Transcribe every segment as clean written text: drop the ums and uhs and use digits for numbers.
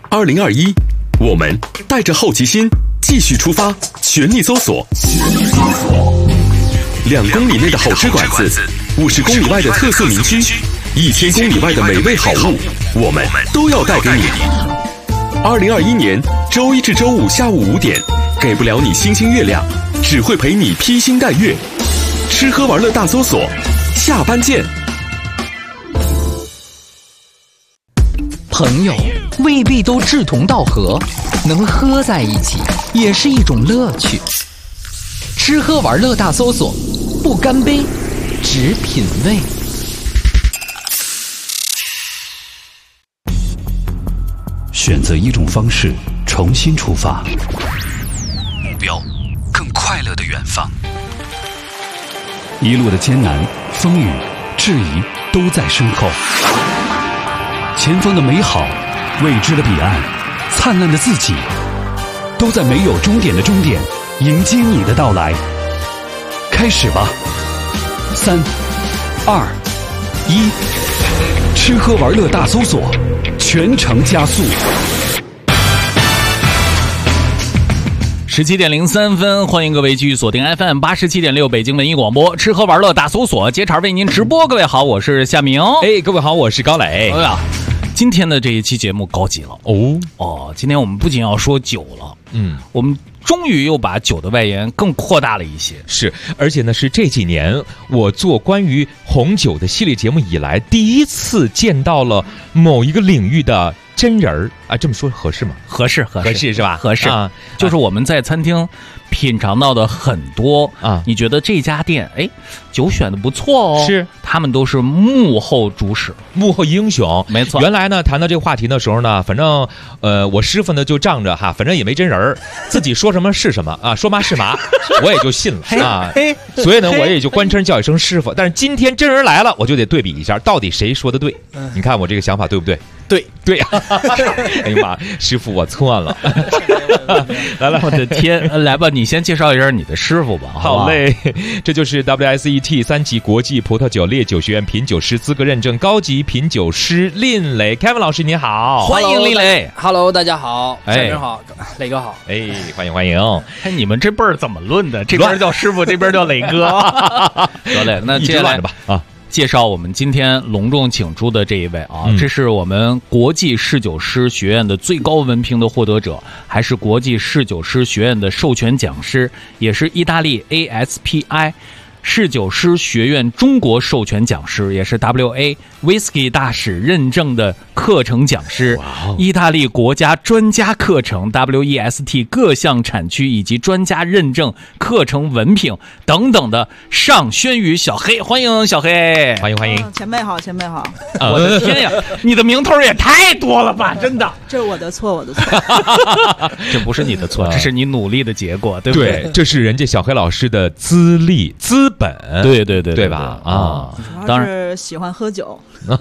2021，我们带着好奇心继续出发，全力搜索。2公里内的好吃馆子，50公里外的特色名区，1000公里外的美味好物，我们都要带给你。2021年周一至周五下午5点，给不了你星星月亮，只会陪你披星戴月。吃喝玩乐大搜索，下班见。 朋友未必都志同道合，能喝在一起也是一种乐趣。吃喝玩乐大搜索，不干杯，只品味。 选择一种方式，重新出发，目标更快乐的远方。一路的艰难、风雨、质疑都在身后，前方的美好、未知的彼岸、灿烂的自己，都在没有终点的终点迎接你的到来。开始吧，3、2、1，吃喝玩乐大搜索，全程加速。 17:03，欢迎各位继续锁定 FM 87.6北京文艺广播，吃喝玩乐大搜索，接茬为您直播。各位好，我是夏明。 各位好，我是高磊。 哎呀，今天的这一期节目高级了今天我们不仅要说酒了，我们终于又把酒的外延更扩大了一些。 是，而且呢是这几年我做关于红酒的系列节目以来，第一次见到了某一个领域的真人儿啊，这么说合适吗？ 合适是吧？ 合适啊，就是我们在餐厅品尝到的很多啊，你觉得这家店酒选的不错哦，是他们都是幕后主使、 幕后英雄， 没错。 原来呢谈到这个话题的时候呢，反正我师傅呢就仗着反正也没真人，自己说什么是什么啊，说嘛是嘛，我也就信了啊。所以呢我也就官称叫一声师傅。但是今天真人来了，我就得对比一下，到底谁说的对？你看我这个想法对不对？对呀！哎呀妈，师傅我错了。来， 我的天，来吧，你先介绍一下你的师傅吧。 好嘞，这就是 WSET 3级国际葡萄酒烈酒学院品酒师资格认证高级品酒师林磊 Kevin 老师，你好， 欢迎林磊。 Hello， 大家好，夏明好，磊哥好。 欢迎。 你们这辈儿怎么论的？这边叫师傅，这边叫磊哥。得嘞，那接下来吧啊。介绍我们今天隆重请出的这一位啊，这是我们国际侍酒师学院的最高文凭的获得者，还是国际侍酒师学院的授权讲师，也是意大利 ASPI 侍酒师学院中国授权讲师，也是 WA Whisky 大使认证的课程讲师，意大利国家专家课程 WEST 各项产区以及专家认证课程文凭等等的上轩宇小黑，欢迎小黑， 欢迎。 前辈好。 我的天呀，你的名头也太多了吧，真的。 这是我的错。 这不是你的错，这是你努力的结果，对不对？ 对，这是人家小黑老师的资历资本，对吧？啊， 当然是喜欢喝酒，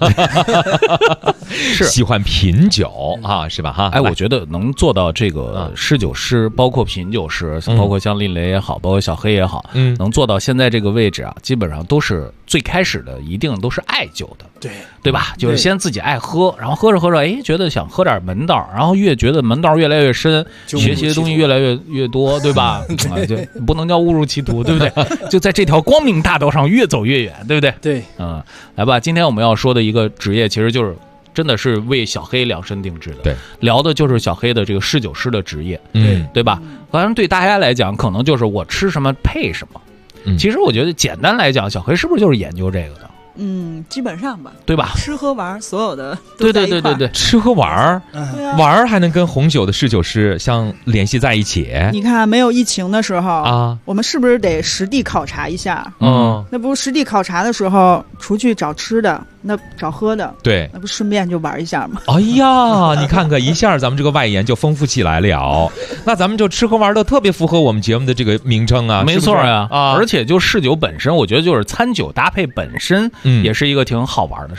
是喜欢品酒啊，是吧？哈， 我觉得能做到这个侍酒师，包括品酒师，包括像林磊也好，包括小黑也好，能做到现在这个位置啊，基本上都是最开始的，一定都是爱酒的，对吧？就是先自己爱喝，然后喝着喝着，觉得想喝点门道，然后越觉得门道越来越深，学习的东西越来越多，对吧？就不能叫误入歧途，对不对？就在这条光明大道上越走越远，对不对？ 对， 来吧，今天我们要说的一个职业，其实就是真的是为小黑量身定制的。 对， 聊的就是小黑的这个侍酒师的职业，对吧？反正对大家来讲，可能就是我吃什么配什么。其实我觉得简单来讲，小黑是不是就是研究这个的？ 基本上吧， 对吧？ 吃喝玩所有的都在一块。 对， 吃喝玩玩还能跟红酒的侍酒师相联系在一起。 你看，没有疫情的时候啊，我们是不是得实地考察一下？那不实地考察的时候，除去找吃的，那找喝的， 对， 那不顺便就玩一下吗？ 哎呀，你看看一下，咱们这个外延就丰富起来了。那咱们就吃喝玩都特别符合我们节目的这个名称啊， 没错呀啊！ 而且就侍酒本身，我觉得就是餐酒搭配本身，也是一个挺好玩的事儿。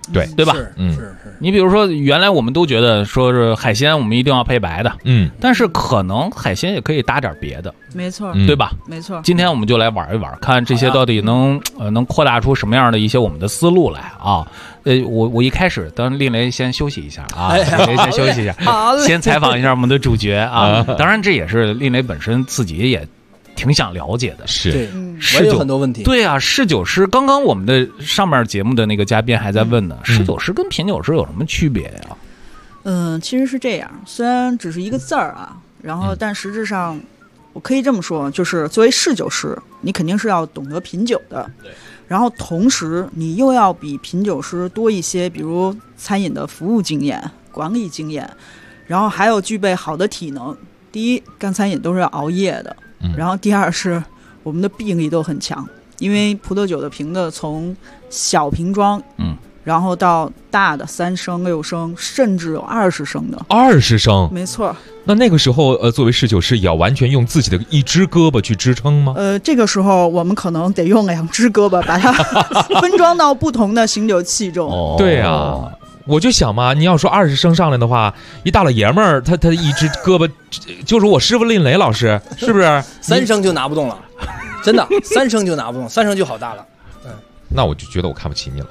对吧？ 是。 你比如说，原来我们都觉得说是海鲜我们一定要配白的，但是可能海鲜也可以搭点别的， 没错， 对吧？ 没错。 今天我们就来玩一玩，看这些到底能扩大出什么样的一些我们的思路来啊。我一开始等令雷先休息一下啊，令雷先休息一下，先采访一下我们的主角啊。当然这也是令雷本身自己也挺想了解的， 是， 对，我有很多问题。 对啊，侍酒师，刚刚我们的上面节目的那个嘉宾还在问呢，侍酒师跟品酒师有什么区别呀？ 其实是这样，虽然只是一个字儿啊，然后但实质上，我可以这么说，就是作为侍酒师，你肯定是要懂得品酒的， 对。 然后同时你又要比品酒师多一些，比如餐饮的服务经验、管理经验，然后还有具备好的体能。第一，干餐饮都是要熬夜的。然后第二是我们的臂力都很强，因为葡萄酒的瓶子从小瓶装，然后到大的3升、6升，甚至有20升的。 20升， 没错。 那个时候，作为侍酒师，也要完全用自己的一只胳膊去支撑吗？ 这个时候我们可能得用2只胳膊把它分装到不同的醒酒器中。 对啊。我就想嘛，你要说20升上来的话，一大老爷们儿，他一只胳膊，就是我师傅令雷老师，是不是 3升就拿不动了？真的，3升就拿不动，3升就好大了。 那我就觉得我看不起你了，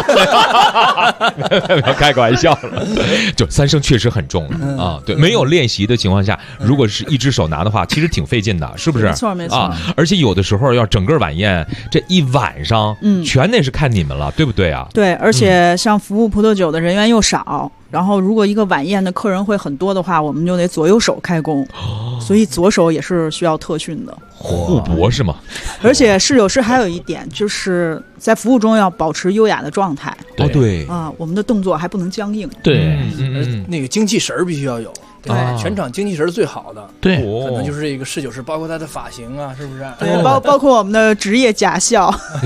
不要开个玩笑了。就3升确实很重了啊，对，没有练习的情况下，如果是一只手拿的话，其实挺费劲的，是不是？ 没错没错啊，而且有的时候要整个晚宴这一晚上，全得是看你们了，对不对啊？ 对，而且像服务葡萄酒的人员又少。然后，如果一个晚宴的客人会很多的话，我们就得左右手开工，所以左手也是需要特训的。 互搏是吗？ 而且侍酒师还有一点，就是在服务中要保持优雅的状态。 对啊，我们的动作还不能僵硬。 对， 那个精气神必须要有。对，全场精气神是最好的。 对， 可能就是这个侍酒师，包括他的发型啊，是不是？ 对，包括我们的职业假笑。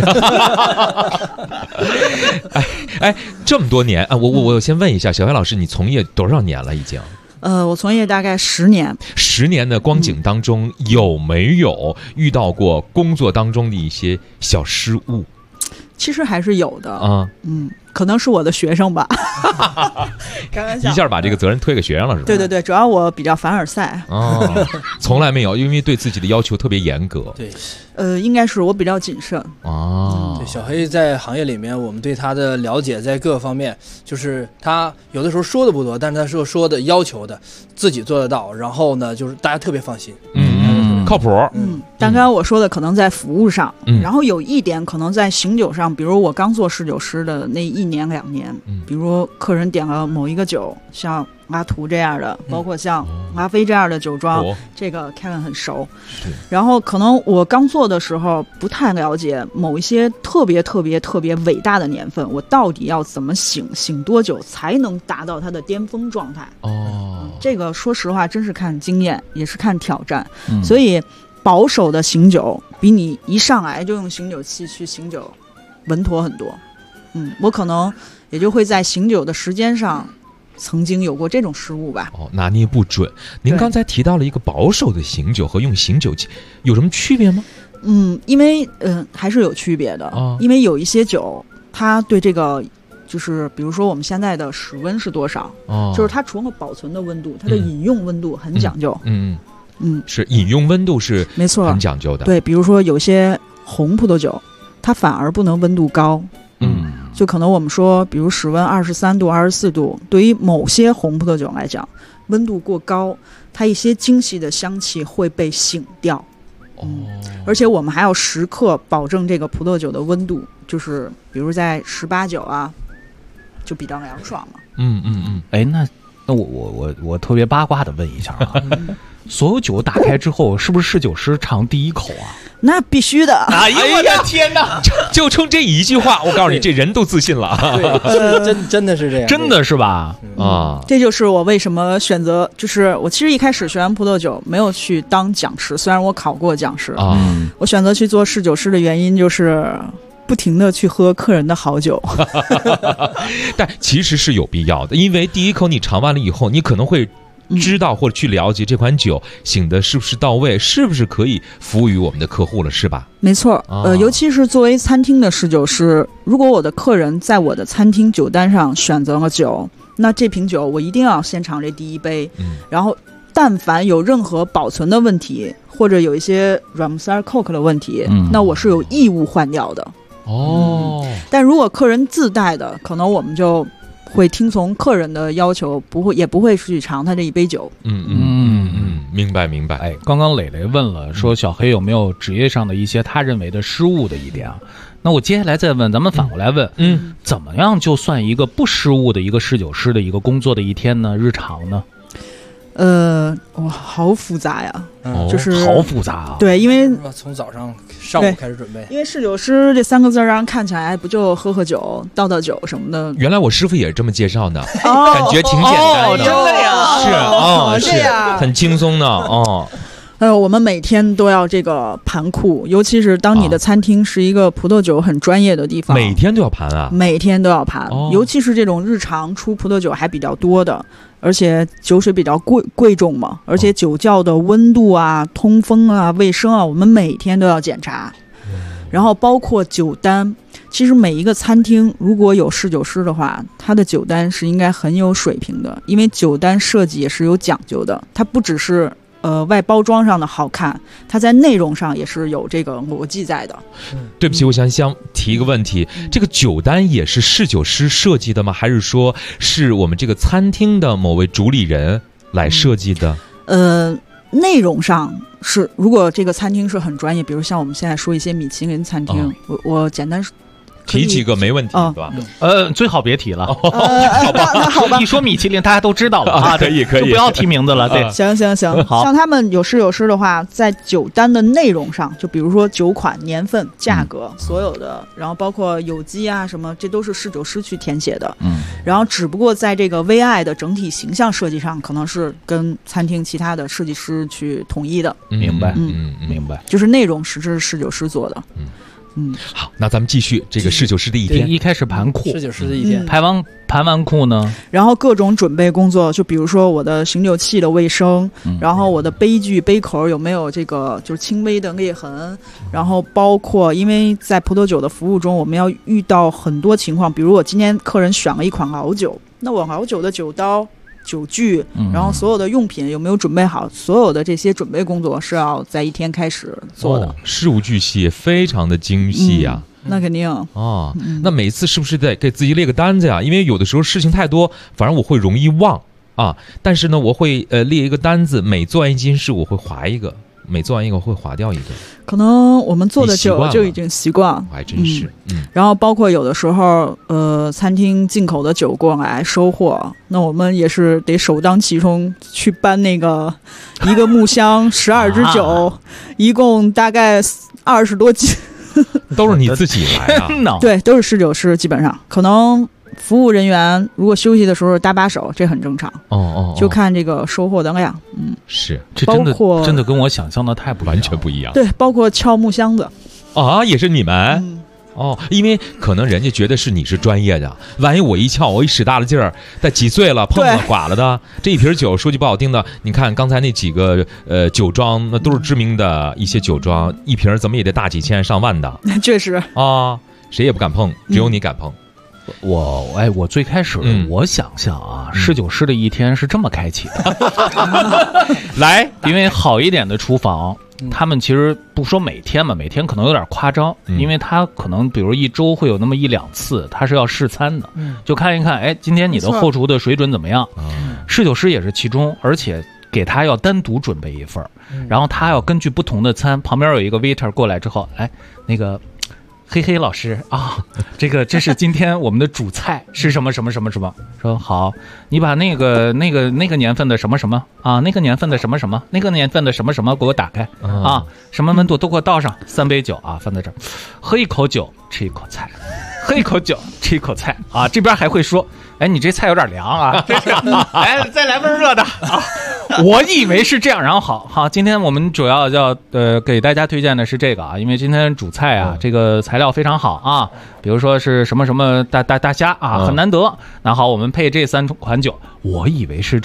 哎，这么多年啊，我先问一下小黑老师，你从业多少年了已经？ 我从业大概10年。 10年的光景当中，有没有遇到过工作当中的一些小失误？ 其实还是有的啊， 可能是我的学生吧。开玩笑， 一下把这个责任推给学生了是吧？ 对对对，主要我比较凡尔赛。 从来没有，因为对自己的要求特别严格。 对， 应该是我比较谨慎。 对，小黑在行业里面，我们对他的了解在各个方面，就是他有的时候说的不多，但是他说的要求的自己做得到，然后呢，就是大家特别放心。 靠谱。 但刚刚我说的可能在服务上，然后有一点可能在醒酒上，比如我刚做侍酒师的那1年2年，比如客人点了某一个酒，像阿图这样的，包括像阿飞这样的酒庄，这个 Kevin 很熟。然后可能我刚做的时候不太了解某一些特别伟大的年份，我到底要怎么醒多久才能达到它的巅峰状态。这个说实话真是看经验，也是看挑战。所以保守的醒酒比你一上来就用醒酒器去醒酒稳妥很多。我可能也就会在醒酒的时间上曾经有过这种失误吧。 拿捏不准。您刚才提到了一个保守的醒酒和用醒酒器有什么区别吗？ 因为还是有区别的。因为有一些酒它对这个就是比如说我们现在的室温是多少，就是它除了保存的温度，它的饮用温度很讲究。 是饮用温度是没错， 很讲究的。 对，比如说有些红葡萄酒，它反而不能温度高。就可能我们说，比如室温23度、24度，对于某些红葡萄酒来讲，温度过高，它一些精细的香气会被醒掉。而且我们还要时刻保证这个葡萄酒的温度，就是比如在18、9啊，就比较凉爽嘛。 哎，那我特别八卦的问一下啊。所有酒打开之后，是不是侍酒师尝第一口啊？ 那必须的！ 哎呀，我的天哪！ 就冲这一句话，我告诉你，这人都自信了。 对，真的是这样， 真的是吧？ 这就是我为什么选择，就是我其实一开始学完葡萄酒没有去当讲师，虽然我考过讲师我选择去做侍酒师的原因就是不停的去喝客人的好酒。 但其实是有必要的，因为第一口你尝完了以后，你可能会知道或者去了解这款酒醒的是不是到位，是不是可以服务于我们的客户了，是吧？ 没错，尤其是作为餐厅的侍酒师，如果我的客人在我的餐厅酒单上选择了酒，那这瓶酒我一定要先尝这第一杯，然后但凡有任何保存的问题，或者有一些软木塞 Coke 的问题，那我是有义务换掉的。但如果客人自带的，可能我们就会听从客人的要求，也不会去尝他这一杯酒。 明白。 哎，刚刚磊磊问了，说小黑有没有职业上的一些他认为的失误的一点啊？那我接下来再问，咱们反过来问，怎么样就算一个不失误的一个侍酒师的一个工作的一天呢？日常呢？ 哇，好复杂呀， 就是好复杂啊。 对，因为从上午开始准备， 因为侍酒师这3个字让人看起来不就喝酒、倒酒什么的。 原来我师傅也是这么介绍的，感觉挺简单的。 真的呀？ 是很轻松的哦。 我们每天都要这个盘库，尤其是当你的餐厅是一个葡萄酒很专业的地方， 每天都要盘啊， 每天都要盘，尤其是这种日常出葡萄酒还比较多的，而且酒水比较贵重嘛，而且酒窖的温度啊、通风啊、卫生啊，我们每天都要检查。然后包括酒单，其实每一个餐厅如果有侍酒师的话，他的酒单是应该很有水平的，因为酒单设计也是有讲究的，它不只是外包装上的好看，它在内容上也是有这个逻辑在的。 对不起，我想提一个问题，这个酒单也是侍酒师设计的吗？还是说是我们这个餐厅的某位主理人来设计的？ 内容上是，如果这个餐厅是很专业，比如像我们现在说一些米其林餐厅，我简单提几个没问题，对吧？ 最好别提了。 好吧， 一说米其林，大家都知道了啊。 可以， 就不要提名字了。对， 行，好。像他们有侍酒师的话，在酒单的内容上，就比如说酒款、年份、价格，所有的，然后包括有机啊什么，这都是侍酒师去填写的。然后只不过在这个 VI 的整体形象设计上，可能是跟餐厅其他的设计师去统一的。 明白，明白。 就是内容实质是侍酒师做的。 好，那咱们继续这个侍酒师的一天。 一开始盘库， 侍酒师的一天， 盘完库呢， 然后各种准备工作，就比如说我的醒酒器的卫生，然后我的杯具杯口有没有这个就是轻微的裂痕，然后包括因为在葡萄酒的服务中，我们要遇到很多情况，比如我今天客人选了一款熬酒，那我熬酒的酒刀、酒具，然后所有的用品有没有准备好，所有的这些准备工作是要在一天开始做的。 事无巨细，非常的精细呀。 那肯定那每次是不是得给自己列个单子呀？因为有的时候事情太多，反而我会容易忘啊。但是呢，我会列一个单子，每做完一件事我会划一个，每做完一个会划掉一个。 可能我们做的久就已经习惯， 还真是。 然后包括有的时候，餐厅进口的酒过来收货，那我们也是得首当其冲去搬那个一个木箱12支酒，一共大概20多斤。 都是你自己来啊？ 对，都是侍酒师，基本上可能服务人员如果休息的时候搭把手，这很正常。就看这个收货的量。 是， 这真的跟我想象的太不完全不一样。 对，包括撬木箱子啊，也是你们。因为可能人家觉得是你是专业的，万一我一撬，我一使大了劲儿，在几岁了碰了剐了的，这一瓶酒说句不好听的，你看刚才那几个酒庄，那都是知名的一些酒庄，一瓶怎么也得大几千上万的。 确实啊，谁也不敢碰，只有你敢碰。 我最开始我想象啊，侍酒师的一天是这么开启的。 来， 因为好一点的厨房，他们其实不说每天嘛，每天可能有点夸张，因为他可能比如一周会有那么1-2次，他是要试餐的，就看一看，哎，今天你的后厨的水准怎么样？侍酒师也是其中，而且给他要单独准备一份，然后他要根据不同的餐，旁边有一个 waiter 过来之后，哎，那个。黑老师啊，这是今天我们的主菜是什么什么什么什么？说好，你把那个年份的什么什么啊，那个年份的什么什么，那个年份的什么什么给我打开啊，什么温度都给我倒上，3杯酒啊，放在这儿，喝一口酒，吃一口菜，喝一口酒，吃一口菜啊，这边还会说，哎，你这菜有点凉啊，这是，哎，再来份热的啊。我以为是这样，然后好，今天我们主要要给大家推荐的是这个啊，因为今天主菜啊，这个材料非常好啊，比如说是什么什么大虾啊，很难得。那好，我们配这3款酒，我以为是这样，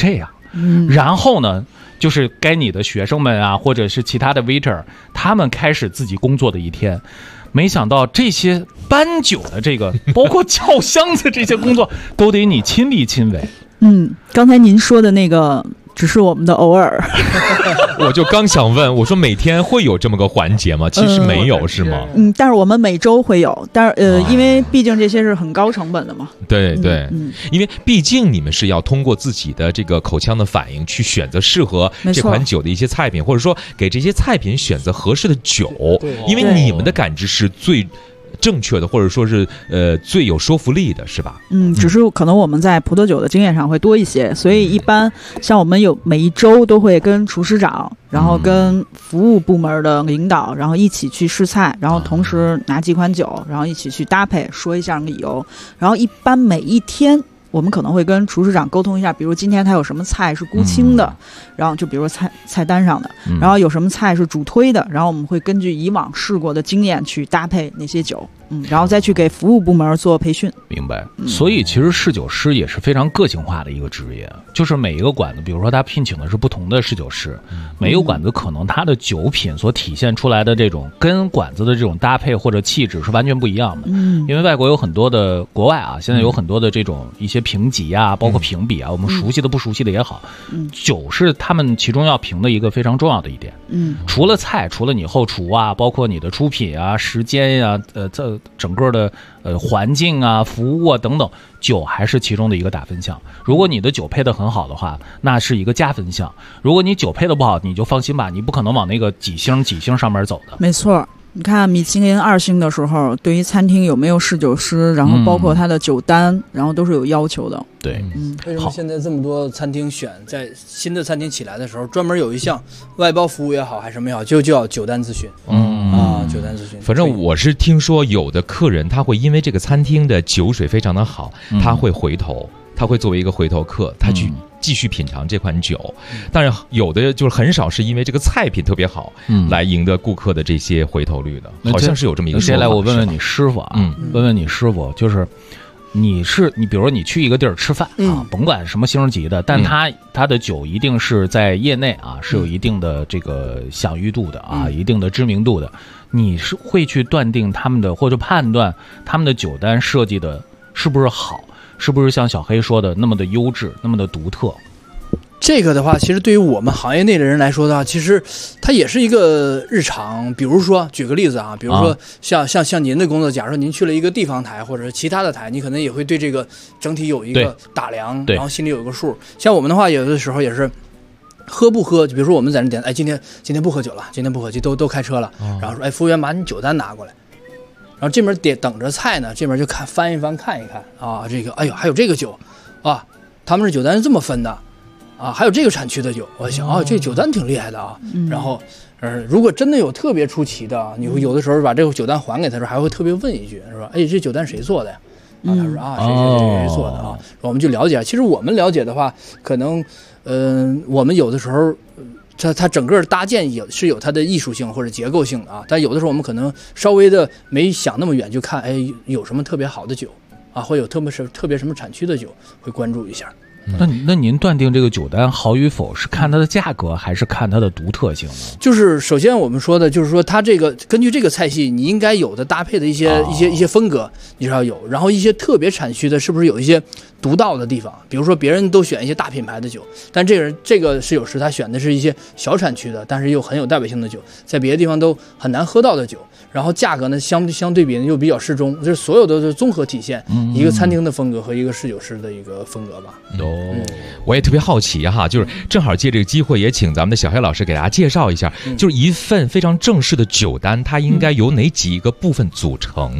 然后呢，就是该你的学生们啊，或者是其他的 waiter， 他们开始自己工作的一天。没想到这些搬酒的这个，包括撬箱子这些工作，都得你亲力亲为。 刚才您说的那个只是我们的偶尔。 我就刚想问，我说每天会有这么个环节吗？其实没有，是吗？ 但是我们每周会有，但是因为毕竟这些是很高成本的嘛。 对对，因为毕竟你们是要通过自己的这个口腔的反应去选择适合这款酒的一些菜品，或者说给这些菜品选择合适的酒，因为你们的感知是最正确的，或者说是最有说服力的，是吧？ 只是可能我们在葡萄酒的经验上会多一些，所以一般像我们每一周都会跟厨师长，然后跟服务部门的领导，然后一起去试菜，然后同时拿几款酒，然后一起去搭配，说一下理由，然后一般每一天我们可能会跟厨师长沟通一下，比如今天他有什么菜是沽清的，然后就比如菜单上的，然后有什么菜是主推的，然后我们会根据以往试过的经验去搭配那些酒，然后再去给服务部门做培训。 明白。所以其实侍酒师也是非常个性化的一个职业，就是每一个馆子，比如说他聘请的是不同的侍酒师，每一个馆子可能他的酒品所体现出来的这种跟馆子的这种搭配或者气质是完全不一样的。因为外国有很多的国外啊，现在有很多的这种一些评级啊，包括评比啊，我们熟悉的不熟悉的也好，酒是他们其中要评的一个非常重要的一点。除了菜，除了你后厨啊，包括你的出品啊、时间呀、整个的环境啊、服务啊等等，酒还是其中的一个打分项。如果你的酒配得很好的话，那是一个加分项。如果你酒配得不好，你就放心吧，你不可能往那个几星上面走的。 没错。你看米其林2星的时候，对于餐厅有没有侍酒师，然后包括它的酒单，然后都是有要求的。 对， 为什么现在这么多餐厅在新的餐厅起来的时候，专门有一项外包服务也好，还是什么也好，就叫酒单咨询。酒单咨询。 反正我是听说有的客人他会因为这个餐厅的酒水非常的好，他会回头。他会作为一个回头客，他去继续品尝这款酒，但是有的就是很少是因为这个菜品特别好，来赢得顾客的这些回头率的，好像是有这么一个说法。 接下来我问问你师傅啊，问问你师傅，就是你比如说你去一个地儿吃饭啊，甭管什么星级的，但他的酒一定是在业内啊是有一定的这个享誉度的啊，一定的知名度的，你是会去断定他们的或者判断他们的酒单设计的是不是好？是不是像小黑说的那么的优质，那么的独特？ 这个的话，其实对于我们行业内的人来说的话，其实它也是一个日常。比如说，举个例子啊，比如说像您的工作，假如说您去了一个地方台或者是其他的台，你可能也会对这个整体有一个打量，然后心里有个数。像我们的话，有的时候也是喝不喝，就比如说我们在那点，今天不喝酒了，今天不喝酒，都开车了，然后说，服务员把你酒单拿过来。然后这边等着菜呢，这边就翻一翻看一看啊，这个还有这个酒啊，他们是酒单是这么分的啊，还有这个产区的酒，我想这酒单挺厉害的啊。然后如果真的有特别出奇的，你会有的时候把这个酒单还给他时候，还会特别问一句，是吧？这酒单谁做的呀？他说谁做的啊？我们就了解。其实我们了解的话，可能我们有的时候。它整个搭建也是有它的艺术性或者结构性的啊，但有的时候我们可能稍微的没想那么远，就看有什么特别好的酒啊，或有特别什么产区的酒会关注一下。 那您断定这个酒单好与否是看它的价格还是看它的独特性呢？ 就是首先我们说的就是说它这个根据这个菜系你应该有的搭配的一些风格你是要有，然后一些特别产区的是不是有一些独到的地方，比如说别人都选一些大品牌的酒，但这个是有时他选的是一些小产区的，但是又很有代表性的酒，在别的地方都很难喝到的酒，然后价格呢相对比呢又比较适中，就是所有的综合体现一个餐厅的风格和一个侍酒师的一个风格吧。 我也特别好奇哈，就是正好借这个机会也请咱们的小黑老师给大家介绍一下，就是一份非常正式的酒单它应该由哪几个部分组成？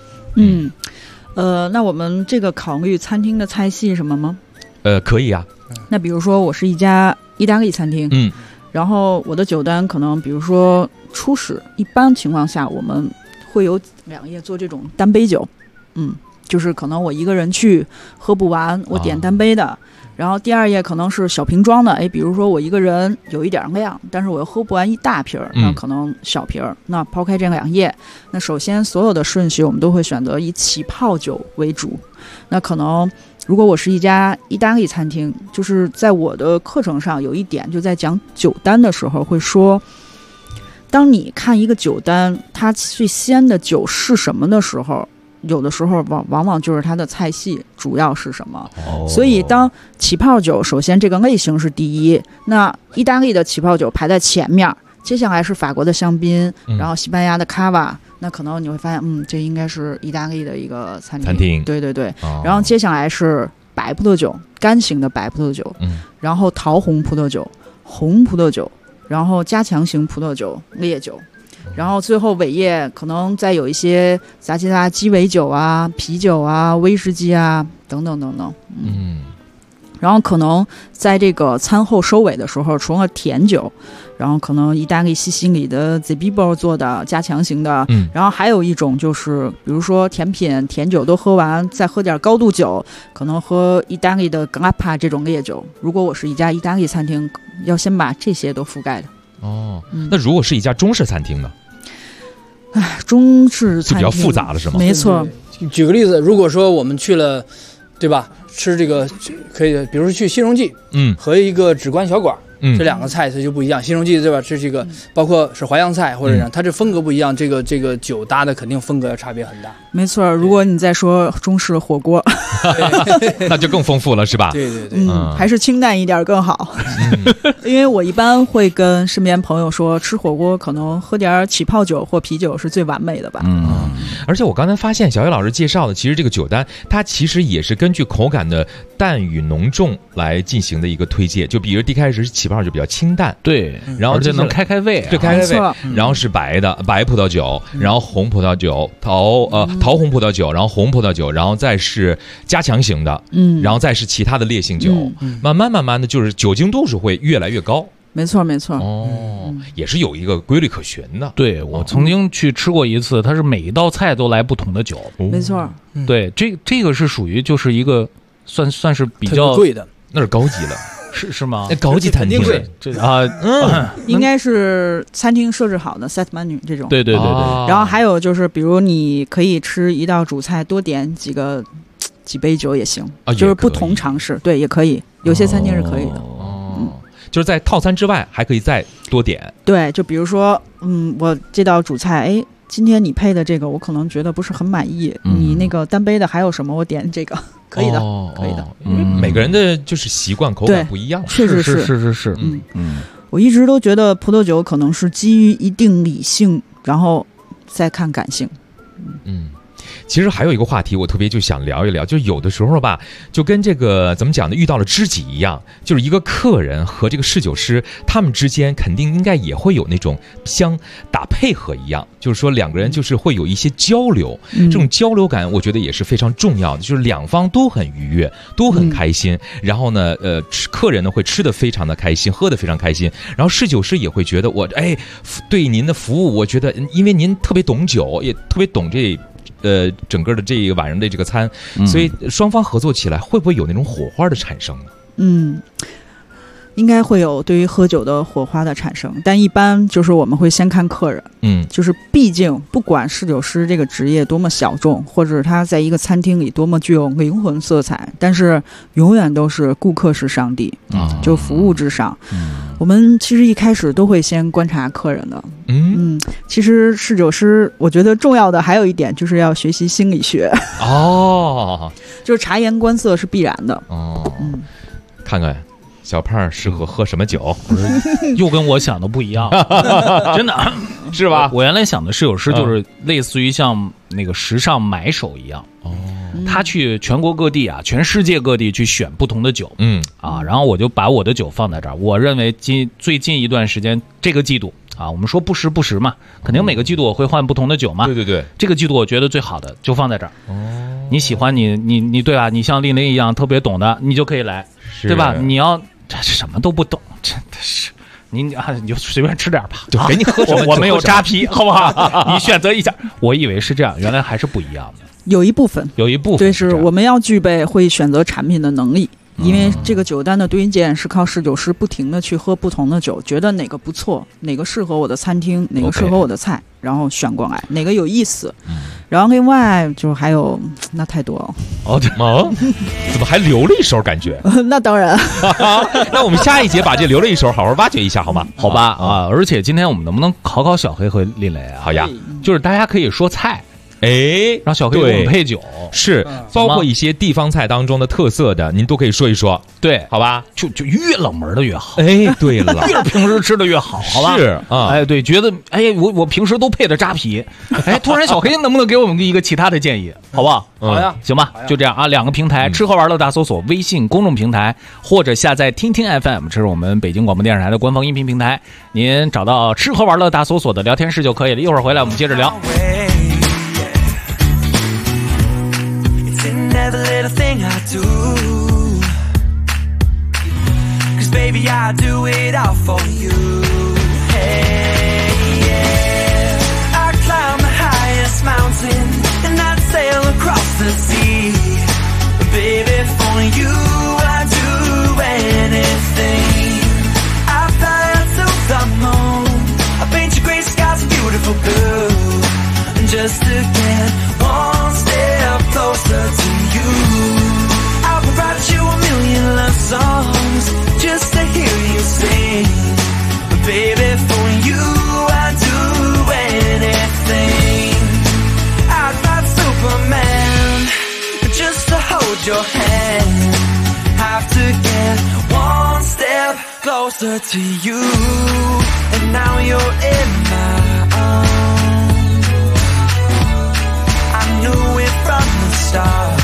那我们这个考虑餐厅的菜系什么吗？ 可以啊。 那比如说我是一家意大利餐厅，然后我的酒单可能比如说初始，一般情况下我们会有2页做这种单杯酒，就是可能我一个人去喝不完，我点单杯的。然后第2页可能是小瓶装的，比如说我一个人有一点量，但是我又喝不完一大瓶，那可能小瓶。那抛开这2页，那首先所有的顺序我们都会选择以起泡酒为主。那可能如果我是一家意大利餐厅，就是在我的课程上有一点，就在讲酒单的时候会说，当你看一个酒单，它最先的酒是什么的时候，有的时候往往就是它的菜系主要是什么。所以当起泡酒，首先这个类型是第一，那意大利的起泡酒排在前面，接下来是法国的香槟，然后西班牙的卡瓦。那可能你会发现，这应该是意大利的一个餐厅。对对对。然后接下来是白葡萄酒，干型的白葡萄酒，然后桃红葡萄酒、红葡萄酒，然后加强型葡萄酒、烈酒，然后最后尾叶可能再有一些杂七杂鸡尾酒啊、啤酒啊、威士忌啊等等等等。然后可能在这个餐后收尾的时候，除了甜酒，然后可能意大利西西里的 Zebibbo 做的加强型的，然后还有一种就是比如说甜品甜酒都喝完，再喝点高度酒，可能喝意大利的 Grappa 这种烈酒。如果我是一家意大利餐厅，要先把这些都覆盖的。 那如果是一家中式餐厅呢？ 中式餐厅就比较复杂了是吗？ 没错。 举个例子，如果说我们去了，对吧？吃这个可以，比如说去新荣记，和一个纸观小馆，这两个菜它就不一样。新荣记对吧？这个包括是淮扬菜或者它这风格不一样，这个酒搭的肯定风格要差别很大。 没错，如果你再说中式火锅， 那就更丰富了，是吧？ 对对对， 还是清淡一点更好。因为我一般会跟身边朋友说，吃火锅可能喝点起泡酒或啤酒是最完美的吧。 而且我刚才发现小叶老师介绍的，其实这个酒单它其实也是根据口感的淡与浓重来进行的一个推荐。就比如一开始是起泡就比较清淡， 对， 然后就能开胃， 对，开胃。然后是白葡萄酒，然后红葡萄酒，桃红葡萄酒，然后红葡萄酒，然后再是加强型的，然后再是其他的烈性酒，慢慢的就是酒精度是会越来越高。 没错没错。 也是有一个规律可循的。 对，我曾经去吃过一次，它是每一道菜都来不同的酒。 没错。 对，这个是属于就是一个算是比较贵的， 那是高级了。 是吗？ 那高级餐厅应该是餐厅设置好的 set menu 这种。 对。 然后还有就是，比如你可以吃一道主菜，多点几杯酒也行，就是不同尝试，对，也可以。有些餐厅是可以的。 就是在套餐之外还可以再多点。对， 就比如说，我这道主菜，今天你配的这个我可能觉得不是很满意，你那个单杯的还有什么，我点这个。可以的，可以的。 每个人的就是习惯口感不一样。 是。我一直都觉得葡萄酒可能是基于一定理性，然后再看感性。 其实还有一个话题我特别就想聊一聊，就有的时候吧，就跟这个怎么讲呢，遇到了知己一样，就是一个客人和这个侍酒师他们之间肯定应该也会有那种像打配合一样，就是说两个人就是会有一些交流，这种交流感我觉得也是非常重要的，就是两方都很愉悦，都很开心，然后呢客人呢会吃得非常的开心，喝得非常开心，然后侍酒师也会觉得我对您的服务，我觉得因为您特别懂酒，也特别懂整个的这一晚上的这个餐，所以双方合作起来会不会有那种火花的产生呢？应该会有对于喝酒的火花的产生，但一般就是我们会先看客人，就是毕竟不管侍酒师这个职业多么小众，或者他在一个餐厅里多么具有灵魂色彩，但是永远都是顾客是上帝，就服务至上。我们其实一开始都会先观察客人的，其实侍酒师我觉得重要的还有一点就是要学习心理学就是察言观色是必然的看看小胖适合喝什么酒又跟我想的不一样真的是吧？我原来想的侍酒师就是类似于像那个时尚买手一样他去全国各地全世界各地去选不同的酒然后我就把我的酒放在这儿，我认为最近一段时间这个季度我们说不时嘛，肯定每个季度我会换不同的酒嘛。对，这个季度我觉得最好的就放在这儿。你喜欢你对吧？你像令林一样特别懂的，你就可以来，对吧？你要这什么都不懂，真的是你就随便吃点吧，就给你喝什么我没有扎啤，好不好？你选择一下。我以为是这样，原来还是不一样的。有一部分对，是我们要具备会选择产品的能力。因为这个酒单的推荐是靠侍酒师不停的去喝不同的酒，觉得哪个不错，哪个适合我的餐厅，哪个适合我的菜。 然后选过来哪个有意思。然后另外就还有那太多了怎么还留了一手感觉？ 那当然。 那我们下一节把这留了一手好好挖掘一下好吗？ 好吧啊！而且今天我们能不能考考小黑和丽蕾啊？ 好呀， 就是大家可以说菜。让小黑给我们配酒， 是包括一些地方菜当中的特色的，您都可以说一说， 对， 好吧？ 就越冷门的越好。 对了， 越平时吃的越好，好吧？ 是啊， 对，觉得我平时都配的扎啤，突然小黑能不能给我们一个其他的建议，好不好？ 好呀， 行吧，就这样啊。2个平台，吃喝玩乐大搜索微信公众平台，或者下载听听 FM， 这是我们北京广播电视台的官方音频平台。您找到吃喝玩乐大搜索的聊天室就可以了。一会儿回来我们接着聊。 Every little thing I do, 'cause baby I do it all for you. Hey, yeah. I climb the highest mountain and I'd sail across the sea. Baby, for you I do anything. I fly up to the moon, I paint your gray skies a beautiful blue, just to get one step closer to you. I'll provide you a million love songs just to hear you sing. Baby, for you I'd do anything. I'd fight Superman just to hold your hand. Have to get one step closer to you. And now you're in my arms. I knew it from the start.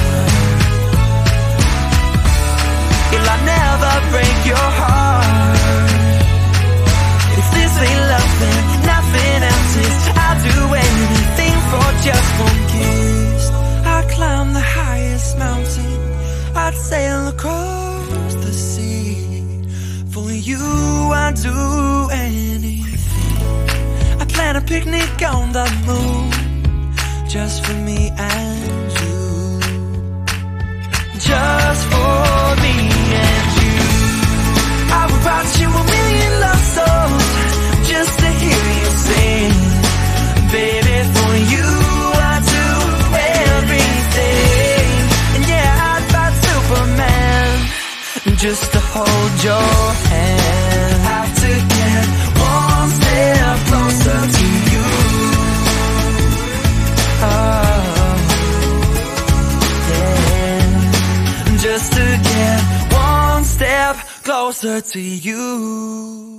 I'll never break your heart. If this ain't love, then nothing else is. I'll do anything for just one kiss. I'd climb the highest mountain, I'd sail across the sea. For you I'd do anything. I'd plan a picnic on the moon, just for me and you. Just for me and you. I would write you a million love songs just to hear you sing. Baby, for you I do everything. And yeah, I'd fight Superman just to hold your hand. Have to get one step closer to you. Yeah, just to get one step closer to you.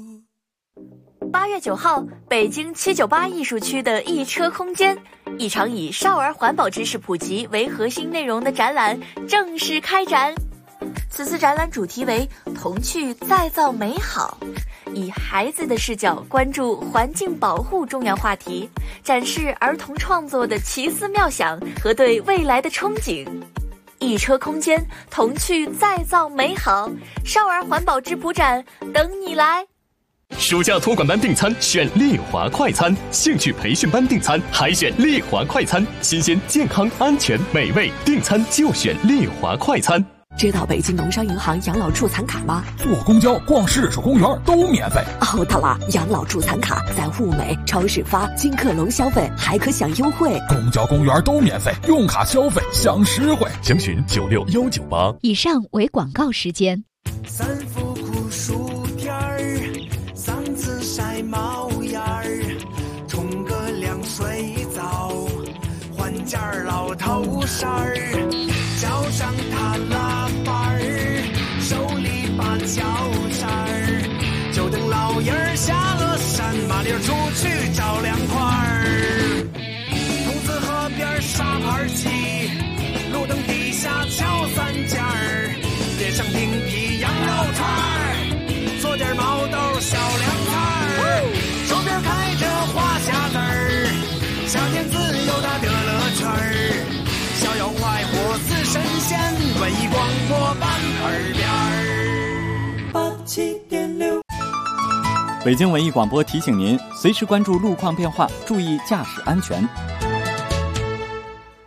8月9号，北京798艺术区的一车空间，一场以少儿环保知识普及为核心内容的展览正式开展。此次展览主题为童趣再造美好，以孩子的视角关注环境保护重要话题，展示儿童创作的奇思妙想和对未来的憧憬。一车空间，童趣再造美好，少儿环保质朴展等你来。 暑假托管班订餐选丽华快餐，兴趣培训班订餐还选丽华快餐，新鲜、健康、安全、美味，订餐就选丽华快餐。 知道北京农商银行养老助残卡吗？ 坐公交、逛市属公园都免费。 哦，对了，养老助残卡在物美、超市发金客隆消费还可享优惠。 公交、公园都免费，用卡消费享实惠。 详询96198。 以上为广告时间。 三伏酷暑天儿，嗓子晒冒烟儿，冲个凉水澡，换件老头衫儿，脚上踏拉板儿，手里把脚扇儿，就等老爷儿下了山，麻溜出去找凉快儿。公子河边沙盘棋，路灯底下敲三尖儿，点上冰皮羊肉串儿，做点毛豆小凉菜儿，手边开着花匣子儿，夏天自由它的乐趣儿，逍遥快活似神仙，文艺广播版耳边儿87.6。 北京文艺广播提醒您，随时关注路况变化，注意驾驶安全。 我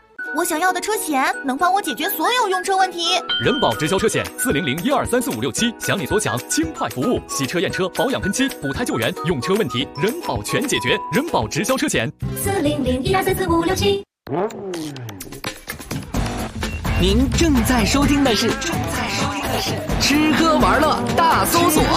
想要的车险，能帮我解决所有用车问题。 人保直销车险40012345677，想你所想，轻快服务，洗车验车、保养喷漆、补胎救援，用车问题人保全解决。人保直销车险 40012345677。 您正在收听的是吃喝玩乐大搜索。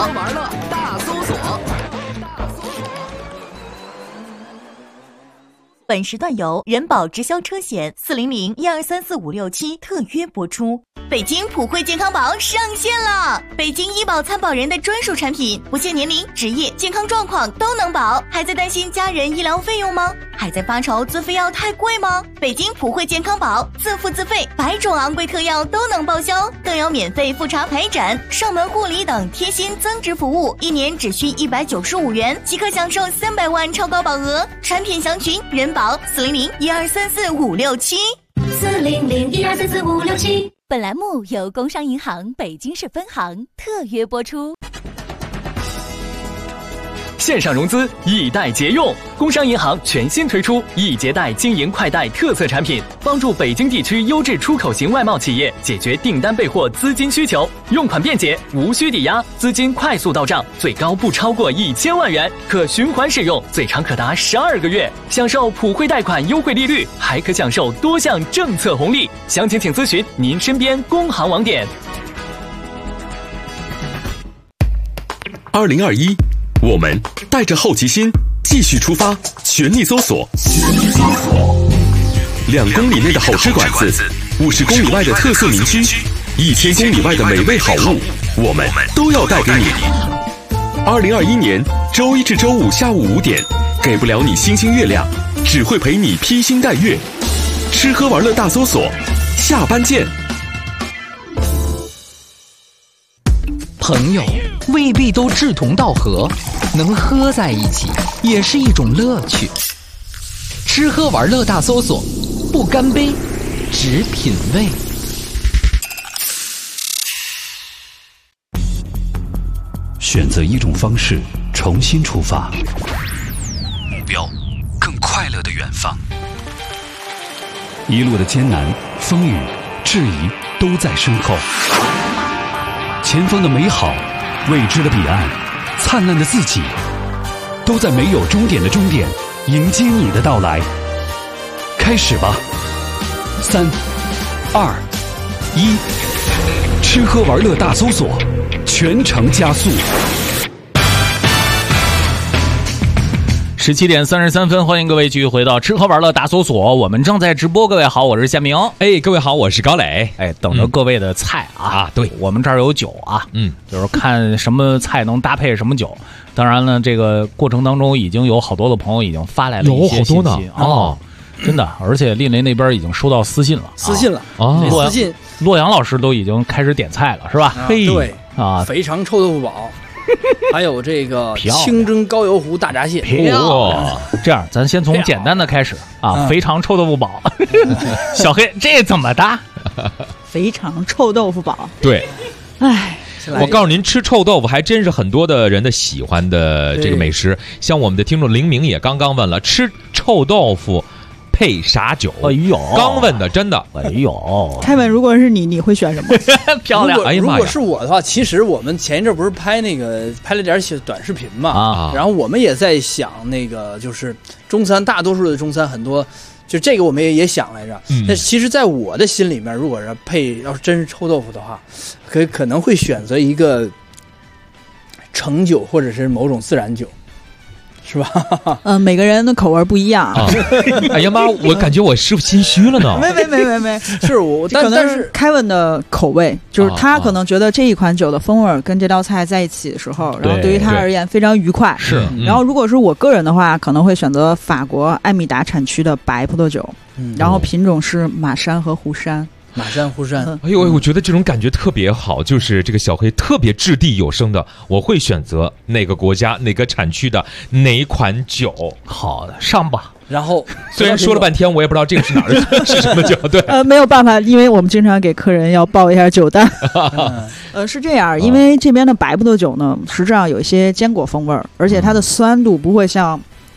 本时段由人保直销车险40012345677特约播出。北京普惠健康宝上线了，北京医保参保人的专属产品，不限年龄、职业、健康状况都能保。还在担心家人医疗费用吗？还在发愁自费药太贵吗？北京普惠健康宝自付自费，100种昂贵特药都能报销，更有免费复查排诊、上门护理等贴心增值服务，1年只需195元即可享受300万超高保额。产品详询人保40012345677。 40012345677。 本栏目由工商银行北京市分行特约播出。 线上融资易贷节用，工商银行全新推出易捷贷经营快贷特色产品，帮助北京地区优质出口型外贸企业解决订单备货资金需求，用款便捷，无需抵押，资金快速到账，最高不超过1000万元，可循环使用，最长可达12个月，享受普惠贷款优惠利率，还可享受多项政策红利。详情请咨询您身边工行网点。 2021，我们带着好奇心继续出发，全力搜索。2公里内的好吃馆子，50公里外的特色民居，1000公里外的美味好物，我们都要带给你。2021年周一至周五下午5点，给不了你星星月亮，只会陪你披星戴月。吃喝玩乐大搜索，下班见。 朋友未必都志同道合，能喝在一起也是一种乐趣。吃喝玩乐大搜索，不干杯，只品味。 选择一种方式，重新出发，目标更快乐的远方。一路的艰难、风雨、质疑都在身后。前方的美好，未知的彼岸，灿烂的自己，都在没有终点的终点迎接你的到来。开始吧，3、2、1，吃喝玩乐大搜索，全程加速。 17点33分，欢迎各位继续回到吃喝玩乐大搜索，我们正在直播。各位好，我是夏明。 各位好，我是高磊。 等着各位的菜啊！ 对， 我们这儿有酒啊，就是看什么菜能搭配什么酒。当然了，这个过程当中已经有好多的朋友已经发来了一些信息， 有好多呢哦，真的，而且丽雷那边已经收到私信了， 私信了， 私信，洛阳老师都已经开始点菜了，是吧？ 对啊， 肥肠臭豆腐煲。还有这个清蒸高油湖大闸蟹， 这样咱先从简单的开始啊，肥肠臭豆腐煲。小黑，这怎么搭？ 肥肠臭豆腐煲， 对，我告诉您，吃臭豆腐还真是很多的人的喜欢的这个美食。像我们的听众林明也刚刚问了，吃臭豆腐配啥酒？ 哎呦， 刚问的，真的。 哎呦， 开文，如果是你会选什么？ 漂亮！ 如果是我的话，其实我们前一阵不是拍了点小短视频嘛，然后我们也在想那个就是中餐，大多数的中餐很多，就这个我们也想来着。但其实，在我的心里面，如果是要是真是臭豆腐的话，可能会选择一个橙酒或者是某种自然酒。是吧？ 每个人的口味不一样啊。 哎呀妈，我感觉我师傅心虚了呢。 没， 是我，但是凯文的口味，就是他可能觉得这一款酒的风味跟这道菜在一起的时候，然后对于他而言非常愉快。 是。 然后如果是我个人的话，可能会选择法国艾米达产区的白葡萄酒，然后品种是马山和湖山。 马山湖山， 哎呦，我觉得这种感觉特别好，就是这个小黑特别掷地有声的，我会选择哪个国家哪个产区的哪款酒。 好的，上吧。 然后虽然说了半天，我也不知道这个是哪儿的，是什么酒。对， 没有办法，因为我们经常给客人要报一下酒单。是这样，因为这边的白葡萄酒呢，实际上有一些坚果风味，而且它的酸度不会像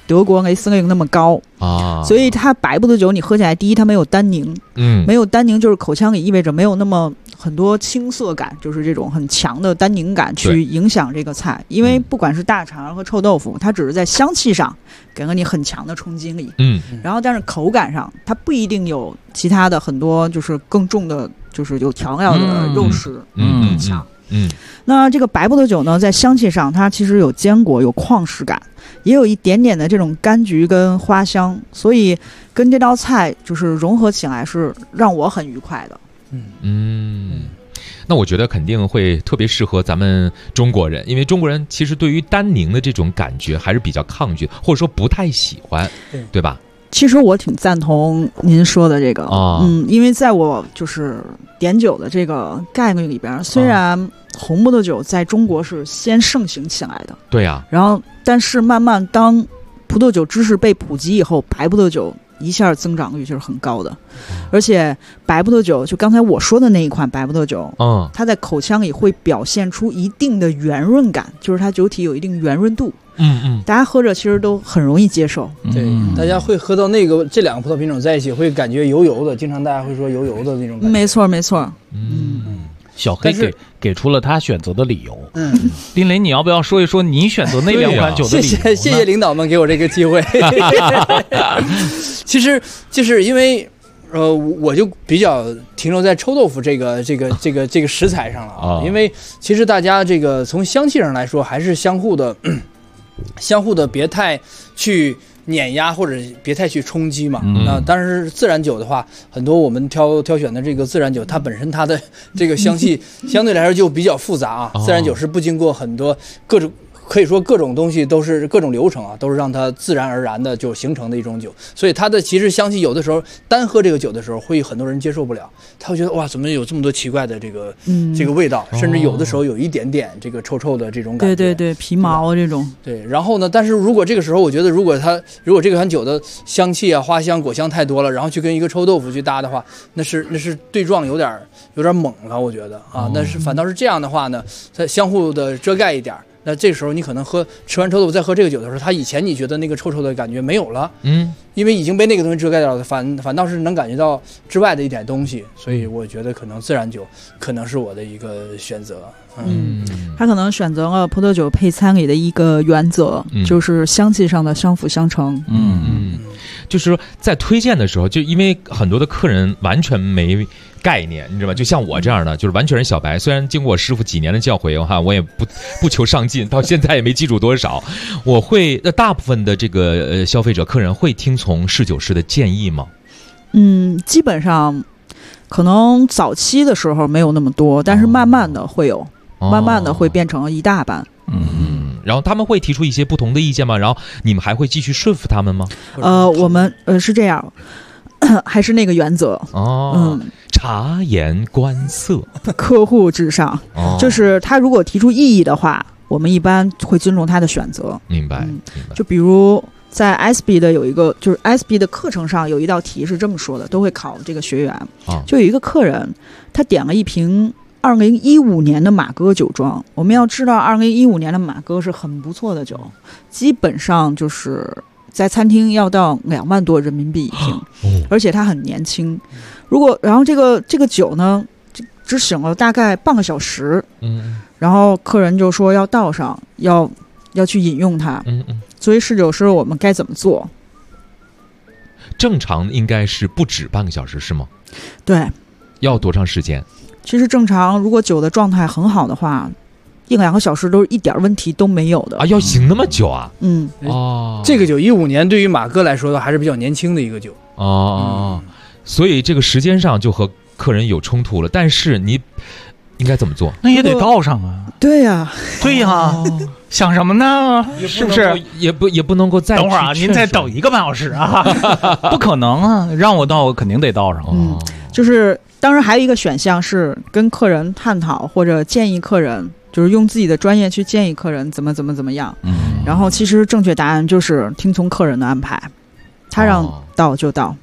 德国雷司令那么高啊， 所以它白葡萄酒你喝起来，第一它没有单宁，没有单宁就是口腔里意味着没有那么很多青涩感，就是这种很强的单宁感去影响这个菜。因为不管是大肠和臭豆腐，它只是在香气上给了你很强的冲击力，然后但是口感上它不一定有其他的很多就是更重的，就是有调料的肉食更强。那这个白葡萄酒呢，在香气上它其实有坚果，有矿石感，也有一点点的这种柑橘跟花香，所以跟这道菜就是融合起来是让我很愉快的。 那我觉得肯定会特别适合咱们中国人，因为中国人其实对于单宁的这种感觉还是比较抗拒，或者说不太喜欢，对吧？ 其实我挺赞同您说的这个，因为在我就是点酒的这个概念里边，虽然红葡萄酒在中国是先盛行起来的， 对呀， 然后但是慢慢当葡萄酒知识被普及以后，白葡萄酒一下增长率就是很高的，而且白葡萄酒就刚才我说的那一款白葡萄酒，它在口腔里会表现出一定的圆润感，就是它酒体有一定圆润度。大家喝着其实都很容易接受。 对，大家会喝到那个这两个葡萄品种在一起，会感觉油油的，经常大家会说油油的那种感觉。 没错没错。 小黑给出了他选择的理由。丁雷，你要不要说一说你选择那两款酒的理由？ 谢谢领导们给我这个机会。其实就是因为我就比较停留在臭豆腐这个食材上了啊，因为其实大家这个从香气上来说，还是相互的，别太去碾压或者别太去冲击嘛。那当然是自然酒的话，很多我们挑选的这个自然酒，它本身它的这个香气相对来说就比较复杂啊。自然酒是不经过很多各种。可以说各种东西都是各种流程啊，都是让它自然而然的就形成的一种酒，所以它的其实香气有的时候单喝这个酒的时候，会很多人接受不了，他会觉得哇，怎么有这么多奇怪的这个味道，甚至有的时候有一点点这个臭臭的这种感觉。 对，皮毛这种。对， 然后呢，但是如果这个时候，我觉得如果这款酒的香气啊、花香、果香太多了，然后去跟一个臭豆腐去搭的话，那是对撞有点猛了，我觉得啊，但是反倒是这样的话呢，它相互的遮盖一点。那这时候你可能吃完臭豆腐再喝这个酒的时候，它以前你觉得那个臭臭的感觉没有了，因为已经被那个东西遮盖掉了，反倒是能感觉到之外的一点东西，所以我觉得可能自然酒可能是我的一个选择。 他可能选择了葡萄酒配餐里的一个原则，就是香气上的相辅相成。 就是说在推荐的时候，就因为很多的客人完全没概念，你知道吗？就像我这样的，就是完全是小白。虽然经过我师傅几年的教诲哈，我也不求上进，到现在也没记住多少。大部分的这个消费者客人会听从侍酒师的建议吗？ 基本上可能早期的时候没有那么多，但是慢慢的会有，慢慢的会变成一大半。 然后他们会提出一些不同的意见吗？然后你们还会继续说服他们吗？ 我们是这样，还是那个原则察言观色， 客户至上。就是他如果提出异议的话，我们一般会尊重他的选择。 明白。 就比如在 SB 的有一个，就是 SB 的课程上有一道题是这么说的，都会考这个学员。就有一个客人，他点了一瓶2015年的马哥酒庄。我们要知道2015年的马哥是很不错的酒，基本上就是在餐厅要到2万多人民币一瓶，而且他很年轻。然后这个酒呢，只醒了大概半个小时，然后客人就说要倒上，要去饮用它。所以侍酒师我们该怎么做？ 正常应该是不止半个小时是吗？ 对。 要多长时间？ 其实正常，如果酒的状态很好的话，1-2个小时都是一点问题都没有的啊！要醒那么久啊？ 这个酒15年对于马哥来说还是比较年轻的一个酒所以这个时间上就和客人有冲突了。但是你应该怎么做？ 那也得倒上啊！ 对呀， 想什么呢？是不是也不能够再等会儿啊？您再等1个半小时啊？不可能啊！让我倒，我肯定得倒上。 就是当然还有一个选项是跟客人探讨或者建议客人，就是用自己的专业去建议客人怎么样。然后其实正确答案就是听从客人的安排，他让倒就倒。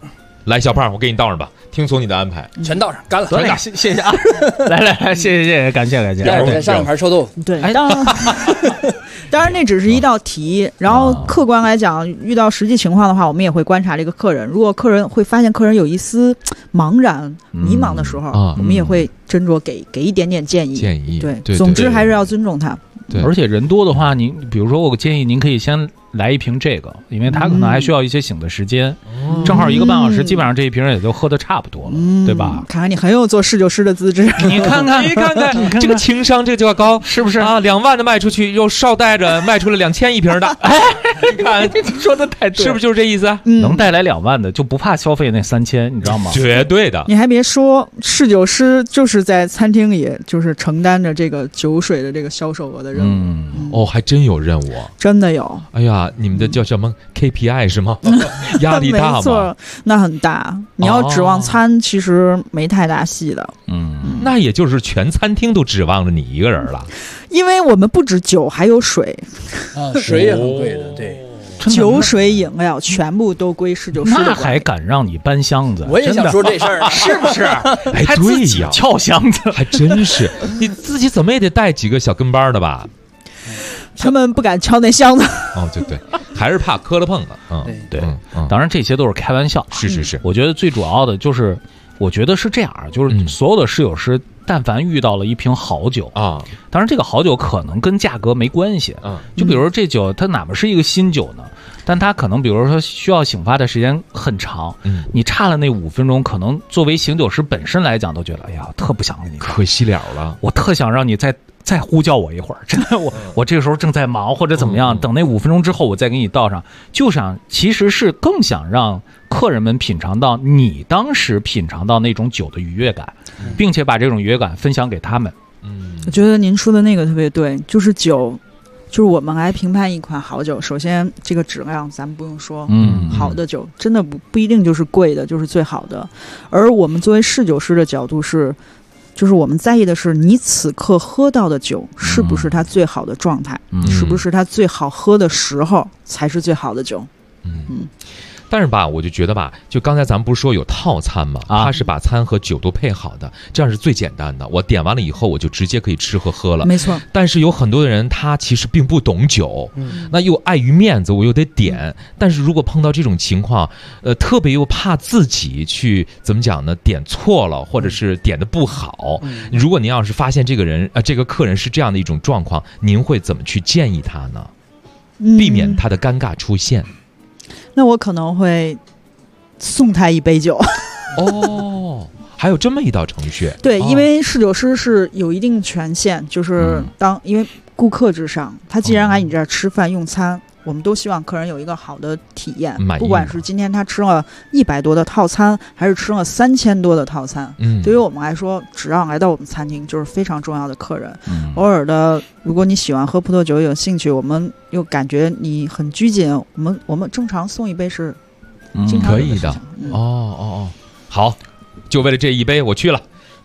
来，小胖，我给你倒上吧，听从你的安排， 全倒上，干了， 全干，谢谢啊！来，谢谢，感谢。 再上一盘臭豆腐。 对，当然那只是一道题，然后客观来讲，遇到实际情况的话，我们也会观察这个客人。如果客人会发现客人有一丝茫然、迷茫的时候，我们也会斟酌给一点点建议。对，总之还是要尊重他。 对， 而且人多的话，您比如说，我建议您可以先来一瓶这个，因为他可能还需要一些醒的时间，正好1个半小时，基本上这一瓶也就喝的差不多了，对吧？ 看看你很有做侍酒师的资质， 你看看， 这个情商这就要高， 是不是啊？2万的卖出去，又捎带着卖出了2000一瓶的，哎，你看说的太对， 是不是就是这意思啊？ 能带来2万的就不怕消费那3000，你知道吗？ 绝对的。 你还别说，侍酒师就是在餐厅里就是承担着这个酒水的这个销售额的任务。 还真有任务， 真的有。 哎呀，你们的叫什么 KPI 是吗？压力大吗？ 没错，那很大。你要指望餐，其实没太大戏的。 那也就是全餐厅都指望着你一个人了。 因为我们不止酒，还有水水也很贵的，对。 酒水饮料全部都归侍酒师， 那还敢让你搬箱子？ 我也想说这事儿， 是不是？ 哎， 还自己撬箱子， 还真是。你自己怎么也得带几个小跟班的吧？ 他们不敢敲那箱子。 对，还是怕磕了碰了。 对，当然这些都是开玩笑。 是， 我觉得最主要的就是，我觉得是这样，就是所有的侍酒师，但凡遇到了一瓶好酒啊，当然这个好酒可能跟价格没关系。就比如说这酒，它哪怕是一个新酒呢，但它可能比如说需要醒发的时间很长，你差了那5分钟，可能作为醒酒师本身来讲都觉得，哎呀，特不想跟你可惜了， 我特想让你再呼叫我一会儿，真的，我这个时候正在忙或者怎么样，等那5分钟之后我再给你倒上，其实是更想让客人们品尝到你当时品尝到那种酒的愉悦感，并且把这种愉悦感分享给他们。 我觉得您说的那个特别对，就是酒，就是我们来评判一款好酒，首先这个质量咱们不用说，好的酒真的不一定就是贵的就是最好的，而我们作为侍酒师的角度是。就是我们在意的是你此刻喝到的酒是不是它最好的状态，是不是它最好喝的时候才是最好的酒。 但是吧，我就觉得吧，就刚才咱们不是说有套餐吗？它是把餐和酒都配好的，这样是最简单的。我点完了以后，我就直接可以吃和喝了。 没错。 但是有很多的人，他其实并不懂酒，那又碍于面子，我又得点。但是如果碰到这种情况，特别又怕自己去怎么讲呢？点错了，或者是点的不好。如果您要是发现这个人这个客人是这样的一种状况，您会怎么去建议他呢？避免他的尴尬出现。 那我可能会送他一杯酒。 还有这么一道程序。 对，因为侍酒师是有一定权限，就是因为顾客至上，他既然来你这儿吃饭用餐，我们都希望客人有一个好的体验，不管是今天他吃了100多的套餐，还是吃了3000多的套餐，对于我们来说，只要来到我们餐厅就是非常重要的客人。偶尔的，如果你喜欢喝葡萄酒有兴趣，我们又感觉你很拘谨，我们正常送一杯是经常可以的。好，就为了这一杯我去了。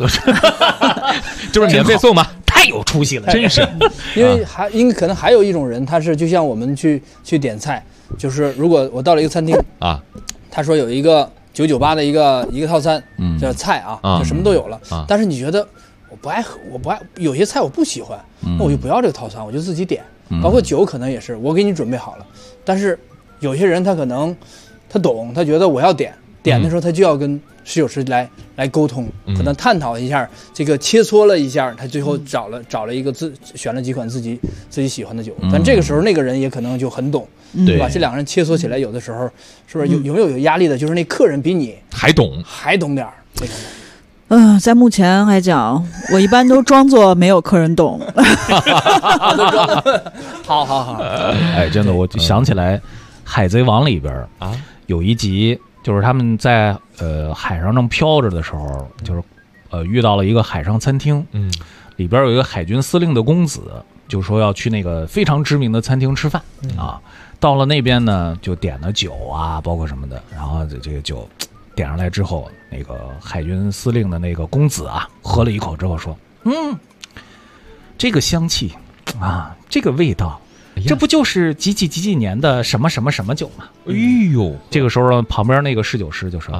就是免费送吗？ 太有出息了， 真是。 因为可能还有一种人，他是就像我们去点菜，就是如果我到了一个餐厅他说有一个998的一个套餐，叫菜就什么都有了，但是你觉得我不爱喝，有些菜我不喜欢，那我就不要这个套餐，我就自己点。包括酒可能也是，我给你准备好了，但是有些人他可能他懂，他觉得我要点的时候，他就要跟侍酒师来沟通，可能探讨一下这个切磋了一下，他最后找了一个选了几款自己喜欢的酒，但这个时候那个人也可能就很懂，对吧？这两个人切磋起来，有的时候是不是有没有压力的？就是那客人比你还懂点儿。 在目前来讲，我一般都装作没有客人懂。 好， 哎，真的，我就想起来《海贼王》里边有一集。就是他们在海上正飘着的时候，就是遇到了一个海上餐厅，里边有一个海军司令的公子，就说要去那个非常知名的餐厅吃饭到了那边呢，就点了酒包括什么的，然后这个酒点上来之后，那个海军司令的那个公子喝了一口之后说，这个香气这个味道。这不就是几几年的什么什么什么酒吗？ 哎呦！ 这个时候旁边那个侍酒师就说：“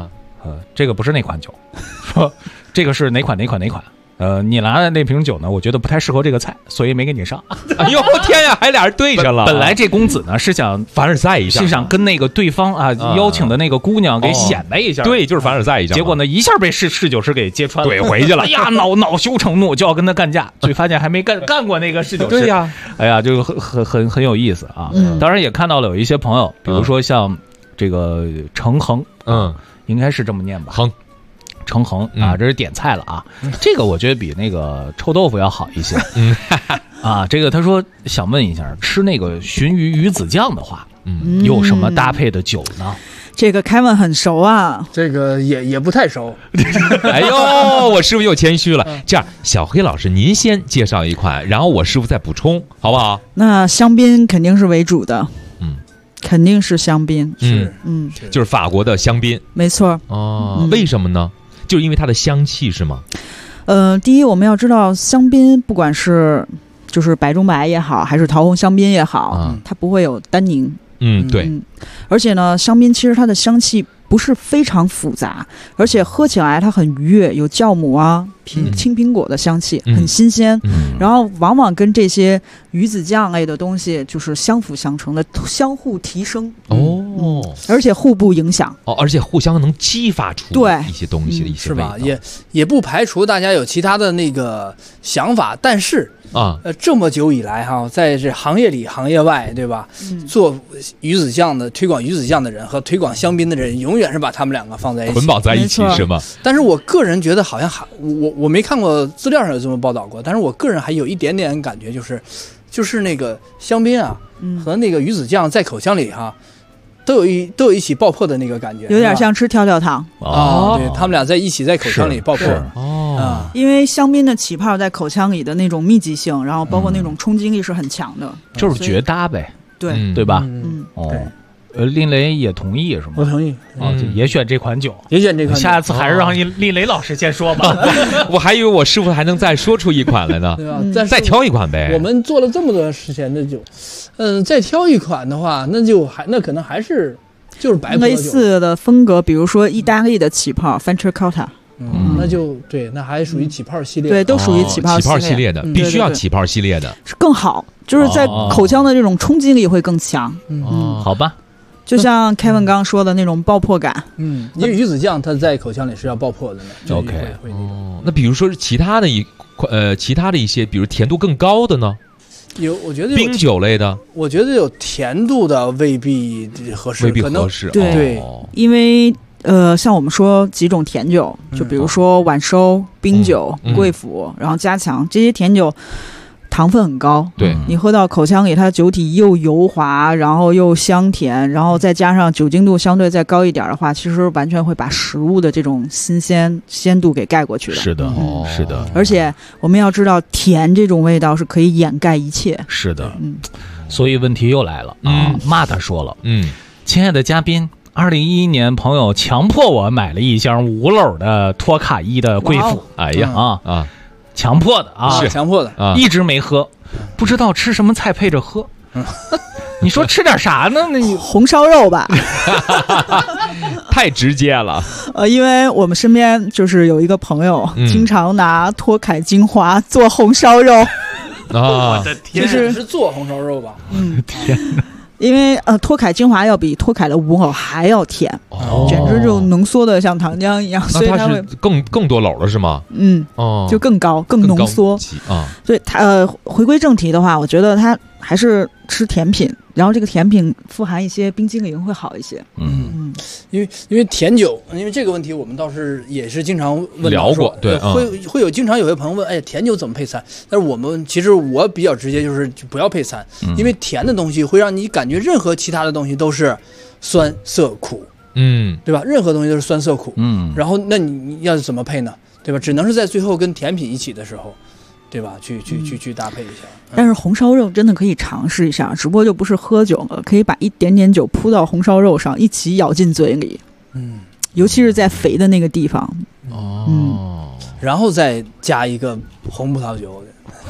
这个不是那款酒，说这个是哪款。你拿的那瓶酒呢，我觉得不太适合这个菜，所以没给你上。 哎呦天呀，还俩人对上了。 本来这公子呢是想凡尔赛一下， 是想跟那个对方邀请的那个姑娘给显摆一下， 对，就是凡尔赛一下。 结果呢，一下被侍酒师给揭穿了， 怼回去了。 哎呀，恼羞成怒，就要跟他干架，所以发现还没干过那个侍酒师。 对呀， 哎呀，就很有意思啊。当然也看到了有一些朋友，比如说像这个程恒，应该是这么念吧？程恒啊，这是点菜了啊。这个我觉得比那个臭豆腐要好一些。这个他说想问一下，吃那个鲟鱼鱼子酱的话，有什么搭配的酒呢？ 这个Kevin很熟啊， 这个也不太熟。 哎呦，我师傅又谦虚了。这样，小黑老师您先介绍一款，然后我师傅再补充，好不好？ 那香槟肯定是为主的，肯定是香槟， 就是法国的香槟， 没错。 为什么呢？就是因为它的香气是吗？ 第一我们要知道香槟不管是就是白中白也好，还是桃红香槟也好，它不会有单宁。 对。 而且呢，香槟其实它的香气不是非常复杂，而且喝起来它很愉悦，有酵母啊、青苹果的香气，很新鲜。然后往往跟这些鱼子酱类的东西就是相辅相成的，相互提升。而且互不影响。 而且互相能激发出一些东西的一些味道， 是吧？也不排除大家有其他的那个想法，但是这么久以来哈，在这行业里行业外，对吧？做鱼子酱的推广鱼子酱的人和推广香槟的人，永远是把他们两个放在一起， 捆绑在一起，是吗？ 但是我个人觉得好像我没看过资料上有这么报道过，但是我个人还有一点点感觉，就是那个香槟啊和那个鱼子酱在口腔里哈。都有一起爆破的那个感觉， 有点像吃跳跳糖对，他们俩在一起在口腔里爆破因为香槟的起泡在口腔里的那种密集性，然后包括那种冲击力是很强的， 就是绝搭呗， 对吧？林雷也同意是吗？ 我同意就也选这款酒，下次还是让林雷老师先说吧。 我还以为我师傅还能再说出一款来呢， 对吧？ 再挑一款呗。 我们做了这么多时间的酒，再挑一款的话，那可能还是就是白葡萄酒类似的风格，比如说意大利的起泡 Franciacorta。 那就对，那还属于起泡系列， 对，都属于起泡系列的，必须要起泡系列的， 是更好，就是在口腔的这种冲击力会更强。 好吧。 就像 Kevin 刚刚说的那种爆破感， 因为鱼子酱它在口腔里是要爆破的呢。 OK， 那比如说其他的一些，比如甜度更高的呢？ 我觉得冰酒类的， 我觉得有甜度的未必合适， 对，因为像我们说几种甜酒，就比如说晚收、冰酒、贵腐，然后加强这些甜酒。糖分很高， 对， 你喝到口腔里，它酒体又油滑，然后又香甜，然后再加上酒精度相对再高一点的话，其实完全会把食物的这种鲜度给盖过去的。 是的，是的。 而且我们要知道，甜这种味道是可以掩盖一切。 是的，所以问题又来了骂他说了，亲爱的嘉宾。2011年，朋友强迫我买了一箱5篓的托卡伊的贵腐， 哎呀强迫的啊， 是强迫的啊，一直没喝，不知道吃什么菜配着喝。你说吃点啥呢？那红烧肉吧， 太直接了。 因为我们身边就是有一个朋友，经常拿托凯精华做红烧肉。 我的天， 是做红烧肉吧？ 天哪！ 因为托凯精华要比托凯的5篓还要甜，简直就浓缩的像糖浆一样，所以它会更多篓了是吗？ 就更高更浓缩啊。 所以它回归正题的话，我觉得它还是吃甜品，然后这个甜品富含一些冰激凌会好一些。 因为甜酒，因为这个问题我们倒是也是经常问聊过，对， 会有经常有些朋友问，哎，甜酒怎么配餐？但是其实我比较直接，就是不要配餐，因为甜的东西会让你感觉任何其他的东西都是酸涩苦，对吧？任何东西都是酸涩苦，然后那你要怎么配呢？对吧？只能是在最后跟甜品一起的时候。对吧？去搭配一下。 但是红烧肉真的可以尝试一下，只不过就不是喝酒了，可以把一点点酒铺到红烧肉上，一起咬进嘴里。尤其是在肥的那个地方。 然后再加一个红葡萄酒。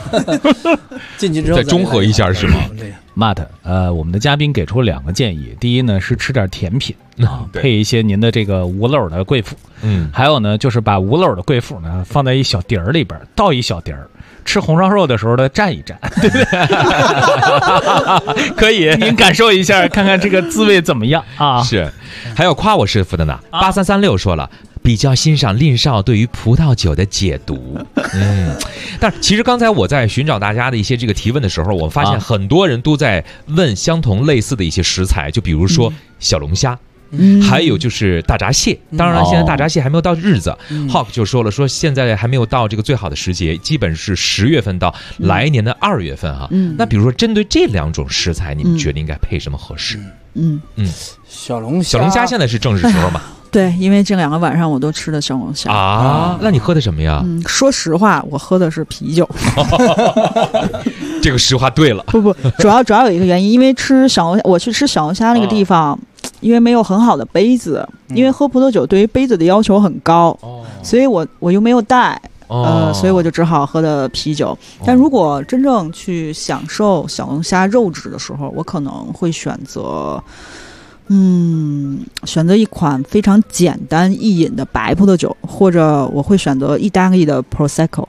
进去之后再中和一下是吗？ 对。 Matt， 我们的嘉宾给出了2个建议，第一呢是吃点甜品啊，配一些您的这个无漏的贵妇，还有呢就是把无漏的贵妇呢放在一小碟儿里边，倒一小碟儿，吃红烧肉的时候呢蘸一蘸，对不对？可以，您感受一下，看看这个滋味怎么样啊？ 是，还有夸我师傅的呢，8336说了。比较欣赏令少对于葡萄酒的解读，但是其实刚才我在寻找大家的一些这个提问的时候，我发现很多人都在问相同类似的一些食材，就比如说小龙虾，还有就是大闸蟹。当然，现在大闸蟹还没有到日子。Hawk 就说了，说现在还没有到这个最好的时节，基本是10月份到来年的2月份哈。那比如说针对这2种食材，你们觉得应该配什么合适？ 小龙虾现在是正是时候嘛？ 对，因为这2个晚上我都吃的小龙虾啊。那你喝的什么呀？ 说实话，我喝的是啤酒。 这个实话对了。 不，主要有一个原因，因为我去吃小龙虾那个地方，因为没有很好的杯子，因为喝葡萄酒对于杯子的要求很高，所以我又没有带。所以我就只好喝的啤酒。但如果真正去享受小龙虾肉质的时候，我可能会选择一款非常简单易饮的白葡萄酒，或者我会选择意大利的 Prosecco。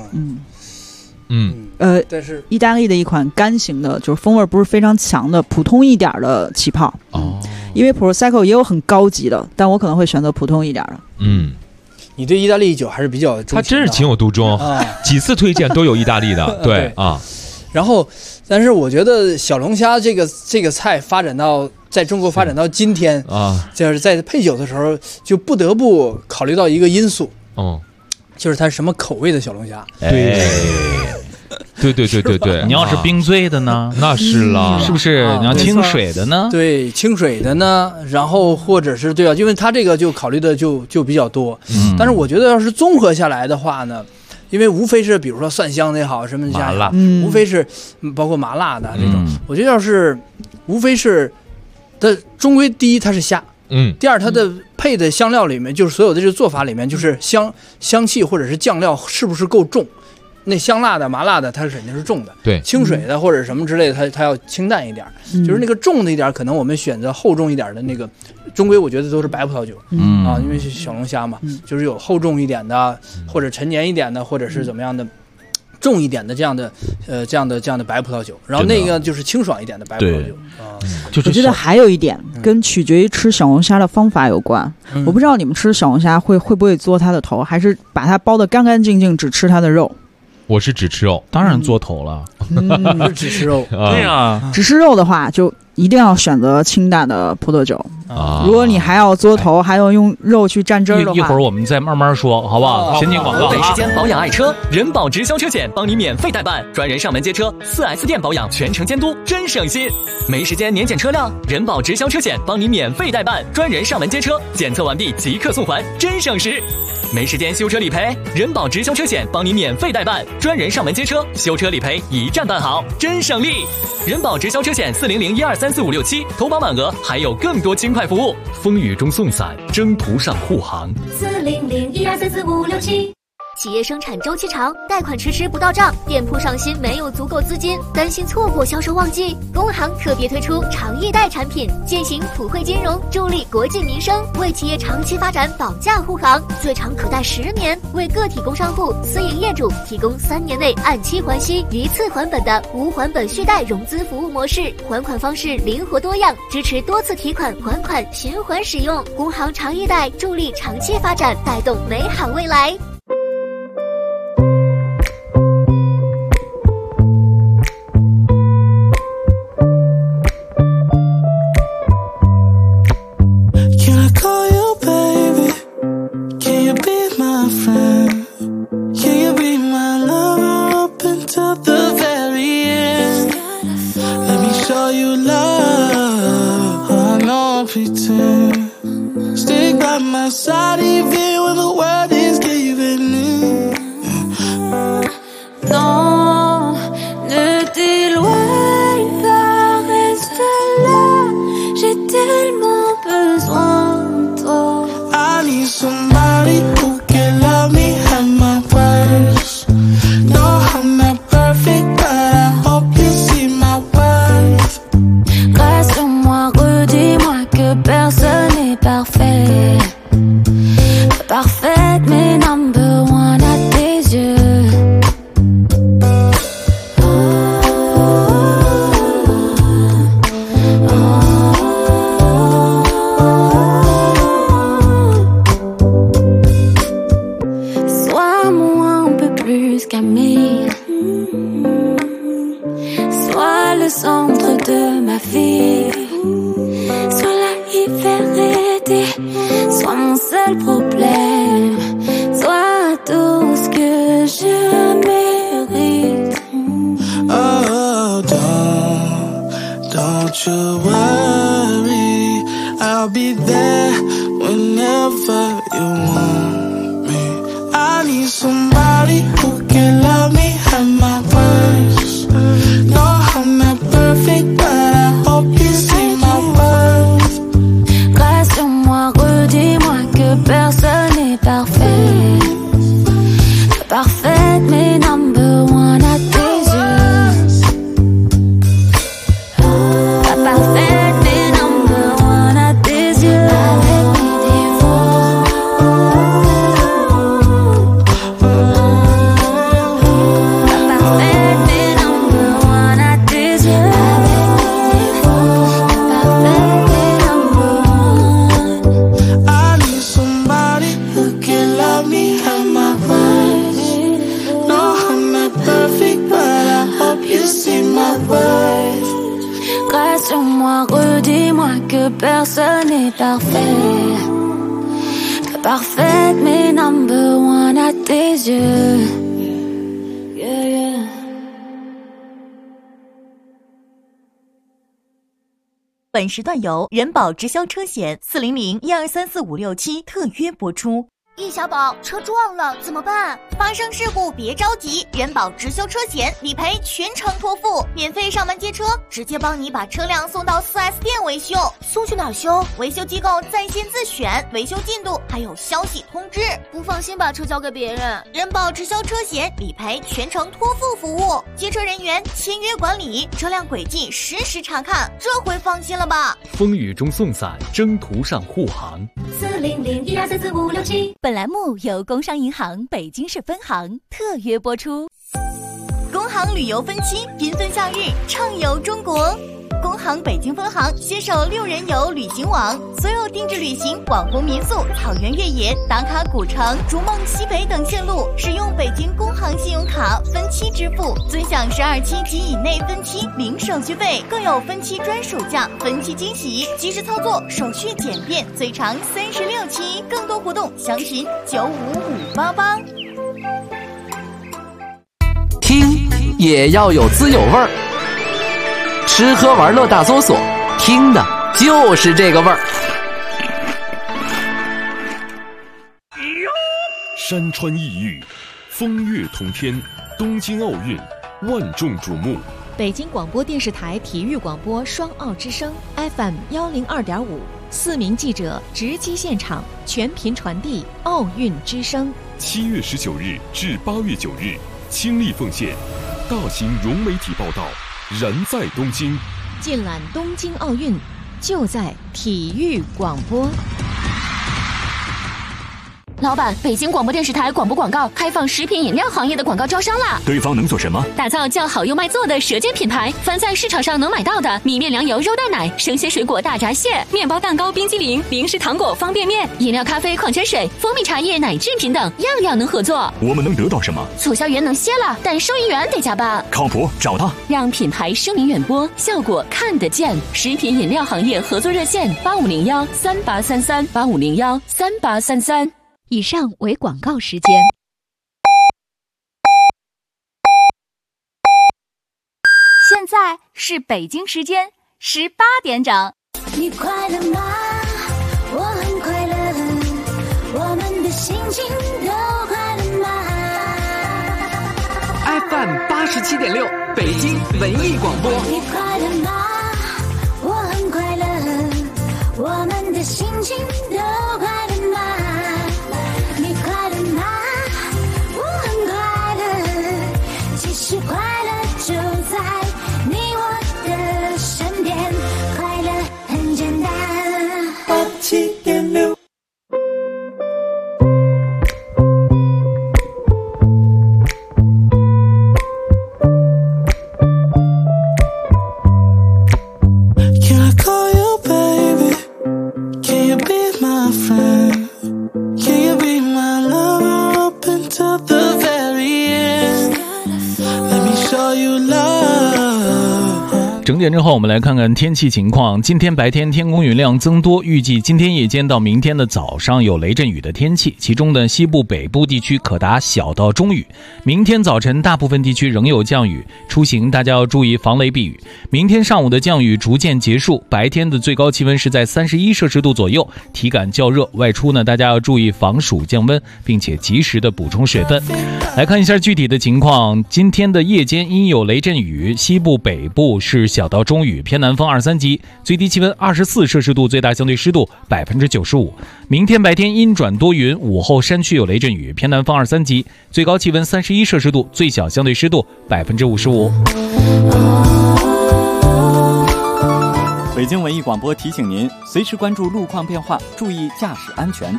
但是意大利的一款干型的，就是风味不是非常强的，普通一点的气泡。因为 Prosecco 也有很高级的，但我可能会选择普通一点的。 你对意大利酒还是比较钟情的， 他真是情有独钟，几次推荐都有意大利的，对啊。 然后，但是我觉得小龙虾这个菜在中国发展到今天啊，就是在配酒的时候，就不得不考虑到一个因素，就是它是什么口味的小龙虾。 对， 你要是冰醉的呢？ 那是了， 是不是？你要清水的呢？ 对，清水的呢，然后或者是对啊，因为它这个就考虑的就比较多。但是我觉得要是综合下来的话呢，因为无非是比如说蒜香的也好，什么麻辣， 无非是包括麻辣的这种。我觉得要是无非是的，终归第一它是虾。第二，它的配的香料里面，就是所有的这个做法里面，就是香气或者是酱料是不是够重？那香辣的、麻辣的，它肯定是重的。 对， 清水的或者什么之类的，它要清淡一点。就是那个重的一点，可能我们选择厚重一点的那个，终归我觉得都是白葡萄酒。因为是小龙虾嘛，就是有厚重一点的，或者陈年一点的，或者是怎么样的。重一点的这样的白葡萄酒，然后那个就是清爽一点的白葡萄酒。 我觉得还有一点跟取决于吃小龙虾的方法有关。我不知道你们吃小龙虾会不会嘬它的头，还是把它包得干干净净，只吃它的肉。 我是只吃肉， 当然嘬头了。 你是只吃肉， 对呀。 只吃肉的话，就一定要选择清淡的葡萄酒。如果你还要嘬头，还要用肉去蘸汁儿的话， 一会儿我们再慢慢说，好不好？先进广告。 北时间保养爱车，人保直销车险帮你免费代办，专人上门接车，4S 店保养全程监督，真省心。没时间年检车辆，人保直销车险帮你免费代办，专人上门接车，检测完毕即刻送还，真省时。没时间修车理赔，人保直销车险帮你免费代办，专人上门接车，修车理赔一站办好，真省力。人保直销车险40012345667，投保满额还有更多轻快服务。风雨中送伞，征途上护航。 40012345667。企业生产周期长，贷款迟迟不到账，店铺上新没有足够资金，担心错过销售旺季。工行特别推出长易贷产品，践行普惠金融，助力国计民生，为企业长期发展保驾护航，最长可贷10年，为个体工商户、私营业主提供3年内按期还息、一次还本的无还本续贷融资服务模式，还款方式灵活多样，支持多次提款还款循环使用。工行长易贷助力长期发展，带动美好未来。 vie. Soit la vérité, soit mon seul problème, soit tout ce que je mérite. Oh, don't you worry, I'll be there whenever you want me. I need somebody who can love me at my worst. No, I'm not perfect, but I hope you see my worth. Rassure-moi, redis-moi que personne n'est parfait. Parfaite, mais number one à tes yeux. Pas parfaite, mais number one à tes yeux. Avec mes défauts. Pas parfaite, mais number one à tes yeux. Avec mes défauts. Pas parfaite, mais number one. I need somebody who can love me at my worst. No, I'm not perfect, but I hope you see my worth. Rassure-moi, redis-moi que personne n'est parfait. Pas parfaite, mais number one à tes yeux. Yeah, yeah. 本时段由人保直销车险400-1234567特约播出。易小宝，车撞了怎么办？发生事故别着急，人保直销车险理赔全程托付，免费上门接车，直接帮你把车辆送到 4S 店维修。送去哪儿修？维修机构在线自选，维修进度还有消息通知。不放心把车交给别人，人保直销车险理赔全程托付服务，接车人员签约管理，车辆轨迹实时查看，这回放心了吧？ 风雨中送伞，征途上护航。 400-1234567。 本栏目由工商银行北京市分行特约播出。工行旅游分期缤纷夏日，畅游中国。工行北京分行携手6人游旅行网，所有定制旅行、网红民宿、草原越野、打卡古城、逐梦西北等线路，使用北京工行信用卡分期支付，尊享12期及以内分期零手续费，更有分期专属价、分期惊喜，及时操作，手续简便，最长36期。更多活动详询95588。 听也要有滋有味儿，吃喝玩乐大搜索，听的就是这个味儿。 山川异域，风月同天，东京奥运万众瞩目。 北京广播电视台体育广播双奥之声 FM 102.5，4名记者直击现场，全频传递奥运之声。 7月19日至8月9日，倾力奉献，大型融媒体报道，燃在东京， 尽览东京奥运，就在体育广播。 老板，北京广播电视台广播广告开放食品饮料行业的广告招商啦！ 对方能做什么？ 打造叫好又卖座的舌尖品牌，凡在市场上能买到的米面粮油肉蛋奶、生鲜水果大闸蟹、面包蛋糕、冰激凌、零食糖果、方便面、饮料、咖啡、矿泉水、蜂蜜茶叶、奶制品等，样样能合作。 我们能得到什么？ 促销员能歇了，但收银员得加班。 靠谱，找他， 让品牌声名远播，效果看得见。食品饮料行业合作热线8501-3833，8501-3833。 以上为广告时间。 现在是北京时间18点整。 你快乐吗？我很快乐，我们的心情都快乐吗 ？FM 87.6，北京文艺广播。 你快乐吗？我很快乐，我们的心情都快乐吗？你快乐吗？我很快乐，其实快乐就在你我的身边，快乐很简单。87.6。 点之后，我们来看看天气情况。今天白天天空云量增多，预计今天夜间到明天的早上有雷阵雨的天气，其中的西部北部地区可达小到中雨。明天早晨大部分地区仍有降雨，出行大家要注意防雷避雨。明天上午的降雨逐渐结束，白天的最高气温是在31摄氏度左右，体感较热。外出呢，大家要注意防暑降温，并且及时的补充水分。来看一下具体的情况。今天的夜间因有雷阵雨，西部北部是小到中雨，偏南风2-3级，最低气温24摄氏度，最大相对湿度95%。明天白天阴转多云，午后山区有雷阵雨，偏南风2-3级，最高气温31摄氏度，最小相对湿度55%。 北京文艺广播提醒您，随时关注路况变化，注意驾驶安全。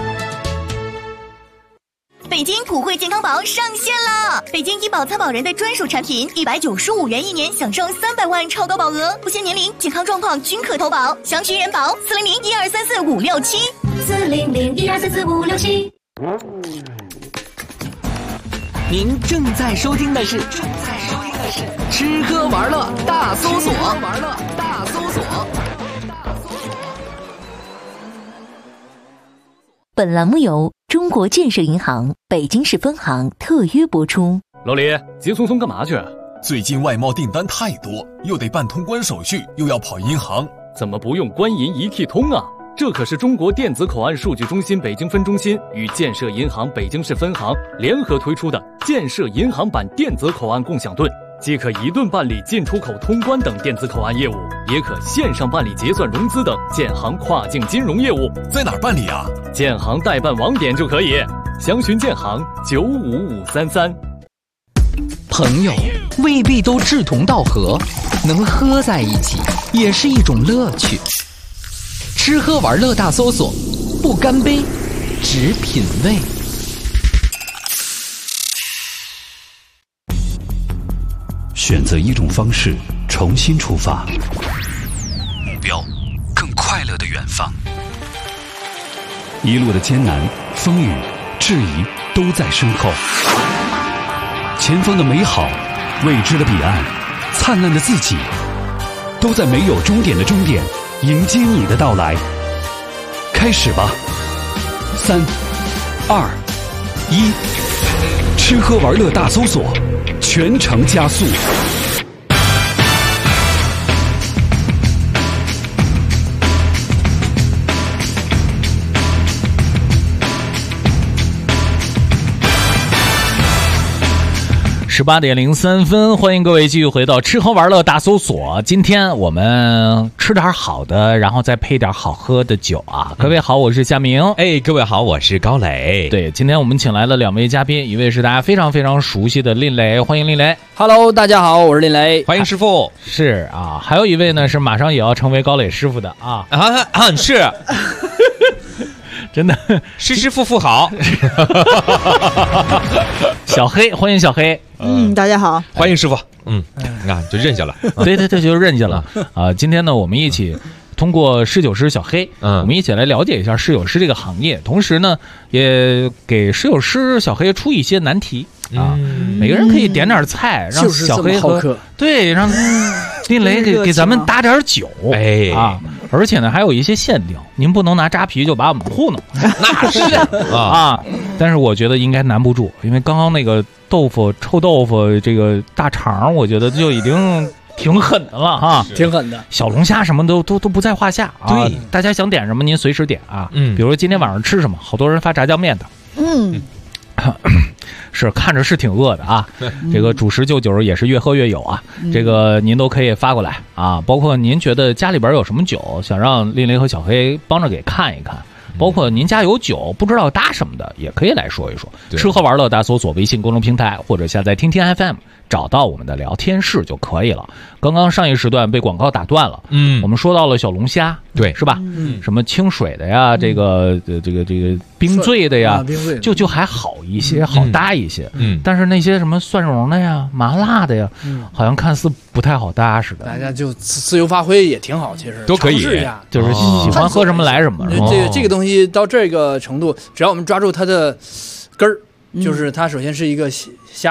北京普惠健康宝上线了！北京医保参保人的专属产品，195元1年，享受300万超高保额，不限年龄、健康状况均可投保。详询人保400-1234-567。400-1234-567。 您正在收听的是吃喝玩乐大搜索。 本栏目由中国建设银行北京市分行特约播出。 老李，急匆匆干嘛去？ 最近外贸订单太多，又得办通关手续，又要跑银行， 怎么不用官银一体通啊？这可是中国电子口岸数据中心北京分中心与建设银行北京市分行联合推出的建设银行版电子口岸共享盾，既可一盾办理进出口通关等电子口岸业务，也可线上办理结算融资等建行跨境金融业务。 在哪儿办理啊？ 建行代办网点就可以，详询建行95533。 朋友未必都志同道合，能喝在一起也是一种乐趣。吃喝玩乐大搜索，不干杯，只品味。 选择一种方式，重新出发，目标更快乐的远方。一路的艰难、风雨、质疑都在身后，前方的美好、未知的彼岸、灿烂的自己，都在没有终点的终点迎接你的到来。开始吧，3、2、1，吃喝玩乐大搜索，全程加速。 18点03分，欢迎各位继续回到吃喝玩乐大搜索。今天我们吃点好的，然后再配点好喝的酒啊。各位好，我是夏明。 各位好，我是高磊。 对，今天我们请来了2位嘉宾，一位是大家非常非常熟悉的林雷，欢迎林雷。 Hello， 大家好，我是林雷， 欢迎师傅。 是啊，还有一位呢是马上也要成为高磊师傅的啊。 是。 真的， 师傅好。 小黑，欢迎小黑。 大家好， 欢迎师傅。就认下了。 对，就认下了啊。今天呢，我们一起通过侍酒师小黑，我们一起来了解一下侍酒师这个行业，同时呢，也给侍酒师小黑出一些难题啊。每个人可以点点菜，让小黑和让林雷给咱们打点酒，而且呢还有一些限定，您不能拿扎啤就把我们糊弄， 那是啊。但是我觉得应该难不住，因为刚刚那个臭豆腐这个大肠，我觉得就已经挺狠的了哈， 挺狠的。 小龙虾什么都不在话下啊。 对， 大家想点什么您随时点啊。比如说今天晚上吃什么，好多人发炸酱面的。是看着是挺饿的啊，这个主食就酒也是越喝越有啊，这个您都可以发过来啊，包括您觉得家里边有什么酒，想让林雷和小黑帮着给看一看，包括您家有酒不知道搭什么的，也可以来说一说。吃喝玩乐大搜索微信公众平台或者下载听听 FM， 找到我们的聊天室就可以了。刚刚上一时段被广告打断了，我们说到了小龙虾， 对， 是吧？什么清水的呀，这个冰醉的呀，就还好一些，好搭一些。但是那些什么蒜蓉的呀、麻辣的呀，好像看似不太好搭似的。 大家就自由发挥也挺好，其实都可以， 就是喜欢喝什么来什么。 这个东西到这个程度，只要我们抓住它的根儿，就是它首先是一个虾。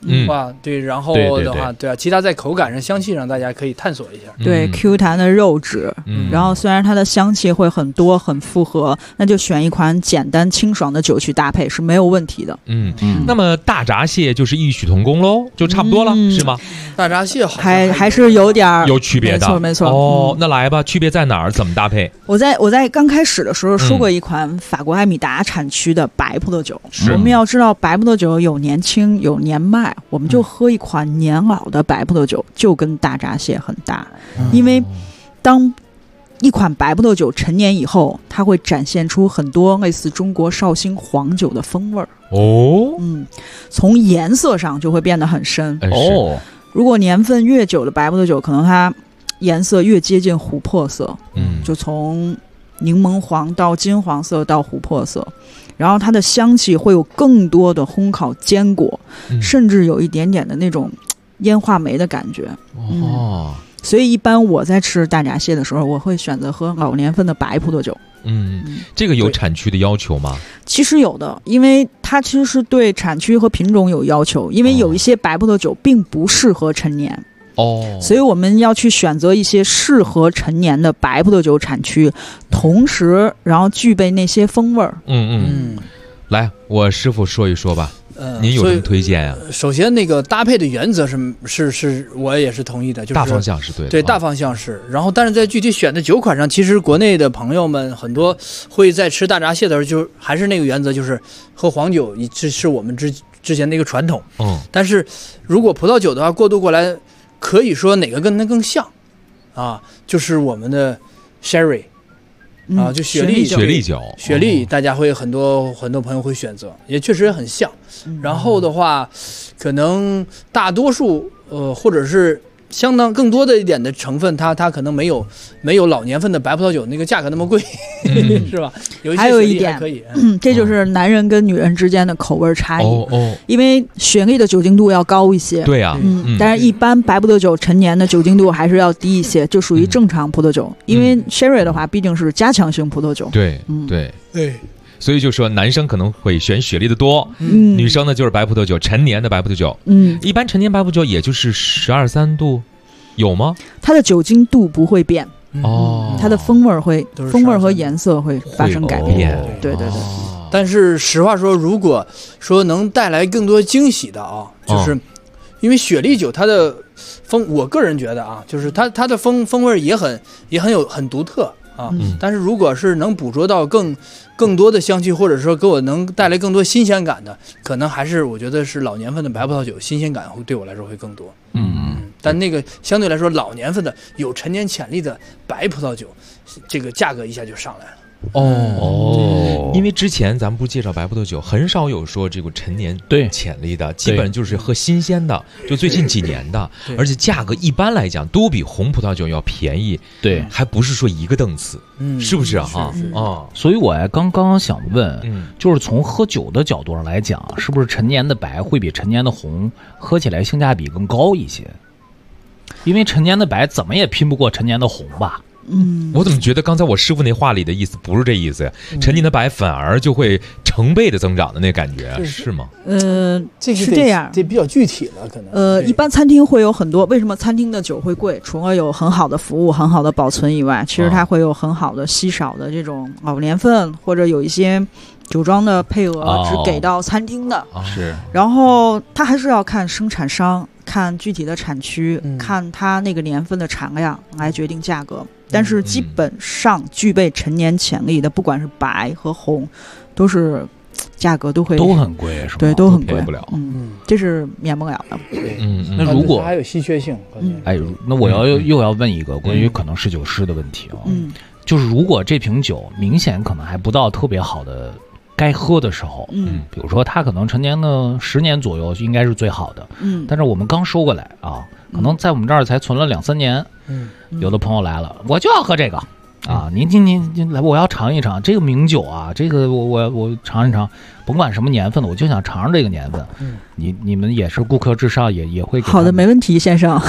对，然后的话，对啊，其他在口感上、香气上，大家可以探索一下。 对 ，Q 弹的肉质，然后虽然它的香气会很多、很复合，那就选一款简单清爽的酒去搭配是没有问题的。 那么大闸蟹就是异曲同工喽，就差不多了，是吗？ 大闸蟹好还是有点有区别的， 没错。 哦，那来吧，区别在哪儿？怎么搭配？ 我在刚开始的时候说过一款法国艾米达产区的白葡萄酒。我们要知道，白葡萄酒有年轻有年迈，我们就喝一款年老的白葡萄酒，就跟大闸蟹很搭。因为当一款白葡萄酒陈年以后，它会展现出很多类似中国绍兴黄酒的风味儿。从颜色上就会变得很深。如果年份越久的白葡萄酒，可能它颜色越接近琥珀色，就从柠檬黄到金黄色到琥珀色，然后它的香气会有更多的烘烤坚果，甚至有一点点的那种烟话梅的感觉。所以一般我在吃大闸蟹的时候，我会选择喝老年份的白葡萄酒。 这个有产区的要求吗？ 其实有的，因为它其实是对产区和品种有要求，因为有一些白葡萄酒并不适合陈年。所以我们要去选择一些适合陈年的白葡萄酒产区，同时然后具备那些风味儿。 来，我师傅说一说吧。您有什么推荐呀？ 首先，那个搭配的原则是我也是同意的，就是大方向是对的， 对，大方向是。然后，但是在具体选的酒款上，其实国内的朋友们很多会在吃大闸蟹的时候，就还是那个原则，就是喝黄酒，这是我们之前的一个传统。但是如果葡萄酒的话，过渡过来，可以说哪个跟它更像啊？就是我们的 Sherry。就雪莉酒，雪莉，大家会很多朋友会选择，也确实很像。然后的话，可能大多数或者是相当更多的一点的成分，它可能没有老年份的白葡萄酒那个价格那么贵，是吧？ 还有一点可以， 这就是男人跟女人之间的口味差异。因为雪莉的酒精度要高一些， 对啊， 但是一般白葡萄酒陈年的酒精度还是要低一些，就属于正常葡萄酒。因为 Sherry 的话毕竟是加强型葡萄酒， 对。所以就说男生可能会选雪莉的多，女生呢就是白葡萄酒，陈年的白葡萄酒。一般陈年白葡萄酒也就是12、13度，有吗？ 它的酒精度不会变，它的风味和颜色会发生改变。对。 但是实话说，如果说能带来更多惊喜的就是因为雪莉酒它的我个人觉得就是它的风味也很独特。但是如果是能捕捉到更多的香气，或者说给我能带来更多新鲜感的，可能还是我觉得是老年份的白葡萄酒，新鲜感会对我来说会更多。但那个相对来说老年份的有陈年潜力的白葡萄酒，这个价格一下就上来了。 因为之前咱们不介绍白葡萄酒，很少有说这个陈年潜力的，基本就是喝新鲜的，就最近几年的，而且价格一般来讲都比红葡萄酒要便宜， 对， 还不是说一个档次，是不是所以我刚刚想问，就是从喝酒的角度上来讲，是不是陈年的白会比陈年的红喝起来性价比更高一些？因为陈年的白怎么也拼不过陈年的红吧。 我怎么觉得刚才我师傅那话里的意思不是这意思呀？陈年的白反而就会成倍的增长的那感觉，是吗？ 是这样， 这比较具体了，可能。 一般餐厅会有很多，为什么餐厅的酒会贵？除了有很好的服务、很好的保存以外，其实它会有很好的稀少的这种老年份，或者有一些酒庄的配额只给到餐厅的。 是。 然后它还是要看生产商。看具体的产区，看它那个年份的产量来决定价格，但是基本上具备陈年潜力的，不管是白和红，都是价格都很贵，是吧？ 对，都很贵， 不了。 这是免不了的。 那如果还有稀缺性， 那我又要问一个关于可能是酒师的问题就是如果这瓶酒明显可能还不到特别好的该喝的时候，比如说它可能陈年的10年左右应该是最好的，但是我们刚收过来可能在我们这儿才存了2、3年，有的朋友来了，我就要喝这个您来，我要尝一尝这个名酒这个我尝一尝，甭管什么年份的，我就想尝尝这个年份。你们也是顾客至上，也会给好的，没问题，先生。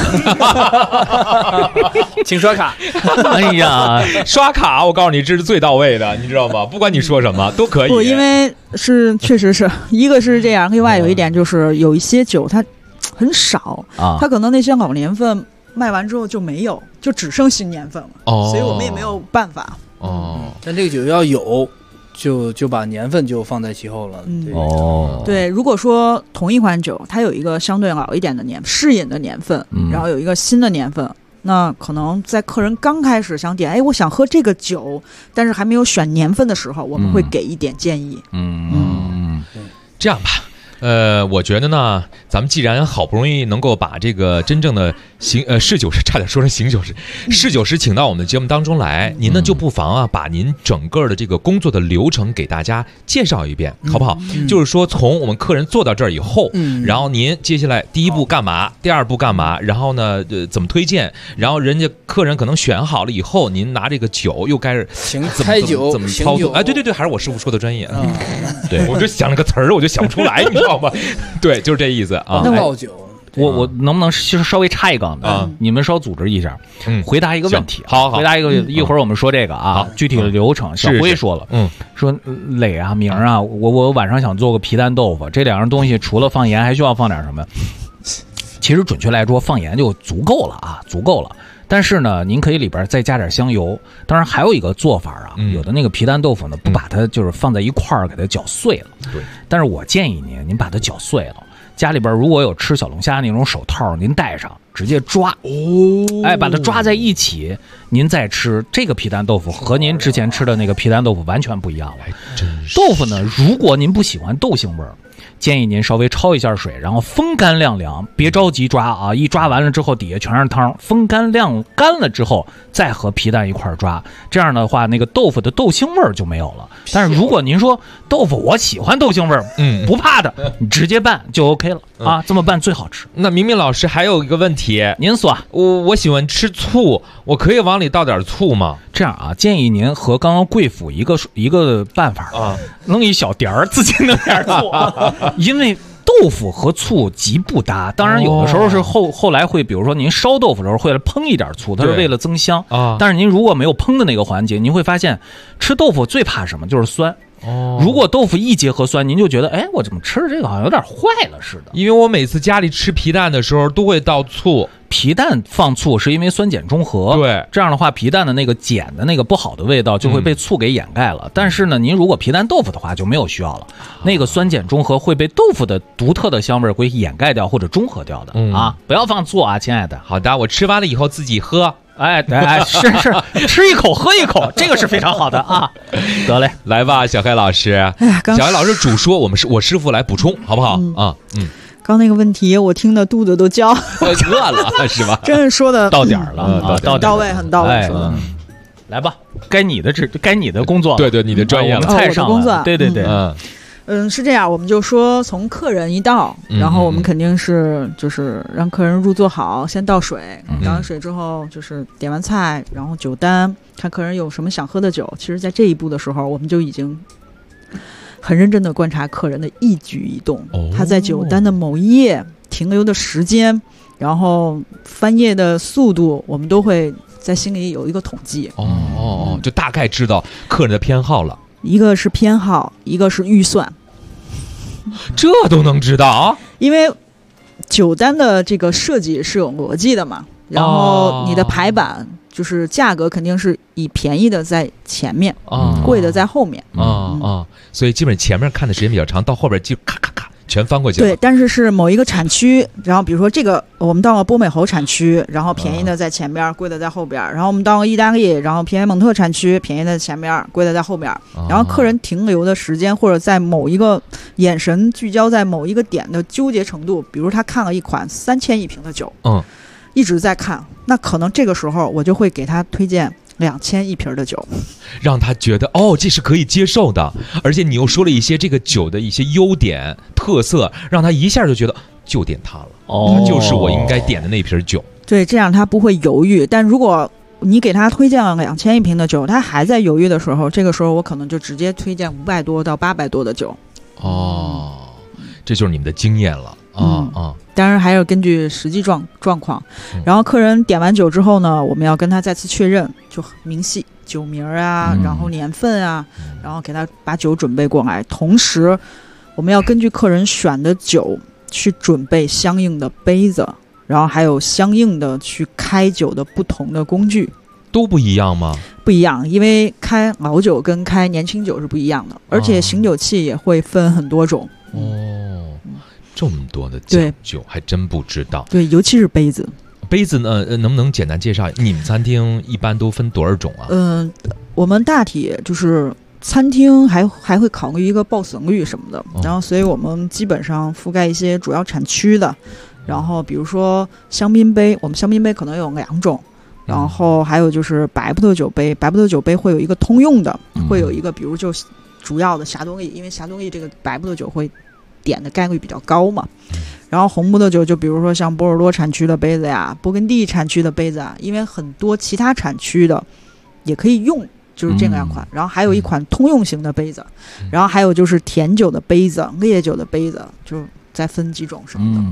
请刷卡。 哎呀， 刷卡，我告诉你，这是最到位的，你知道吗？不管你说什么都可以。 不，因为确实是一个是这样，另外有一点就是有一些酒它很少啊， 它可能那些老年份卖完之后就没有，就只剩新年份了，所以我们也没有办法。 但这个酒要有。就把年份就放在其后了。 对，如果说同一款酒，它有一个相对老一点的试饮的年份，然后有一个新的年份，那可能在客人刚开始想点，我想喝这个酒，但是还没有选年份的时候，我们会给一点建议。 这样吧。我觉得呢，咱们既然好不容易能够把这个真正的侍酒师，差点说成醒酒师，侍酒师请到我们的节目当中来，您呢就不妨啊，把您整个的这个工作的流程给大家介绍一遍，好不好？就是说，从我们客人坐到这儿以后，然后您接下来第一步干嘛，第二步干嘛，然后呢，怎么推荐，然后人家客人可能选好了以后，您拿这个酒又该开酒怎么操作？哎，对，还是我师傅说的专业。对，我就想了个词儿，我就想不出来，你知道吗？对，就是这意思啊。 倒酒， 我能不能稍微插一杠啊？你们稍组织一下，回答一个问题。好，回答一个，一会儿我们说这个啊，具体的流程。小辉说了，说磊啊、明啊，我晚上想做个皮蛋豆腐，这两样东西除了放盐，还需要放点什么？其实准确来说，放盐就足够了啊，足够了。但是呢，您可以里边再加点香油。当然还有一个做法啊，有的那个皮蛋豆腐呢，不把它就是放在一块儿给它搅碎了。对。但是我建议您把它搅碎了。家里边如果有吃小龙虾那种手套，您戴上，直接抓。把它抓在一起，您再吃这个皮蛋豆腐，和您之前吃的那个皮蛋豆腐完全不一样了。豆腐呢，如果您不喜欢豆腥味儿，建议您稍微焯一下水，然后风干晾凉，别着急抓啊！一抓完了之后，底下全是汤，风干晾干了之后，再和皮蛋一块抓，这样的话，那个豆腐的豆腥味儿就没有了。但是如果您说豆腐我喜欢豆腥味儿，不怕的，你直接拌就 OK 了啊！这么拌最好吃。 那明明老师还有一个问题， 您说， 我喜欢吃醋，我可以往里倒点醋吗？ 这样啊，建议您和刚刚贵府一个办法啊，弄一小碟儿，自己弄点醋。因为豆腐和醋极不搭，当然有的时候是后来会，比如说您烧豆腐的时候会烹一点醋，它是为了增香啊。但是您如果没有烹的那个环节，您会发现吃豆腐最怕什么？就是酸。如果豆腐一结合酸，您就觉得我怎么吃的这个好像有点坏了似的。 因为我每次家里吃皮蛋的时候都会倒醋， 皮蛋放醋是因为酸碱中和， 对， 这样的话皮蛋的那个碱的那个不好的味道就会被醋给掩盖了。但是呢，您如果皮蛋豆腐的话就没有需要了，那个酸碱中和会被豆腐的独特的香味会掩盖掉或者中和掉的啊！不要放醋啊，亲爱的。 好的，我吃完了以后自己喝。 是吃一口喝一口，这个是非常好的啊。得嘞， 来吧，小黑老师。小黑老师主说，我师傅来补充，好不好啊？ 刚那个问题我听得肚子都叫， 饿了是吧？ 真是说的到点了， 到位，很到位。 来吧，该你的工作， 对，你的专业了， 菜上工作， 对， 是这样，我们就说从客人一到，然后我们肯定是就是让客人入座好，先倒水，倒完水之后就是点完菜，然后酒单，看客人有什么想喝的酒。其实在这一步的时候，我们就已经很认真的观察客人的一举一动，他在酒单的某一页停留的时间，然后翻页的速度，我们都会在心里有一个统计。 就大概知道客人的偏好了。 一个是偏好，一个是预算， 这都能知道啊？ 因为酒单的这个设计是有逻辑的嘛，然后你的排版就是价格肯定是以便宜的在前面，贵的在后面所以基本前面看的时间比较长，到后边就咔咔咔全翻过去了。 对，但是某一个产区，然后比如说这个我们到了波美侯产区，然后便宜的在前边，贵的在后边，然后我们到了意大利，然后便宜蒙特产区，便宜的在前边，贵的在后边，然后客人停留的时间或者在某一个眼神聚焦在某一个点的纠结程度，比如他看了一款3000一瓶的酒，一直在看，那可能这个时候我就会给他推荐2000一瓶的酒， 让他觉得这是可以接受的，而且你又说了一些这个酒的一些优点特色，让他一下就觉得就点它了，它就是我应该点的那瓶酒。 对，这样他不会犹豫。但如果你给他推荐了2000一瓶的酒，他还在犹豫的时候，这个时候我可能就直接推荐500多到800多的酒。 这就是你们的经验了。 当然还有根据实际状况，然后客人点完酒之后呢，我们要跟他再次确认，就明细酒名啊，然后年份啊，然后给他把酒准备过来。同时我们要根据客人选的酒去准备相应的杯子，然后还有相应的去开酒的不同的工具。 都不一样吗？ 不一样，因为开老酒跟开年轻酒是不一样的，而且醒酒器也会分很多种。 这么多的讲究，还真不知道。 对，尤其是杯子。 杯子呢，能不能简单介绍？你们餐厅一般都分多少种啊？ 我们大体就是餐厅还会考虑一个报损率什么的，然后所以我们基本上覆盖一些主要产区的。然后比如说香槟杯，我们香槟杯可能有2种。然后还有就是白葡萄酒杯，白葡萄酒杯会有一个通用的，会有一个比如就主要的霞多丽，因为霞多丽这个白葡萄酒会点的概率比较高嘛。然后红葡萄酒就比如说像波尔多产区的杯子呀，勃艮第产区的杯子啊，因为很多其他产区的也可以用，就是这2款。然后还有一款通用型的杯子，然后还有就是甜酒的杯子、烈酒的杯子，就再分几种什么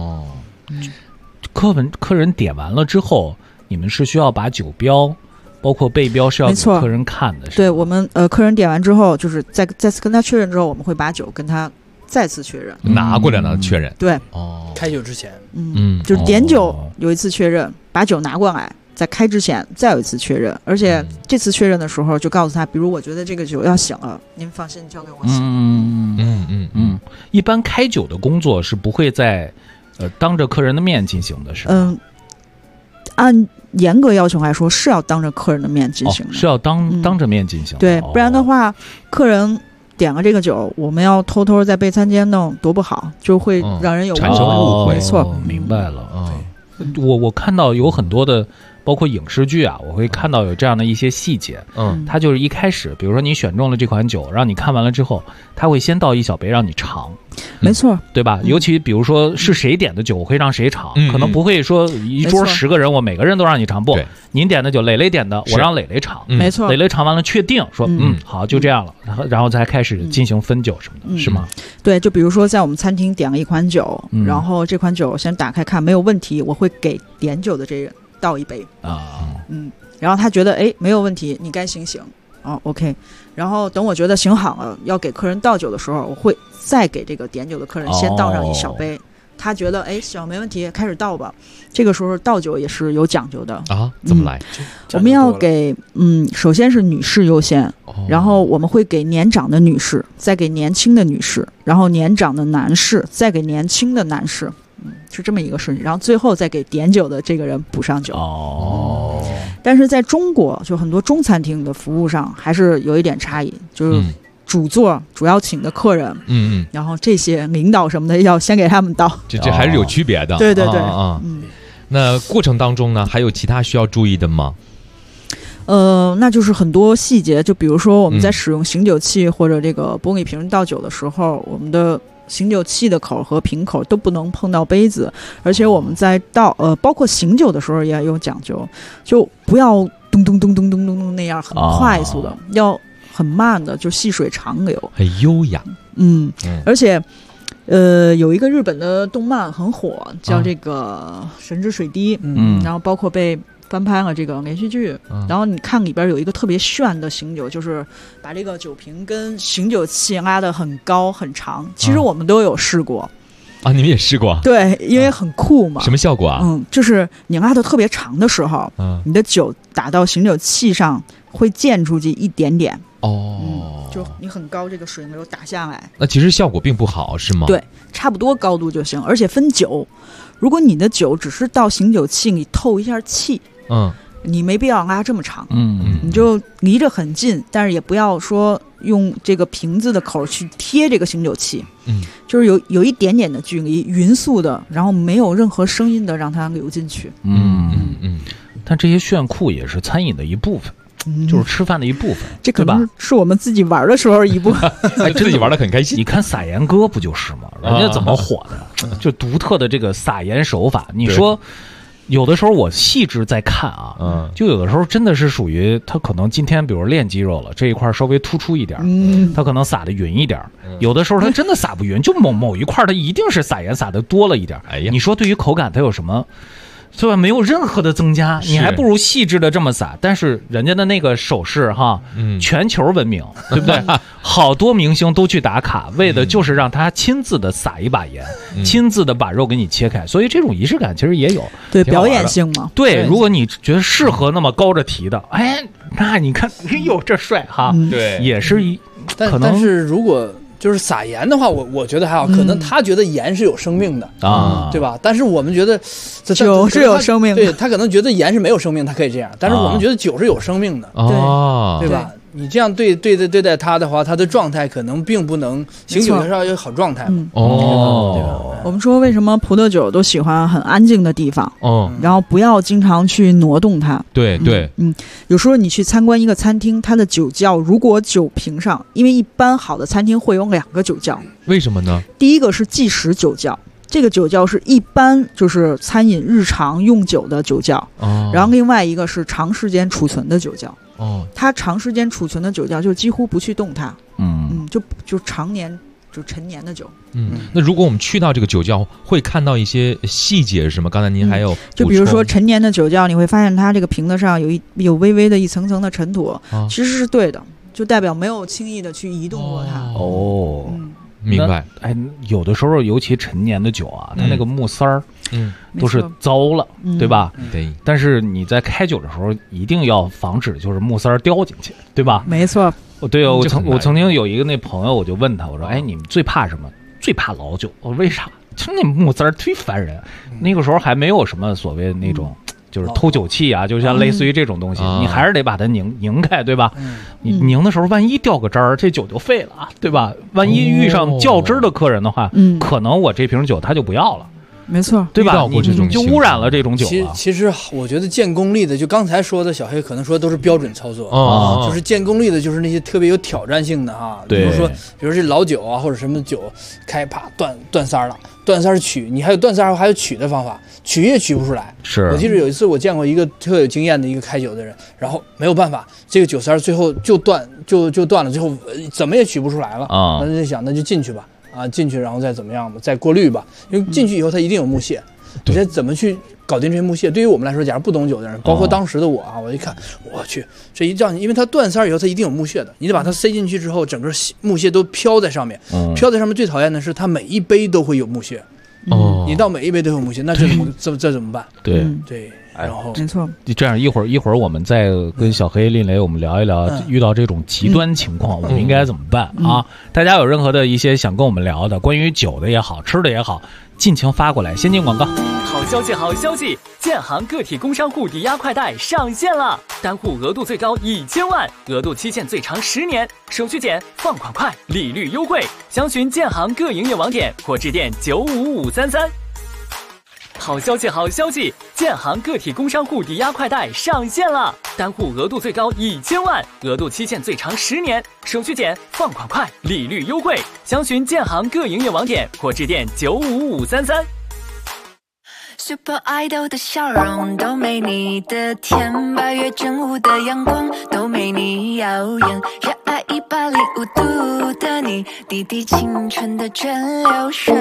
的。客人点完了之后，你们是需要把酒标包括背标是要给客人看的。 对，我们客人点完之后，就是再次跟他确认之后，我们会把酒跟他再次确认， 拿过来了确认。 对， 开酒之前， 就是点酒有一次确认，把酒拿过来，在开之前再有一次确认，而且这次确认的时候就告诉他，比如我觉得这个酒要醒了，您放心交给我醒。 一般开酒的工作是不会在当着客人的面进行的，是吗？ 按严格要求来说是要当着客人的面进行的， 是要当着面进行的。 对，不然的话，客人点了这个酒，我们要偷偷在备餐间弄，多不好，就会让人有产生误会。 没错， 明白了。我看到有很多的，包括影视剧啊，我会看到有这样的一些细节。他就是一开始，比如说你选中了这款酒，让你看完了之后，他会先倒一小杯让你尝。 没错， 对吧？尤其比如说是谁点的酒，我会让谁尝，可能不会说一桌10个人，我每个人都让你尝。不，您点的酒，磊磊点的，我让磊磊尝。 没错， 磊磊尝完了，确定说好，就这样了，然后才开始进行分酒什么的，是吗？ 对，就比如说在我们餐厅点了一款酒，然后这款酒先打开看没有问题，我会给点酒的这人倒一杯然后他觉得没有问题，你该醒。OK， 然后等我觉得醒好了，要给客人倒酒的时候，我会再给这个点酒的客人先倒上一小杯。他觉得行，没问题，开始倒吧。这个时候倒酒也是有讲究的啊，怎么来？ 我们要给首先是女士优先，然后我们会给年长的女士，再给年轻的女士，然后年长的男士，再给年轻的男士，是这么一个顺序，然后最后再给点酒的这个人补上酒。但是在中国，就很多中餐厅的服务上还是有一点差异，就是主座主要请的客人，然后这些领导什么的要先给他们倒， 这还是有区别的。 对对对， 那过程当中呢，还有其他需要注意的吗？ 那就是很多细节，就比如说我们在使用醒酒器或者这个玻璃瓶倒酒的时候，我们的醒酒器的口和瓶口都不能碰到杯子，而且我们在包括醒酒的时候也有讲究，就不要咚咚咚咚咚咚咚那样很快速的，要很慢的，就细水长流， 很优雅。 而且有一个日本的动漫很火，叫这个《神之水滴》，然后包括被翻拍了这个连续剧，然后你看里边有一个特别炫的醒酒，就是把这个酒瓶跟醒酒器拉得很高很长。其实我们都有试过啊，你们也试过？ 对，因为很酷嘛。 什么效果啊？ 就是你拉得特别长的时候，你的酒打到醒酒器上会溅出去一点点。就你很高，这个水流打下来， 那其实效果并不好，是吗？ 对，差不多高度就行，而且分酒。如果你的酒只是到醒酒器里透一下气，你没必要拉这么长，你就离着很近，但是也不要说用这个瓶子的口去贴这个醒酒器，就是有一点点的距离，匀速的，然后没有任何声音的让它流进去。 但这些炫酷也是餐饮的一部分。就是吃饭的一部分， 这可能是我们自己玩的时候一部分， 自己玩的很开心。 你看撒盐哥不就是吗？人家怎么火的？就独特的这个撒盐手法。你说，有的时候我细致在看啊，就有的时候真的是属于他可能今天比如练肌肉了，这一块稍微突出一点，他可能撒的匀一点。有的时候他真的撒不匀，就某一块他一定是撒盐撒的多了一点。你说对于口感他有什么对吧？没有任何的增加，你还不如细致的这么撒。但是人家的那个手势哈，全球闻名，对不对？好多明星都去打卡，为的就是让他亲自的撒一把盐，亲自的把肉给你切开。所以这种仪式感其实也有， 对表演性嘛。 对，如果你觉得适合那么高着提的，哎，那你看，哎呦这帅哈， 对， 也是一可能。 但是如果就是撒盐的话，我觉得还好，可能他觉得盐是有生命的啊，对吧？但是我们觉得酒是有生命的， 对他可能觉得盐是没有生命，他可以这样，但是我们觉得酒是有生命的，对吧？你这样对待他的话，他的状态可能并不能醒酒的时候有好状态哦。我们说为什么葡萄酒都喜欢很安静的地方，然后不要经常去挪动它。 对对， 有时候你去参观一个餐厅，它的酒窖如果酒瓶上，因为一般好的餐厅会有2个酒窖， 为什么呢？ 第一个是计时酒窖。这个酒窖是一般就是餐饮日常用酒的酒窖，然后另外一个是长时间储存的酒窖。它长时间储存的酒窖就几乎不去动它，就常年就陈年的酒。 那如果我们去到这个酒窖，会看到一些细节是什么？刚才您还有就比如说陈年的酒窖，你会发现它这个瓶子上有微微的一层层的尘土，其实是对的，就代表没有轻易的去移动过它。 明白。 哎，有的时候尤其陈年的酒啊，它那个木塞儿，都是糟了，对吧？ 对。 但是你在开酒的时候，一定要防止就是木塞儿掉进去，对吧？ 没错。 对，我曾经有一个那朋友，我就问他，我说：“哎，你们最怕什么？最怕老酒。我说为啥？就那木塞儿忒烦人。那个时候还没有什么所谓那种。就是偷酒器啊，就像类似于这种东西，你还是得把它拧开，对吧？你拧的时候，万一掉个渣儿，这酒就废了啊，对吧？万一遇上较真的客人的话，可能我这瓶酒他就不要了。 没错， 对吧？你就污染了这种酒了。 其实我觉得见功力的，就刚才说的小黑可能说的都是标准操作就是见功力的，就是那些特别有挑战性的哈。比如说这老酒啊，或者什么酒开啪断塞了，断塞取，你还有断塞还有取的方法，取也取不出来。 是我记得有一次我见过一个特有经验的一个开酒的人，然后没有办法，这个酒塞最后就断了，最后怎么也取不出来了那就想那就进去吧。进去然后再怎么样吧，再过滤吧，因为进去以后它一定有木屑，你再怎么去搞定这些木屑？对于我们来说，假如不懂酒的人，包括当时的我我一看，我去，这一样，因为它断塞以后它一定有木屑的，你得把它塞进去之后，整个木屑都飘在上面，飘在上面最讨厌的是它每一杯都会有木屑，你到每一杯都有木屑，那这怎么办？ 对。 然后没错， 这样一会儿我们再跟小黑、林雷我们聊一聊，遇到这种极端情况，我们应该怎么办啊？大家有任何的一些想跟我们聊的，关于酒的也好，吃的也好，尽情发过来。先进广告。 好消息，好消息！建行个体工商户抵押快贷上线了，单户额度最高1000万，额度期限最长10年，手续简，放款快，利率优惠。详询建行各营业网点或致电95533。好消息，好消息！建行个体工商户抵押快贷上线了，单户额度最高1000万，额度期限最长10年，手续简，放款快，利率优惠。详询建行各营业网点或致电95533。 Super Idol 的笑容都没你的甜，8月正午的阳光都没你耀眼，热爱105度的你，滴滴青春的蒸馏水。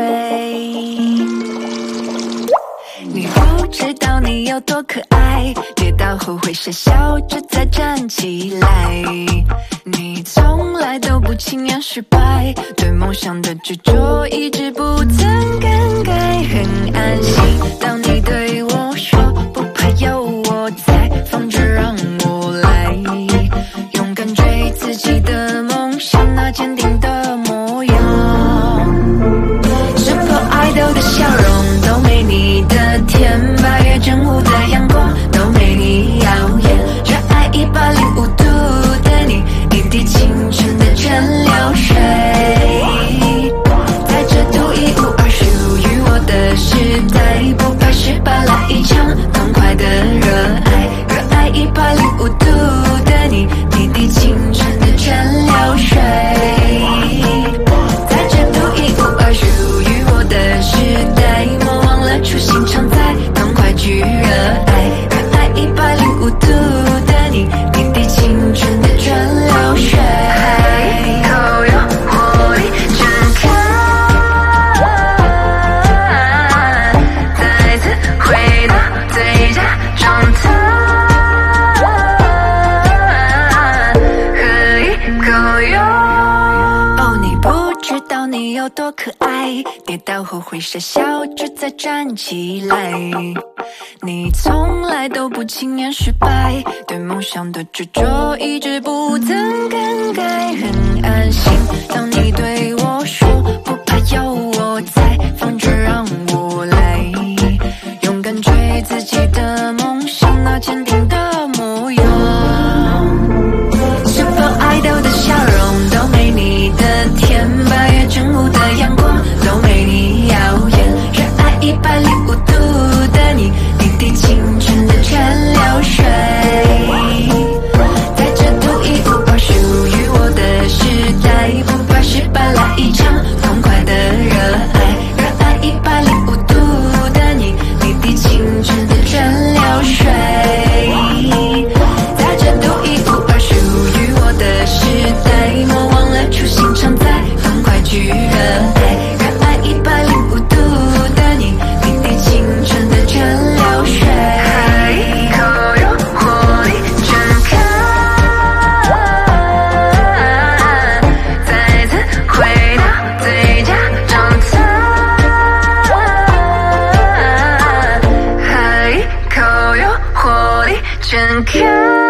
你不知道你有多可爱，跌倒后会傻笑着再站起来。你从来都不轻言失败，对梦想的执着一直不曾更改。很安心，当你对我说不怕有我在，放着让我来，勇敢追自己的梦想，那坚定的模样。Super Idol 的笑容都没你的甜，8月正午的阳光都没你耀眼，热爱105度的你，滴滴青春的蒸馏水，在这独一无二属于我的时代，不怕失败，来一有多可爱，跌倒后会傻笑着再站起来。你从来都不轻言失败，对梦想的执着一直不曾更改，很安心。当你对我说不怕有我在，放着让我来，勇敢追自己的梦想，那坚定的模样。是否爱豆的笑容都没你的甜，8月正午的阳光都没你耀眼，热爱105度的你，滴滴清纯的蒸馏水，在这独一无二属于我的时代，不怕失败，来一场痛快的热爱，热爱105度的你，滴滴清纯的蒸馏水，在这独一无二属于我的时代，莫忘了初心常在，痛快去热爱，热爱105度的你，滴滴清纯的蒸馏水，一口有活力真可爱，再次回到最佳状态，一口有活力真可爱。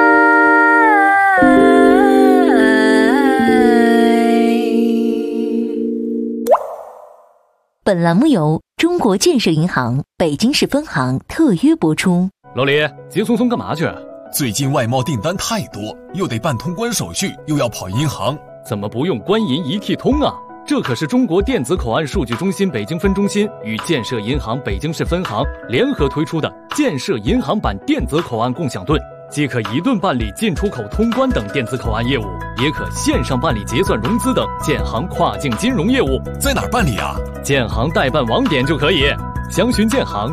本栏目由中国建设银行北京市分行特约播出。 老李，急匆匆干嘛去？ 最近外贸订单太多，又得办通关手续，又要跑银行， 怎么不用官银一体通啊？这可是中国电子口岸数据中心北京分中心与建设银行北京市分行联合推出的建设银行版电子口岸共享盾，既可一盾办理进出口通关等电子口岸业务，也可线上办理结算融资等建行跨境金融业务。 在哪儿办理啊？ 建行代办网点就可以，详询建行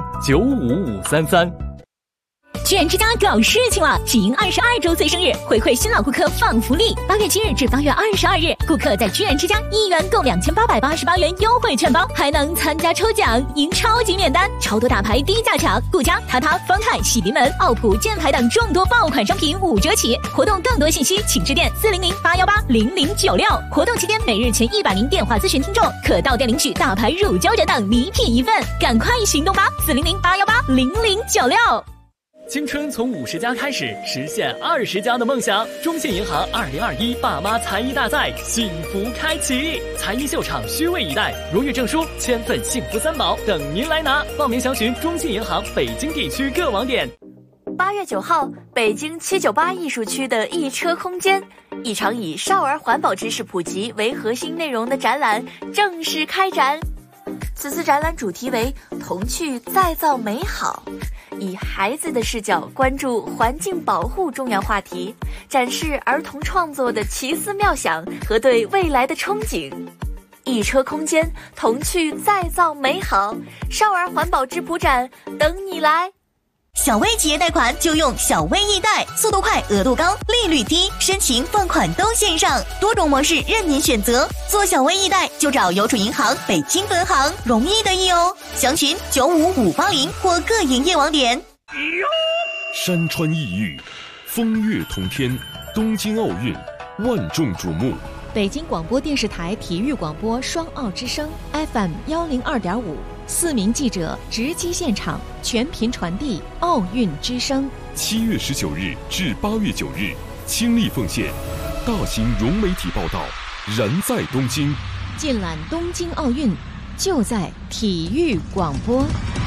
95533。 居然之家搞事情了！喜迎22周岁生日，回馈新老顾客放福利。8月7日至8月22日，顾客在居然之家1元购2888元优惠券包，还能参加抽奖，赢超级免单，超多大牌低价抢，顾家、塔塔、方太、喜临门、奥普、箭牌等众多爆款商品5折起。活动更多信息请致电400-818-0096。活动期间每日前100名电话咨询听众可到店领取大牌乳胶枕等礼品1份，赶快行动吧！400-818-0096。 青春从50加开始，实现20加的梦想。中信银行2021爸妈才艺大赛幸福开启，才艺秀场虚位以待，荣誉证书、千份幸福3宝等您来拿。报名详询中信银行北京地区各网点。 8月9号，北京798艺术区的一车空间，一场以少儿环保知识普及为核心内容的展览正式开展。此次展览主题为童趣再造美好，以孩子的视角关注环境保护重要话题，展示儿童创作的奇思妙想和对未来的憧憬。一车空间，童趣再造美好，少儿环保质朴展等你来。 小微企业贷款就用小微易贷，速度快，额度高，利率低，申请放款都线上，多种模式任您选择。做小微易贷就找邮储银行北京分行，容易的易哦。详询95580或各营业网点。 山川异域，风月同天，东京奥运万众瞩目。 北京广播电视台体育广播双奥之声 FM 102.5，四名记者直击现场，全频传递奥运之声。 7月19日至8月9日，倾力奉献，大型融媒体报道，燃在东京。 尽览东京奥运，就在体育广播。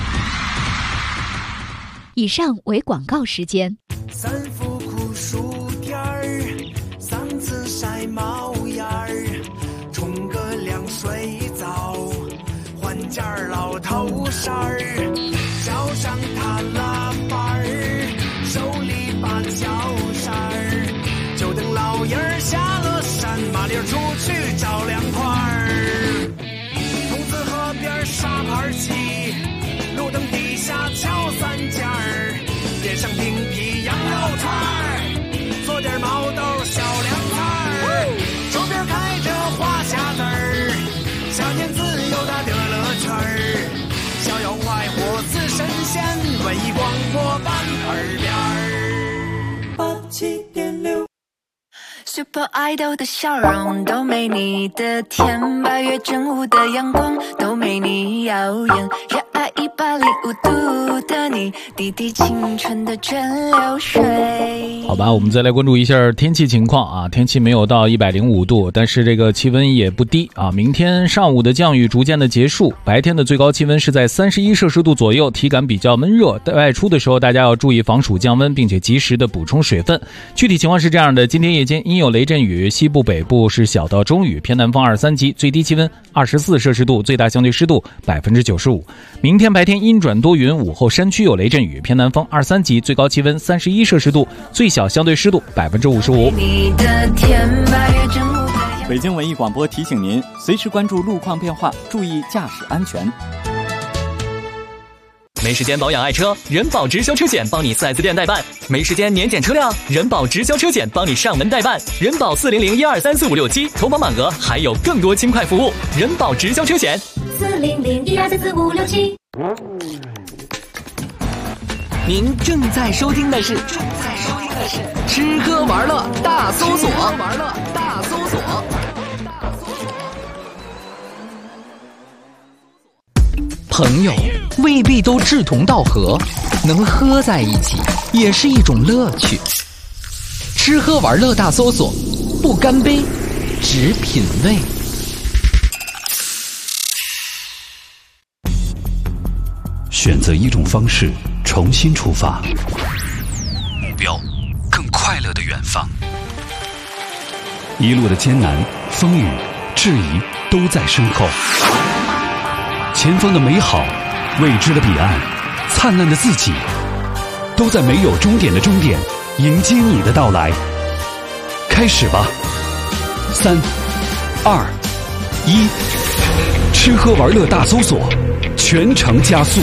以上为广告时间。 3伏酷暑天儿，3次晒毛眼儿，冲个凉水澡，换件老头衫儿，脚上踏拉板儿，手里把脚扇儿，就等老爷儿下了山，麻溜出去找凉快儿。筒子河边沙盘棋，路灯底下敲3件儿，点上冰皮羊肉串儿，做点毛豆小凉菜儿，周边开着花匣子儿，小年自由的乐乐圈儿，逍遥快活似神仙，文艺广播版耳边儿。87.6 Super Idol 的笑容都没你的甜，8月正午的阳光都没你耀眼，热爱105度的你，滴滴青春的蒸馏水。 好吧，我们再来关注一下天气情况啊，天气没有到105度，但是这个气温也不低啊。明天上午的降雨逐渐的结束，白天的最高气温是在31摄氏度左右，体感比较闷热。外出的时候大家要注意防暑降温，并且及时的补充水分。具体情况是这样的，今天夜间阴有雷阵雨，西部北部是小到中雨，偏南风2、3级，最低气温24摄氏度，最大相对湿度95%。明天白天阴转多云，午后山区有雷阵雨，偏南风2、3级，最高气温31摄氏度，最小相对湿度55%。 北京文艺广播提醒您，随时关注路况变化，注意驾驶安全。 没时间保养爱车，人保直销车险帮你 4S 店代办；没时间年检车辆，人保直销车险帮你上门代办。人保400-1234567，投保满额还有更多轻快服务。人保直销车险 400-1234567。 您正在收听的是吃喝玩乐大搜索。 朋友未必都志同道合，能喝在一起也是一种乐趣。吃喝玩乐大搜索，不干杯，只品味。 选择一种方式，重新出发，目标更快乐的远方。一路的艰难、风雨、质疑都在身后。前方的美好，未知的彼岸，灿烂的自己，都在没有终点的终点迎接你的到来。开始吧，3、2、1，吃喝玩乐大搜索，全程加速。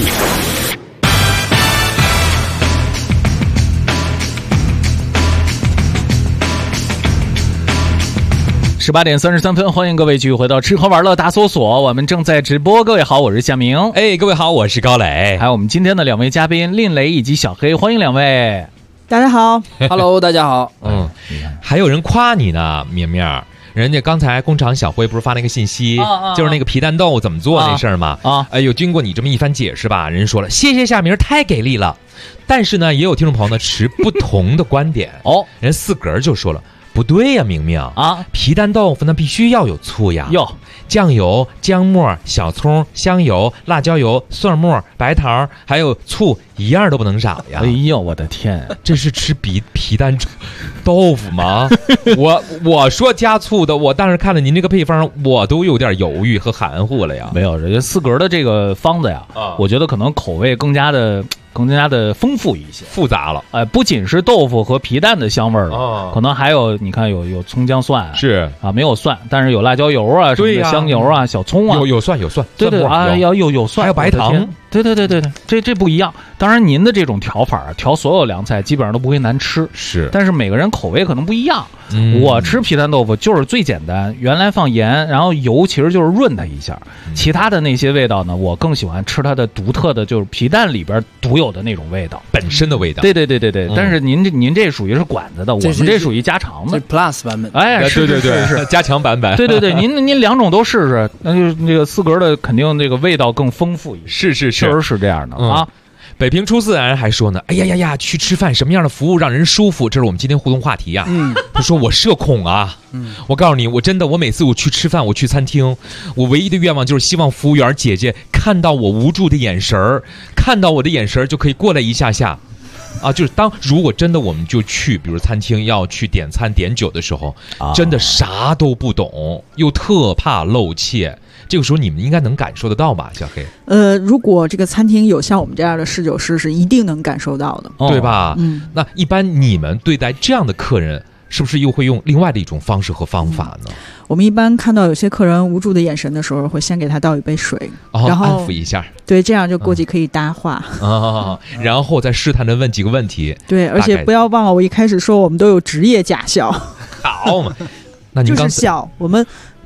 18点33分，欢迎各位继续回到吃喝玩乐大搜索，我们正在直播。各位好，我是夏明。 各位好，我是高磊。 还有我们今天的2位嘉宾令雷以及小黑，欢迎2位。 大家好 ，Hello， 大家好。 还有人夸你呢，明明。人家刚才工厂小辉不是发那个信息，就是那个皮蛋豆怎么做那事儿嘛。哎呦，经过你这么一番解释吧，人说了，谢谢夏明，太给力了。但是呢，也有听众朋友呢持不同的观点。人四格就说了。不对呀，明明啊，皮蛋豆腐那必须要有醋呀，酱油、姜末、小葱、香油、辣椒油、蒜末、白糖，还有醋，一样都不能少呀。 哎呦，我的天， 这是吃皮蛋豆腐吗？我说加醋的，我当时看了您这个配方，我都有点犹豫和含糊了呀。 没有，人家四格的这个方子呀，我觉得可能口味更加的丰富一些， 复杂了。 不仅是豆腐和皮蛋的香味了，可能还有你看有葱姜蒜， 是啊， 没有蒜，但是有辣椒油啊，什么的香油啊，小葱啊， 有蒜， 对啊，有蒜， 还有白糖， 对，这不一样。当然，您的这种调法调所有凉菜基本上都不会难吃， 是， 但是每个人口味可能不一样。我吃皮蛋豆腐就是最简单，原来放盐，然后油其实就是润它一下，其他的那些味道呢，我更喜欢吃它的独特的，就是皮蛋里边独有的那种味道， 本身的味道。 对，但是您这属于是管子的，我们这属于加长的 ，Plus 版本。 对，加强版本。 对，您两种都试试，那就那个四格的肯定这个味道更丰富一些。 是， 确实是这样的啊。 北平初四人还说呢，哎呀，去吃饭什么样的服务让人舒服？这是我们今天互动话题呀。他说我社恐啊，我告诉你，我真的，我每次我去吃饭，我去餐厅，我唯一的愿望就是希望服务员姐姐看到我无助的眼神儿，看到我的眼神儿就可以过来一下。啊，就是如果真的我们就去，比如餐厅要去点餐点酒的时候，真的啥都不懂，又特怕露怯。这个时候你们应该能感受得到吧，小黑？ 如果这个餐厅有像我们这样的侍酒师，是一定能感受到的， 对吧？那一般你们对待这样的客人，是不是又会用另外的一种方式和方法呢？ 我们一般看到有些客人无助的眼神的时候，会先给他倒一杯水，然后安抚一下， 对，这样就过去可以搭话然后再试探着问几个问题。 对，而且不要忘了，我一开始说我们都有职业驾校。 好嘛，那您就是笑我们。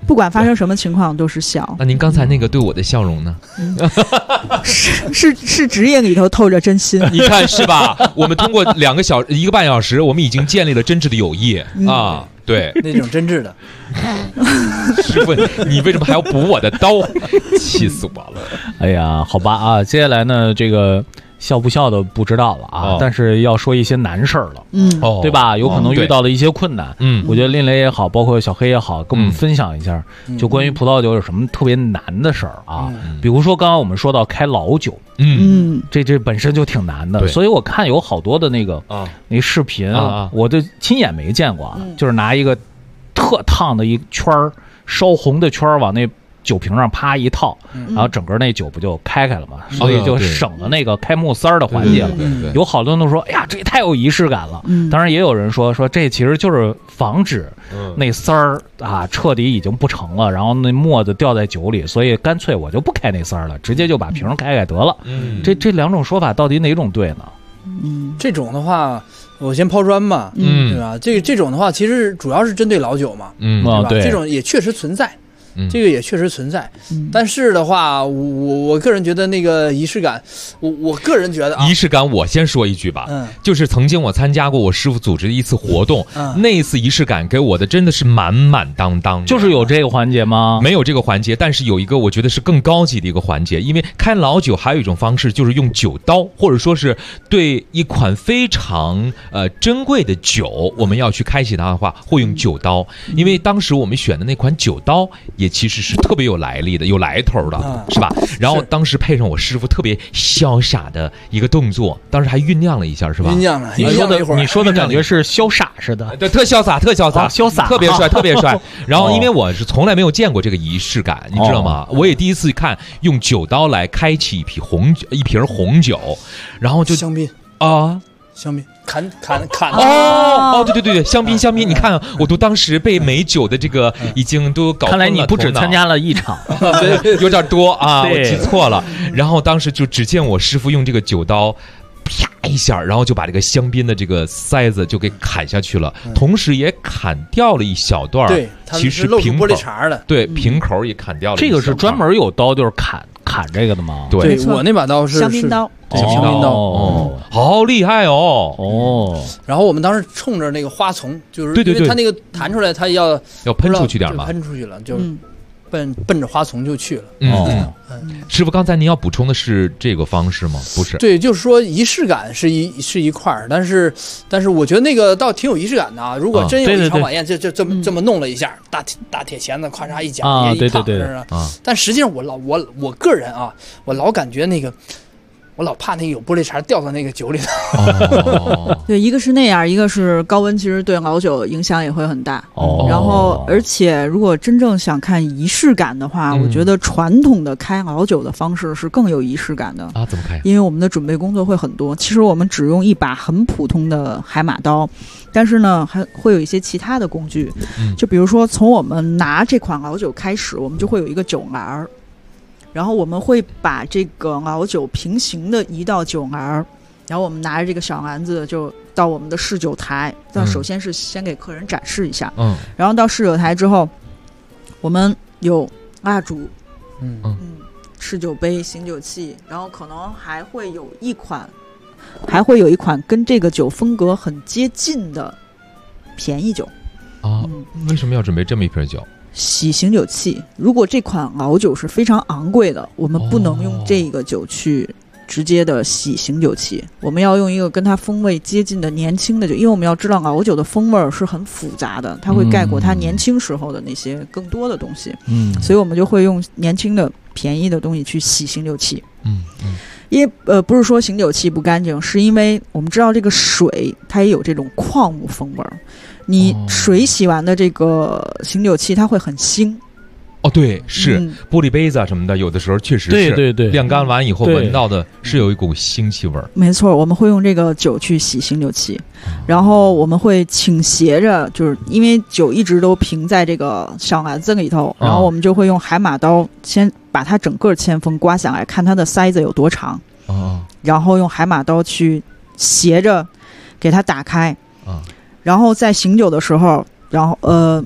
不管发生什么情况都是笑。 那您刚才那个对我的笑容呢？ 是职业里头透着真心。 你看是吧？我们通过1个半小时，我们已经建立了真挚的友谊啊！对， 那种真挚的。 师傅，你为什么还要补我的刀？气死我了！ 哎呀，好吧啊，接下来呢，这个笑不笑的不知道了啊，但是要说一些难事儿了，对吧？有可能遇到的一些困难，我觉得林雷也好，包括小黑也好，跟我们分享一下，就关于葡萄酒有什么特别难的事儿啊？比如说刚刚我们说到开老酒，这本身就挺难的，所以我看有好多的那个视频我就亲眼没见过，就是拿一个特烫的一圈烧红的圈往那酒瓶上啪一套，然后整个那酒不就开了嘛，所以就省了那个开木塞的环节了。有好多人都说，哎呀，这太有仪式感了。当然也有人说这其实就是防止那塞儿啊彻底已经不成了，然后那沫子掉在酒里，所以干脆我就不开那塞儿了，直接就把瓶开得了。这两种说法到底哪种对呢？ 这种的话，我先抛砖嘛，对吧？这种的话，其实主要是针对老酒嘛，对吧？这种也确实存在。这个也确实存在，但是的话，我个人觉得那个仪式感，我个人觉得仪式感，我先说一句吧，就是曾经我参加过我师傅组织的一次活动，那一次仪式感给我的真的是满满当当的。 就是有这个环节吗？ 没有这个环节，但是有一个我觉得是更高级的一个环节，因为开老酒还有一种方式就是用酒刀，或者说是对一款非常珍贵的酒，我们要去开启它的话，会用酒刀，因为当时我们选的那款酒刀也其实是特别有来历的，有来头的，是吧？然后当时配上我师傅特别潇洒的一个动作，当时还酝酿了一下，是吧？ 酝酿了， 你说的感觉是潇洒似的， 对，特潇洒， 潇洒， 特别帅，特别帅。然后因为我是从来没有见过这个仪式感，你知道吗？我也第一次看用酒刀来开启一瓶红酒，然后就香槟啊。 香槟砍对，香槟，你看，我都当时被美酒的这个已经都搞。 看来你不止参加了一场， 有点多啊，我记错了。然后当时就只见我师傅用这个酒刀，啪一下，然后就把这个香槟的这个塞子就给砍下去了，同时也砍掉了一小段。 对， 其实瓶口玻璃碴的， 对，瓶口也砍掉了。 这个是专门有刀，就是砍这个的吗？ 对，我那把刀是香槟刀。 香槟刀好厉害哦！ 然后我们当时冲着那个花丛，就是因为它那个弹出来，它要喷出去点嘛， 喷出去了，就奔着花丛就去了。 师傅，刚才您要补充的是这个方式吗？不是， 对，就是说仪式感是一块儿，但是我觉得那个倒挺有仪式感的啊。如果真有一场晚宴，就这么弄了一下，大铁钳子咔嚓一夹， 对， 但实际上我个人啊，我老感觉那个。我老怕那个有玻璃碴掉到那个酒里头。 对，一个是那样，一个是高温，其实对老酒影响也会很大。然后，而且如果真正想看仪式感的话，我觉得传统的开老酒的方式是更有仪式感的啊。怎么开？ 因为我们的准备工作会很多。其实我们只用一把很普通的海马刀，但是呢，还会有一些其他的工具。就比如说，从我们拿这款老酒开始，我们就会有一个酒篮儿。然后我们会把这个老酒平行的移到酒篮，然后我们拿着这个小篮子就到我们的试酒台。但首先是先给客人展示一下，然后到试酒台之后，我们有蜡烛，试酒杯、醒酒器，然后可能还会有一款跟这个酒风格很接近的便宜酒啊。为什么要准备这么一瓶酒？ 洗醒酒器，如果这款老酒是非常昂贵的，我们不能用这个酒去直接的洗醒酒器，我们要用一个跟它风味接近的年轻的酒，因为我们要知道老酒的风味是很复杂的，它会盖过它年轻时候的那些更多的东西，所以我们就会用年轻的便宜的东西去洗醒酒器。因为不是说醒酒器不干净，是因为我们知道这个水它也有这种矿物风味，你水洗完的这个醒酒器它会很腥。 对，是玻璃杯子啊什么的，有的时候确实是对晾干完以后闻到的是有一股腥气味。 没错，我们会用这个酒去洗醒酒器，然后我们会倾斜着，就是因为酒一直都平在这个小篮子里头，然后我们就会用海马刀先把它整个铅封刮下来，看它的塞子有多长，然后用海马刀去斜着给它打开，然后在醒酒的时候，然后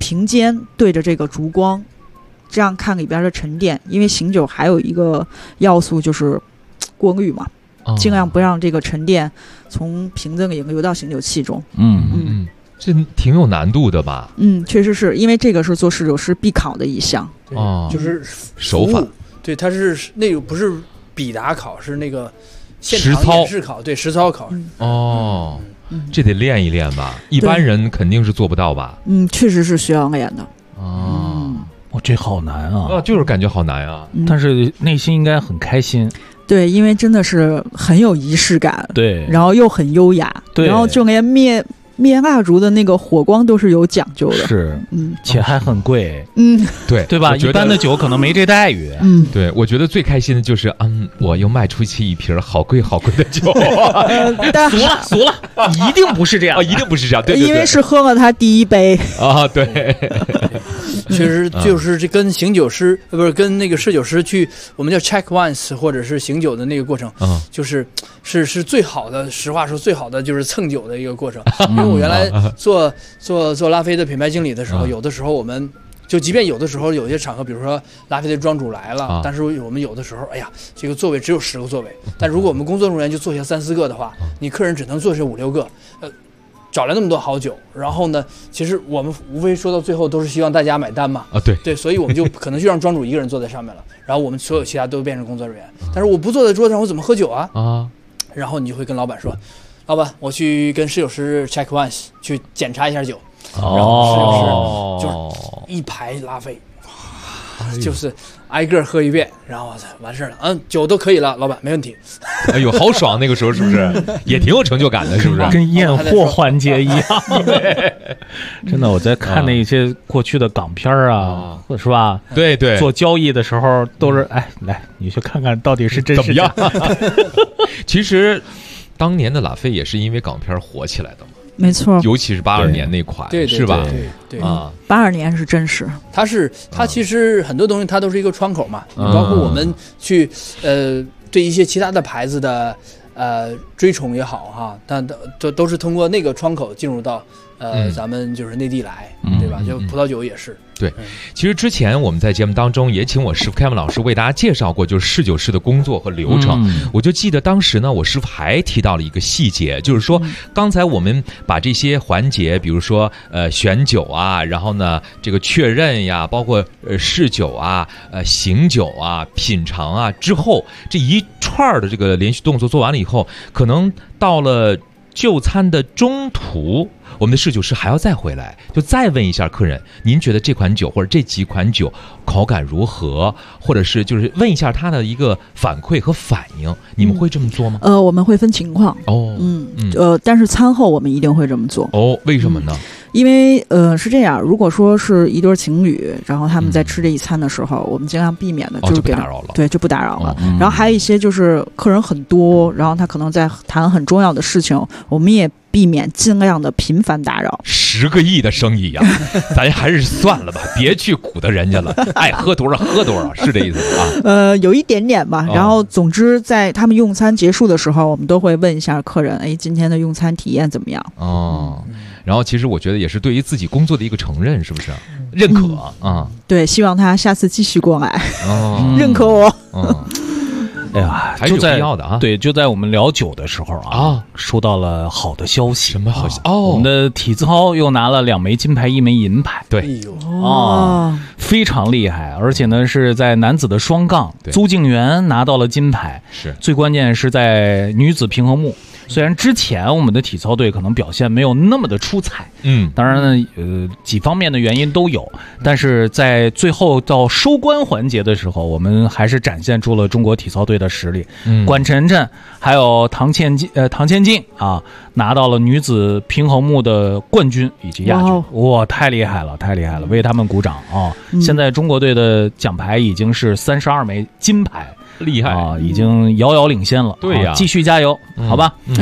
瓶尖对着这个烛光，这样看里边的沉淀。因为醒酒还有一个要素就是过滤嘛，尽量不让这个沉淀从瓶子里流到醒酒器中。 这挺有难度的吧？ 确实是因为这个是做侍酒师必考的一项， 就是手法。 对，它是那个不是笔答考，是那个现场演示考，对，实操考。 这得练一练吧？一般人肯定是做不到吧？ 确实是需要练的。 这好难啊！ 就是感觉好难啊， 但是内心应该很开心。 对，因为真的是很有仪式感， 对， 然后又很优雅， 对， 然后就连灭蜡烛的那个火光都是有讲究的， 是，且还很贵， 对吧？一般的酒可能没这待遇， 对，我觉得最开心的就是，我又卖出去一瓶好贵好贵的酒， 俗了，一定不是这样， 一定不是这样，对， 因为是喝了他第一杯啊，对， 确实就是这跟醒酒师不是跟那个侍酒师去，我们叫 check once 或者是醒酒的那个过程，就是最好的，实话说最好的就是蹭酒的一个过程。因为我原来做拉菲的品牌经理的时候，有的时候我们就即便有的时候有些场合，比如说拉菲的庄主来了，但是我们有的时候，哎呀，这个座位只有10个座位，但如果我们工作人员就坐下3、4个的话，你客人只能坐下5、6个，找来那么多好酒，然后呢，其实我们无非说到最后都是希望大家买单嘛，对，所以我们就可能就让庄主一个人坐在上面了，然后我们所有其他都变成工作人员，但是我不坐在桌子上，我怎么喝酒啊？然后你就会跟老板说，老板，我去跟侍酒师 check once 去检查一下酒，然后侍酒师就是一排拉菲，就是挨个喝一遍，然后完事了，酒都可以了，老板没问题。 哎呦，好爽！那个时候是不是也挺有成就感的？是不是跟验货环节一样？真的，我在看那些过去的港片啊，是吧？ 对， 做交易的时候都是来，你去看看到底是真是假。 其实当年的拉菲也是因为港片火起来的嘛。 没错， 尤其是82年那款，是吧？ 对 82年是真实。 它其实很多东西它都是一个窗口嘛，包括我们去对一些其他的牌子的追崇也好哈，但都是通过那个窗口进入到咱们就是内地来，对吧？就葡萄酒也是。 对，其实之前我们在节目当中也请我师傅Kevin老师为大家介绍过，就是侍酒师的工作和流程。我就记得当时呢，我师傅还提到了一个细节，就是说刚才我们把这些环节，比如说选酒啊，然后呢这个确认呀，包括试酒啊、醒酒啊、品尝啊之后，这一串的这个连续动作做完了以后，可能到了就餐的中途，我们的侍酒师还要再回来，就再问一下客人，您觉得这款酒或者这几款酒口感如何，或者是就是问一下他的一个反馈和反应，你们会这么做吗？ 我们会分情况但是餐后我们一定会这么做。 为什么呢？ 因为是这样，如果说是一对情侣，然后他们在吃这一餐的时候，我们尽量避免的就是不打扰了， 对，就不打扰了。然后还有一些就是客人很多，然后他可能在谈很重要的事情，我们也避免尽量的频繁打扰。 10个亿的生意呀，咱还是算了吧，别去鼓捣人家了，爱喝多少喝多少，是这意思啊？ 有一点点吧。然后总之在他们用餐结束的时候，我们都会问一下客人，今天的用餐体验怎么样？ 然后其实我觉得也是对于自己工作的一个承认，是不是？认可对，希望他下次继续过来，认可我。 哎呀， 还是有必要的啊！ 对，就在我们聊酒的时候收到了好的消息。 什么好消息？ 我们的体操又拿了2枚金牌，1枚银牌。 对， 非常厉害，而且呢是在男子的双杠，邹敬园拿到了金牌。 是， 最关键是在女子平衡木。虽然之前我们的体操队可能表现没有那么的出彩，当然呢，几方面的原因都有，但是在最后到收官环节的时候，我们还是展现出了中国体操队的实力。管晨晨还有唐倩静拿到了女子平衡木的冠军以及亚军，哇，太厉害了，太厉害了，为他们鼓掌啊！现在中国队的奖牌已经是32枚金牌。 厉害已经遥遥领先了。 对呀， 继续加油，好吧。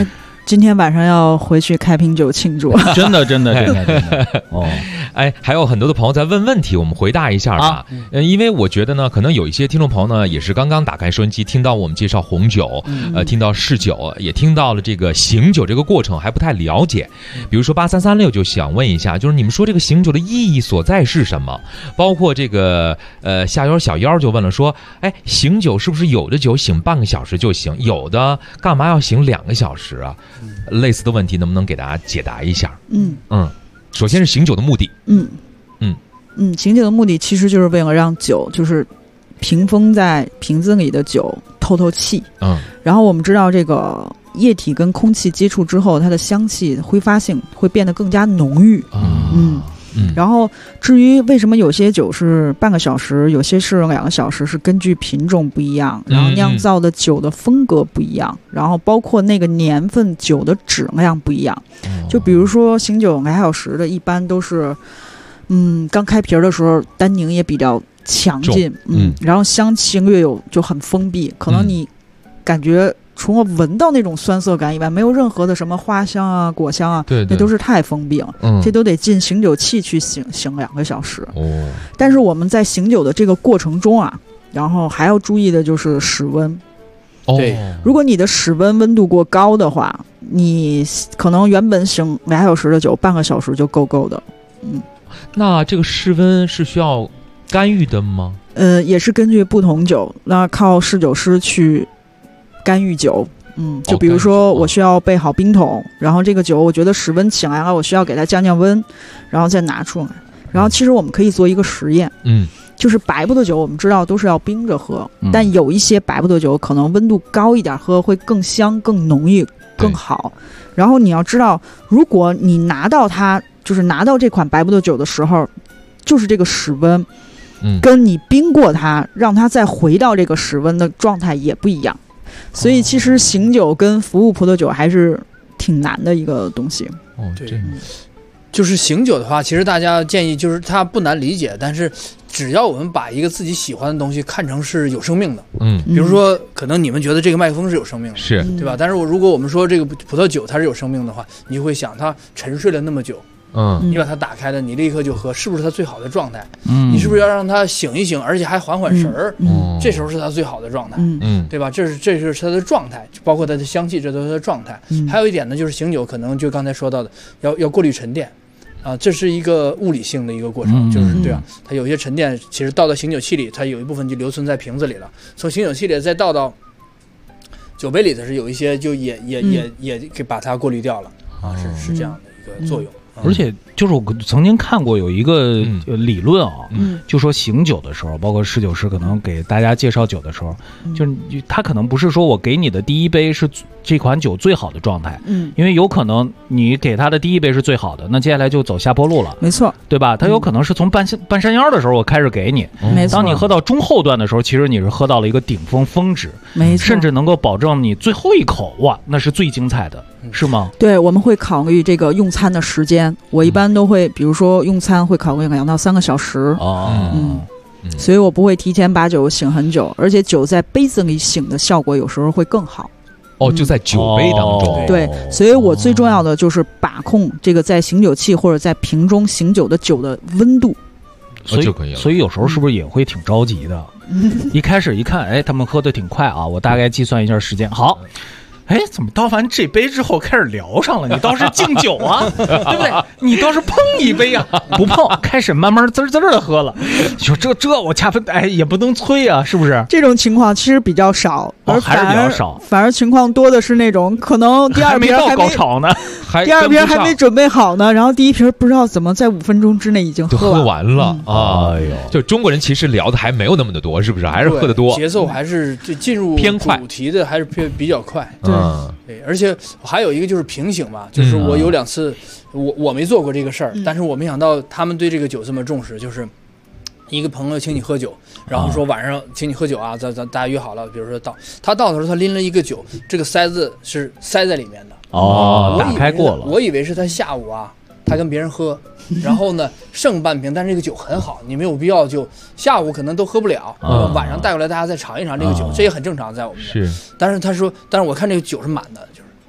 今天晚上要回去开瓶酒庆祝。 真的哦。 哎，还有很多的朋友在问问题，我们回答一下吧。因为我觉得呢，可能有一些听众朋友呢，也是刚刚打开收音机，听到我们介绍红酒，听到试酒，也听到了这个醒酒这个过程，还不太了解。比如说8336就想问一下，就是你们说这个醒酒的意义所在是什么？包括这个下腰小腰就问了说，哎，醒酒是不是有的酒醒半个小时就行，有的干嘛要醒2个小时啊？类似的问题能不能给大家解答一下？首先是醒酒的目的。 醒酒的目的其实就是为了让酒就是屏封在瓶子里的酒透气。然后我们知道这个液体跟空气接触之后，它的香气挥发性会变得更加浓郁。然后至于为什么有些酒是半个小时，有些是2个小时，是根据品种不一样，然后酿造的酒的风格不一样，然后包括那个年份酒的质量不一样。就比如说醒酒2个小时的，一般都是刚开瓶的时候单宁也比较强劲，然后香气略有就很封闭，可能你感觉除了闻到那种酸涩感以外，没有任何的什么花香啊、果香啊，那都是太封闭了。这都得进醒酒器去醒2个小时。但是我们在醒酒的这个过程中啊，然后还要注意的就是室温。对，如果你的室温度过高的话，你可能原本醒2小时的酒，半个小时就够的。 那这个室温是需要干预的吗？ 也是根据不同酒，那靠侍酒师去干预酒。就比如说我需要备好冰桶，然后这个酒我觉得室温起来了，我需要给它降温，然后再拿出来。然后其实我们可以做一个实验，就是白葡萄酒我们知道都是要冰着喝，但有一些白葡萄酒可能温度高一点喝会更香、更浓郁、更好。然后你要知道，如果你拿到这款白葡萄酒的时候，就是这个室温，跟你冰过它，让它再回到这个室温的状态也不一样。所以其实醒酒跟服务葡萄酒还是挺难的一个东西。 对，就是醒酒的话，其实大家建议就是它不难理解，但是只要我们把一个自己喜欢的东西看成是有生命的，比如说可能你们觉得这个麦克风是有生命的， 是对吧？但是如果我们说这个葡萄酒它是有生命的话，你就会想它沉睡了那么久，你把它打开了，你立刻就喝，是不是它最好的状态？你是不是要让它醒一醒，而且还缓神儿？这时候是它最好的状态，对吧？这是它的状态，包括它的香气，这都是它的状态。还有一点呢，就是醒酒可能就刚才说到的，要过滤沉淀。这是一个物理性的一个过程，就是对吧？它有些沉淀，其实倒到醒酒器里，它有一部分就留存在瓶子里了。从醒酒器里再倒到酒杯里的是有一些就也给把它过滤掉了是这样的一个作用。 而且就是我曾经看过有一个理论就说醒酒的时候，包括侍酒师可能给大家介绍酒的时候，就是他可能不是说我给你的第一杯是这款酒最好的状态，因为有可能你给他的第一杯是最好的，那接下来就走下坡路了， 没错， 对吧？他有可能是从半山腰的时候我开始给你， 没错， 当你喝到中后段的时候，其实你是喝到了一个顶峰值， 没错， 甚至能够保证你最后一口哇，那是最精彩的，是吗？ 对，我们会考虑这个用餐的时间，我一般都会，比如说用餐会考虑2到3个小时，所以我不会提前把酒醒很久，而且酒在杯子里醒的效果有时候会更好。 就在酒杯当中。 对，所以我最重要的就是把控这个在醒酒器或者在瓶中醒酒的酒的温度， 所以有时候是不是也会挺着急的？一开始一看，哎，他们喝的挺快啊，我大概计算一下时间，好。哎，怎么倒完这杯之后开始聊上了？你倒是敬酒啊，对不对？你倒是碰一杯啊，不碰，开始慢慢滋的喝了。你说这我掐分，哎，也不能催啊，是不是？ 这种情况其实比较少， 还是比较少。 反而情况多的是那种可能第二瓶还没到高潮呢， 第二瓶还没准备好呢，然后第一瓶不知道怎么在5分钟之内已经喝完了。哎呦，就中国人其实聊的还没有那么的多，是不是？还是喝的多， 节奏还是进入偏快， 主题的还是比较快。对，而且还有一个就是平醒嘛，就是我有2次，我没做过这个事儿，但是我没想到他们对这个酒这么重视，就是一个朋友请你喝酒，然后说晚上请你喝酒啊，咱大家约好了，比如说他到的时候他拎了一个酒，这个塞子是塞在里面的， 打开过了， 我以为是他下午啊他跟别人喝，然后呢剩半瓶，但是这个酒很好，你没有必要就下午可能都喝不了，晚上带过来大家再尝一尝这个酒，这也很正常在我们这。 是， 但是他说，但是我看这个酒是满的，就是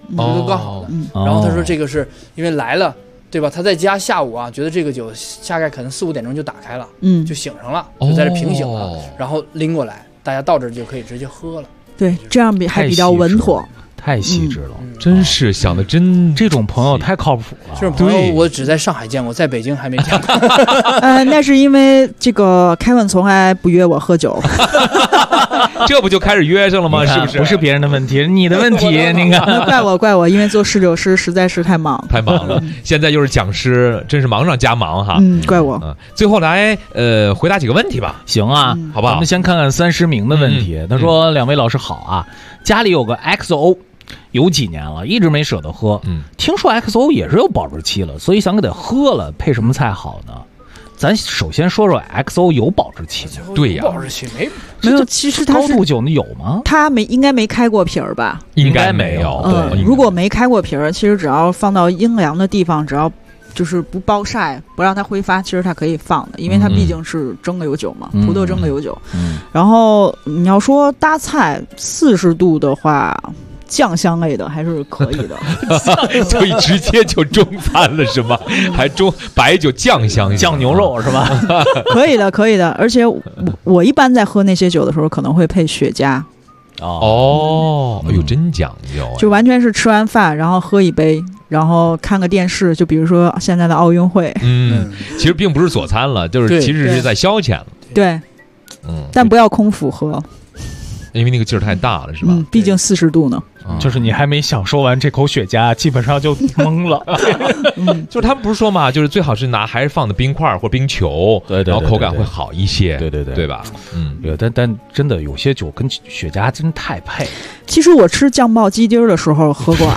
这都刚好的。然后他说这个是因为来了，对吧？他在家下午啊，觉得这个酒大概可能4、5点钟就打开了，就醒上了，就在这平醒了，然后拎过来，大家到这儿就可以直接喝了。 对，这样还比较稳妥。 太细致了， 真是想的真， 这种朋友太靠谱了。 这种朋友我只在上海见过，在北京还没见过。 那是因为这个凯文从来不约我喝酒， 这不就开始约上了吗？是不是？ 不是别人的问题，你的问题。你看， 怪我，因为做侍酒师实在是太忙了。现在又是讲师，真是忙上加忙哈。 怪我。 最后来回答几个问题吧。 行啊， 好不好？ 咱们先看看30名的问题。他说：“两位老师好啊，家里有个 XO。有几年了，一直没舍得喝。听说 XO 也是有保质期了，所以想给它喝了，配什么菜好呢？咱首先说说 XO 有保质期吗？ 对呀， 保质期没有，其实它高度酒有吗？ 它应该没开过瓶儿吧？ 应该没有。 对，如果没开过瓶儿，其实只要放到阴凉的地方，只要就是不暴晒，不让它挥发，其实它可以放的，因为它毕竟是蒸馏酒嘛，葡萄蒸馏酒。然后你要说搭菜40度的话。酱香类的还是可以的， 所以直接就中餐了是吗？还中白酒酱香酱牛肉是吧？ 可以的，而且我一般在喝那些酒的时候，可能会配雪茄。 哎呦，真讲究， 就完全是吃完饭然后喝一杯，然后看个电视，就比如说现在的奥运会。 其实并不是佐餐了，就是其实是在消遣了。 对，但不要空腹喝。 因为那个劲儿太大了，是吧？ 毕竟40度呢。 就是你还没享受完这口雪茄，基本上就懵了。 就是他们不是说嘛，就是最好是还是放的冰块或冰球，然后口感会好一些。对吧？ 对，但真的有些酒跟雪茄真太配。 其实我吃酱爆鸡丁的时候喝过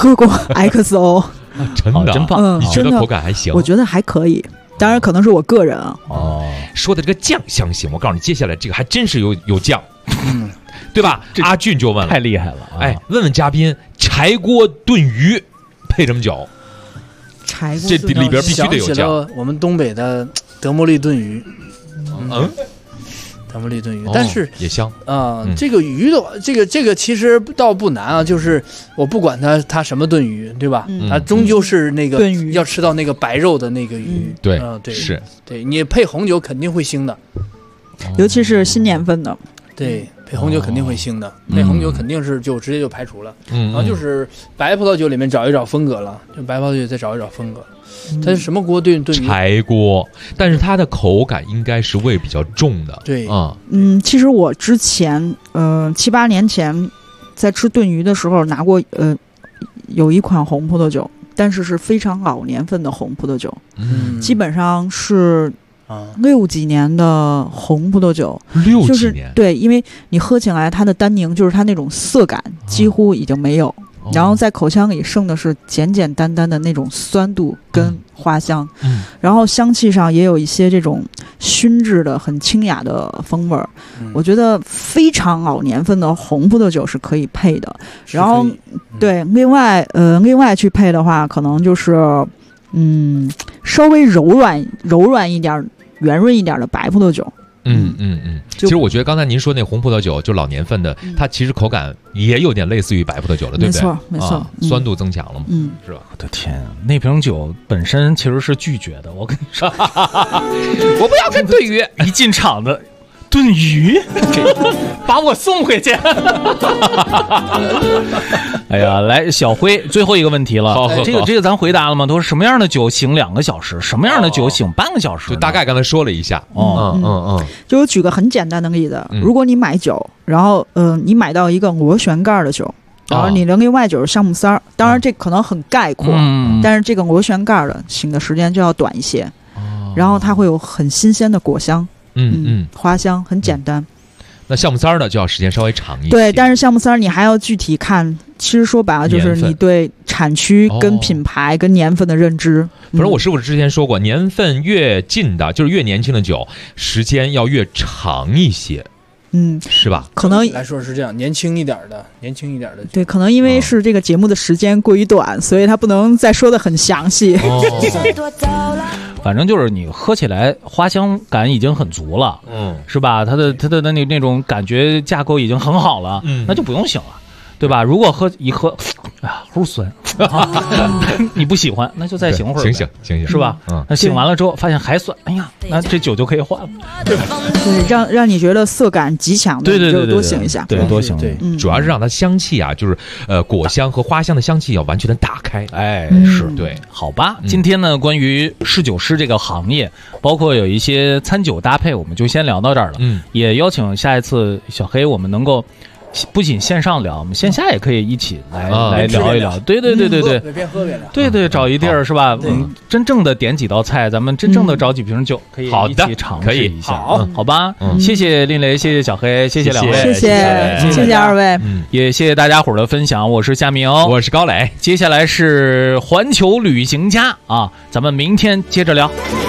XO， 真的真棒。 你觉得口感还行？ 我觉得还可以。当然可能是我个人啊。 说的这个酱香型，我告诉你，接下来这个还真是有酱。对吧？阿俊就问了， 太厉害了！ 问问嘉宾，柴锅炖鱼配什么酒？ 柴锅这里边必须得有酱。 我们东北的德莫利炖鱼，德莫利炖鱼，但是也香这个鱼的这个其实倒不难啊，就是我不管它什么炖鱼，对吧？它终究是那个要吃到那个白肉的那个鱼。 对， 是，对你配红酒肯定会腥的， 尤其是新年份的。 对，配红酒肯定会腥的，配红酒肯定是就直接就排除了。然后就是白葡萄酒里面找一找风格了，就白葡萄酒再找一找风格。它是什么锅炖鱼？ 柴锅，但是它的口感应该是味比较重的。 对， 其实我之前7、8年前在吃炖鱼的时候拿过有一款红葡萄酒，但是非常老年份的红葡萄酒，基本上是。60几年的红葡萄酒 ，60几年， 对，因为你喝起来它的单宁，就是它那种涩感几乎已经没有，然后在口腔里剩的是简简单单的那种酸度跟花香，然后香气上也有一些这种熏制的很清雅的风味儿，我觉得非常老年份的红葡萄酒是可以配的。然后对，另外去配的话，可能就是稍微柔软一点。圆润一点的白葡萄酒， 其实我觉得刚才您说那红葡萄酒，就老年份的，它其实口感也有点类似于白葡萄酒了，对不对？ 没错， 酸度增强了嘛，是吧？ 我的天啊，那瓶酒本身其实是拒绝的，我跟你说， 我不要跟炖鱼， 一进场的炖鱼，把我送回去。哎呀，来小辉，最后一个问题了。这个咱回答了吗？都是什么样的酒醒2个小时，什么样的酒醒半个小时？ 就大概刚才说了一下。 就我举个很简单的例子，如果你买酒，然后你买到一个螺旋盖的酒，然后你另外酒是橡木塞儿，当然这可能很概括，但是这个螺旋盖的醒的时间就要短一些，然后它会有很新鲜的果香，花香，很简单。 那橡木塞儿的就要时间稍微长一些。 对，但是橡木塞儿你还要具体看，其实说白了就是你对产区跟品牌跟年份的认知。 反正我师傅之前说过，年份越近的，就是越年轻的酒，时间要越长一些。是吧？ 可能来说是这样，年轻一点的。 对，可能因为是这个节目的时间过于短，所以他不能再说的很详细。 反正就是你喝起来花香感已经很足了，是吧？它的那种感觉架构已经很好了，那就不用醒了。 对吧？如果一喝，哎呀，齁酸，你不喜欢，那就再醒会儿， 醒， 是吧？那醒完了之后发现还酸，哎呀，那这酒就可以换了，对吧？ 对，让你觉得色感极强的， 对， 就多醒一下， 对，多醒。 对，主要是让它香气啊，就是果香和花香的香气要完全的打开。 哎，是对， 好吧。今天呢，关于侍酒师这个行业，包括有一些餐酒搭配，我们就先聊到这儿了。也邀请下一次小黑，我们能够不仅线上聊，我们线下也可以一起来聊一聊。对， 边喝边聊。 对，找一地儿是吧？真正的点几道菜，咱们真正的找几瓶酒，可以一起尝试一下。好吧。谢谢令雷，谢谢小黑，谢谢两位， 谢谢二位， 也谢谢大家伙儿的分享。我是夏明， 我是高磊， 接下来是环球旅行家啊，咱们明天接着聊。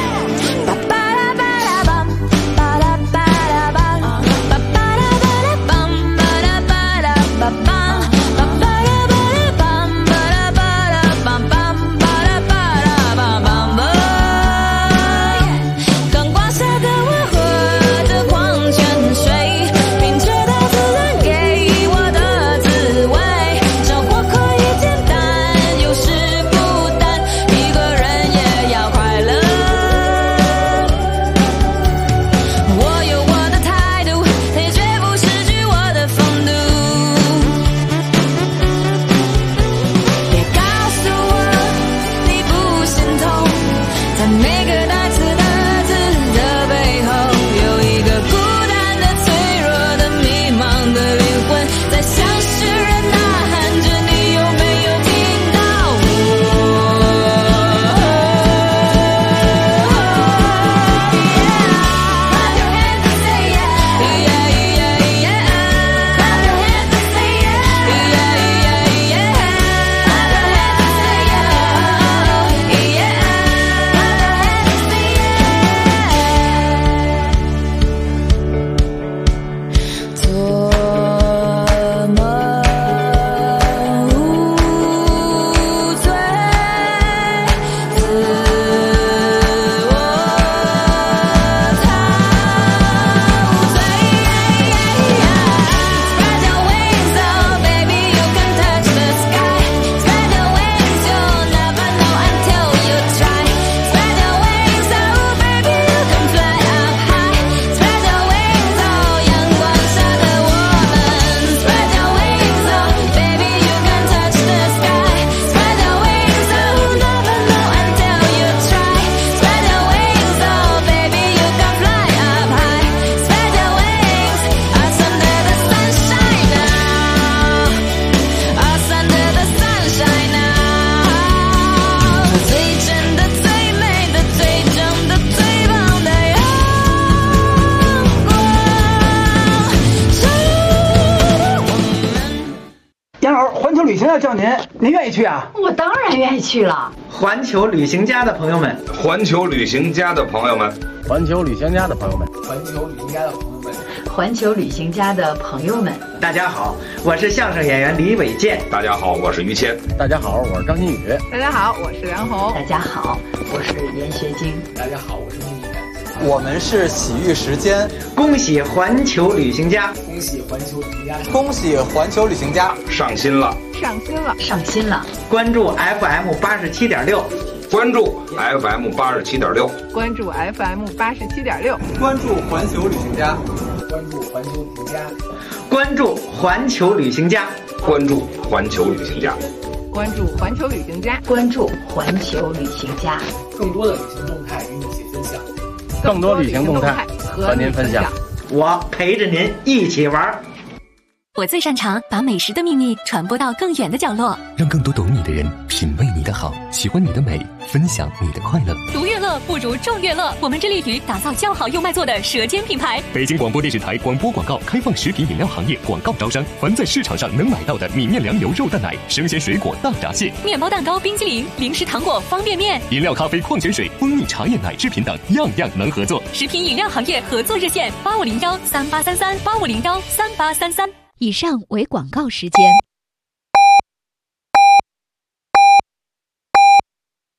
环球旅行要叫您愿意去啊？ 我当然愿意去了。 环球旅行家的朋友们， 环球旅行家的朋友们， 环球旅行家的朋友们， 环球旅行家的朋友们， 环球旅行家的朋友们， 大家好，我是相声演员李伟健。 大家好，我是于谦。 大家好，我是张馨予。 大家好，我是梁红。 大家好，我是严学晶。 大家好，我是孟野。 我们是洗浴时间， 恭喜环球旅行家， 恭喜环球旅行家， 恭喜环球旅行家上新了， 上新了， 上新了！ 关注 FM 87.6， 关注 FM 87.6， 关注 FM 87.6， 关注环球旅行家， 关注环球旅行家， 关注环球旅行家， 关注环球旅行家， 关注环球旅行家， 关注环球旅行家， 更多的旅行动态与你一起分享。 更多旅行动态和您分享， 我陪着您一起玩。 我最擅长把美食的秘密传播到更远的角落， 让更多懂你的人品味你的好，喜欢你的美，分享你的快乐。 独乐乐不如众乐乐，我们致力于打造较好又卖座的舌尖品牌。 北京广播电视台广播广告开放食品饮料行业广告招商，凡在市场上能买到的米面粮油肉蛋奶、生鲜水果大闸蟹、 面包蛋糕、冰淇淋、零食糖果、方便面、 饮料、咖啡、矿泉水、蜂蜜茶叶、奶制品等，样样能合作。 食品饮料行业合作热线：8501383385013833。 以上为广告时间。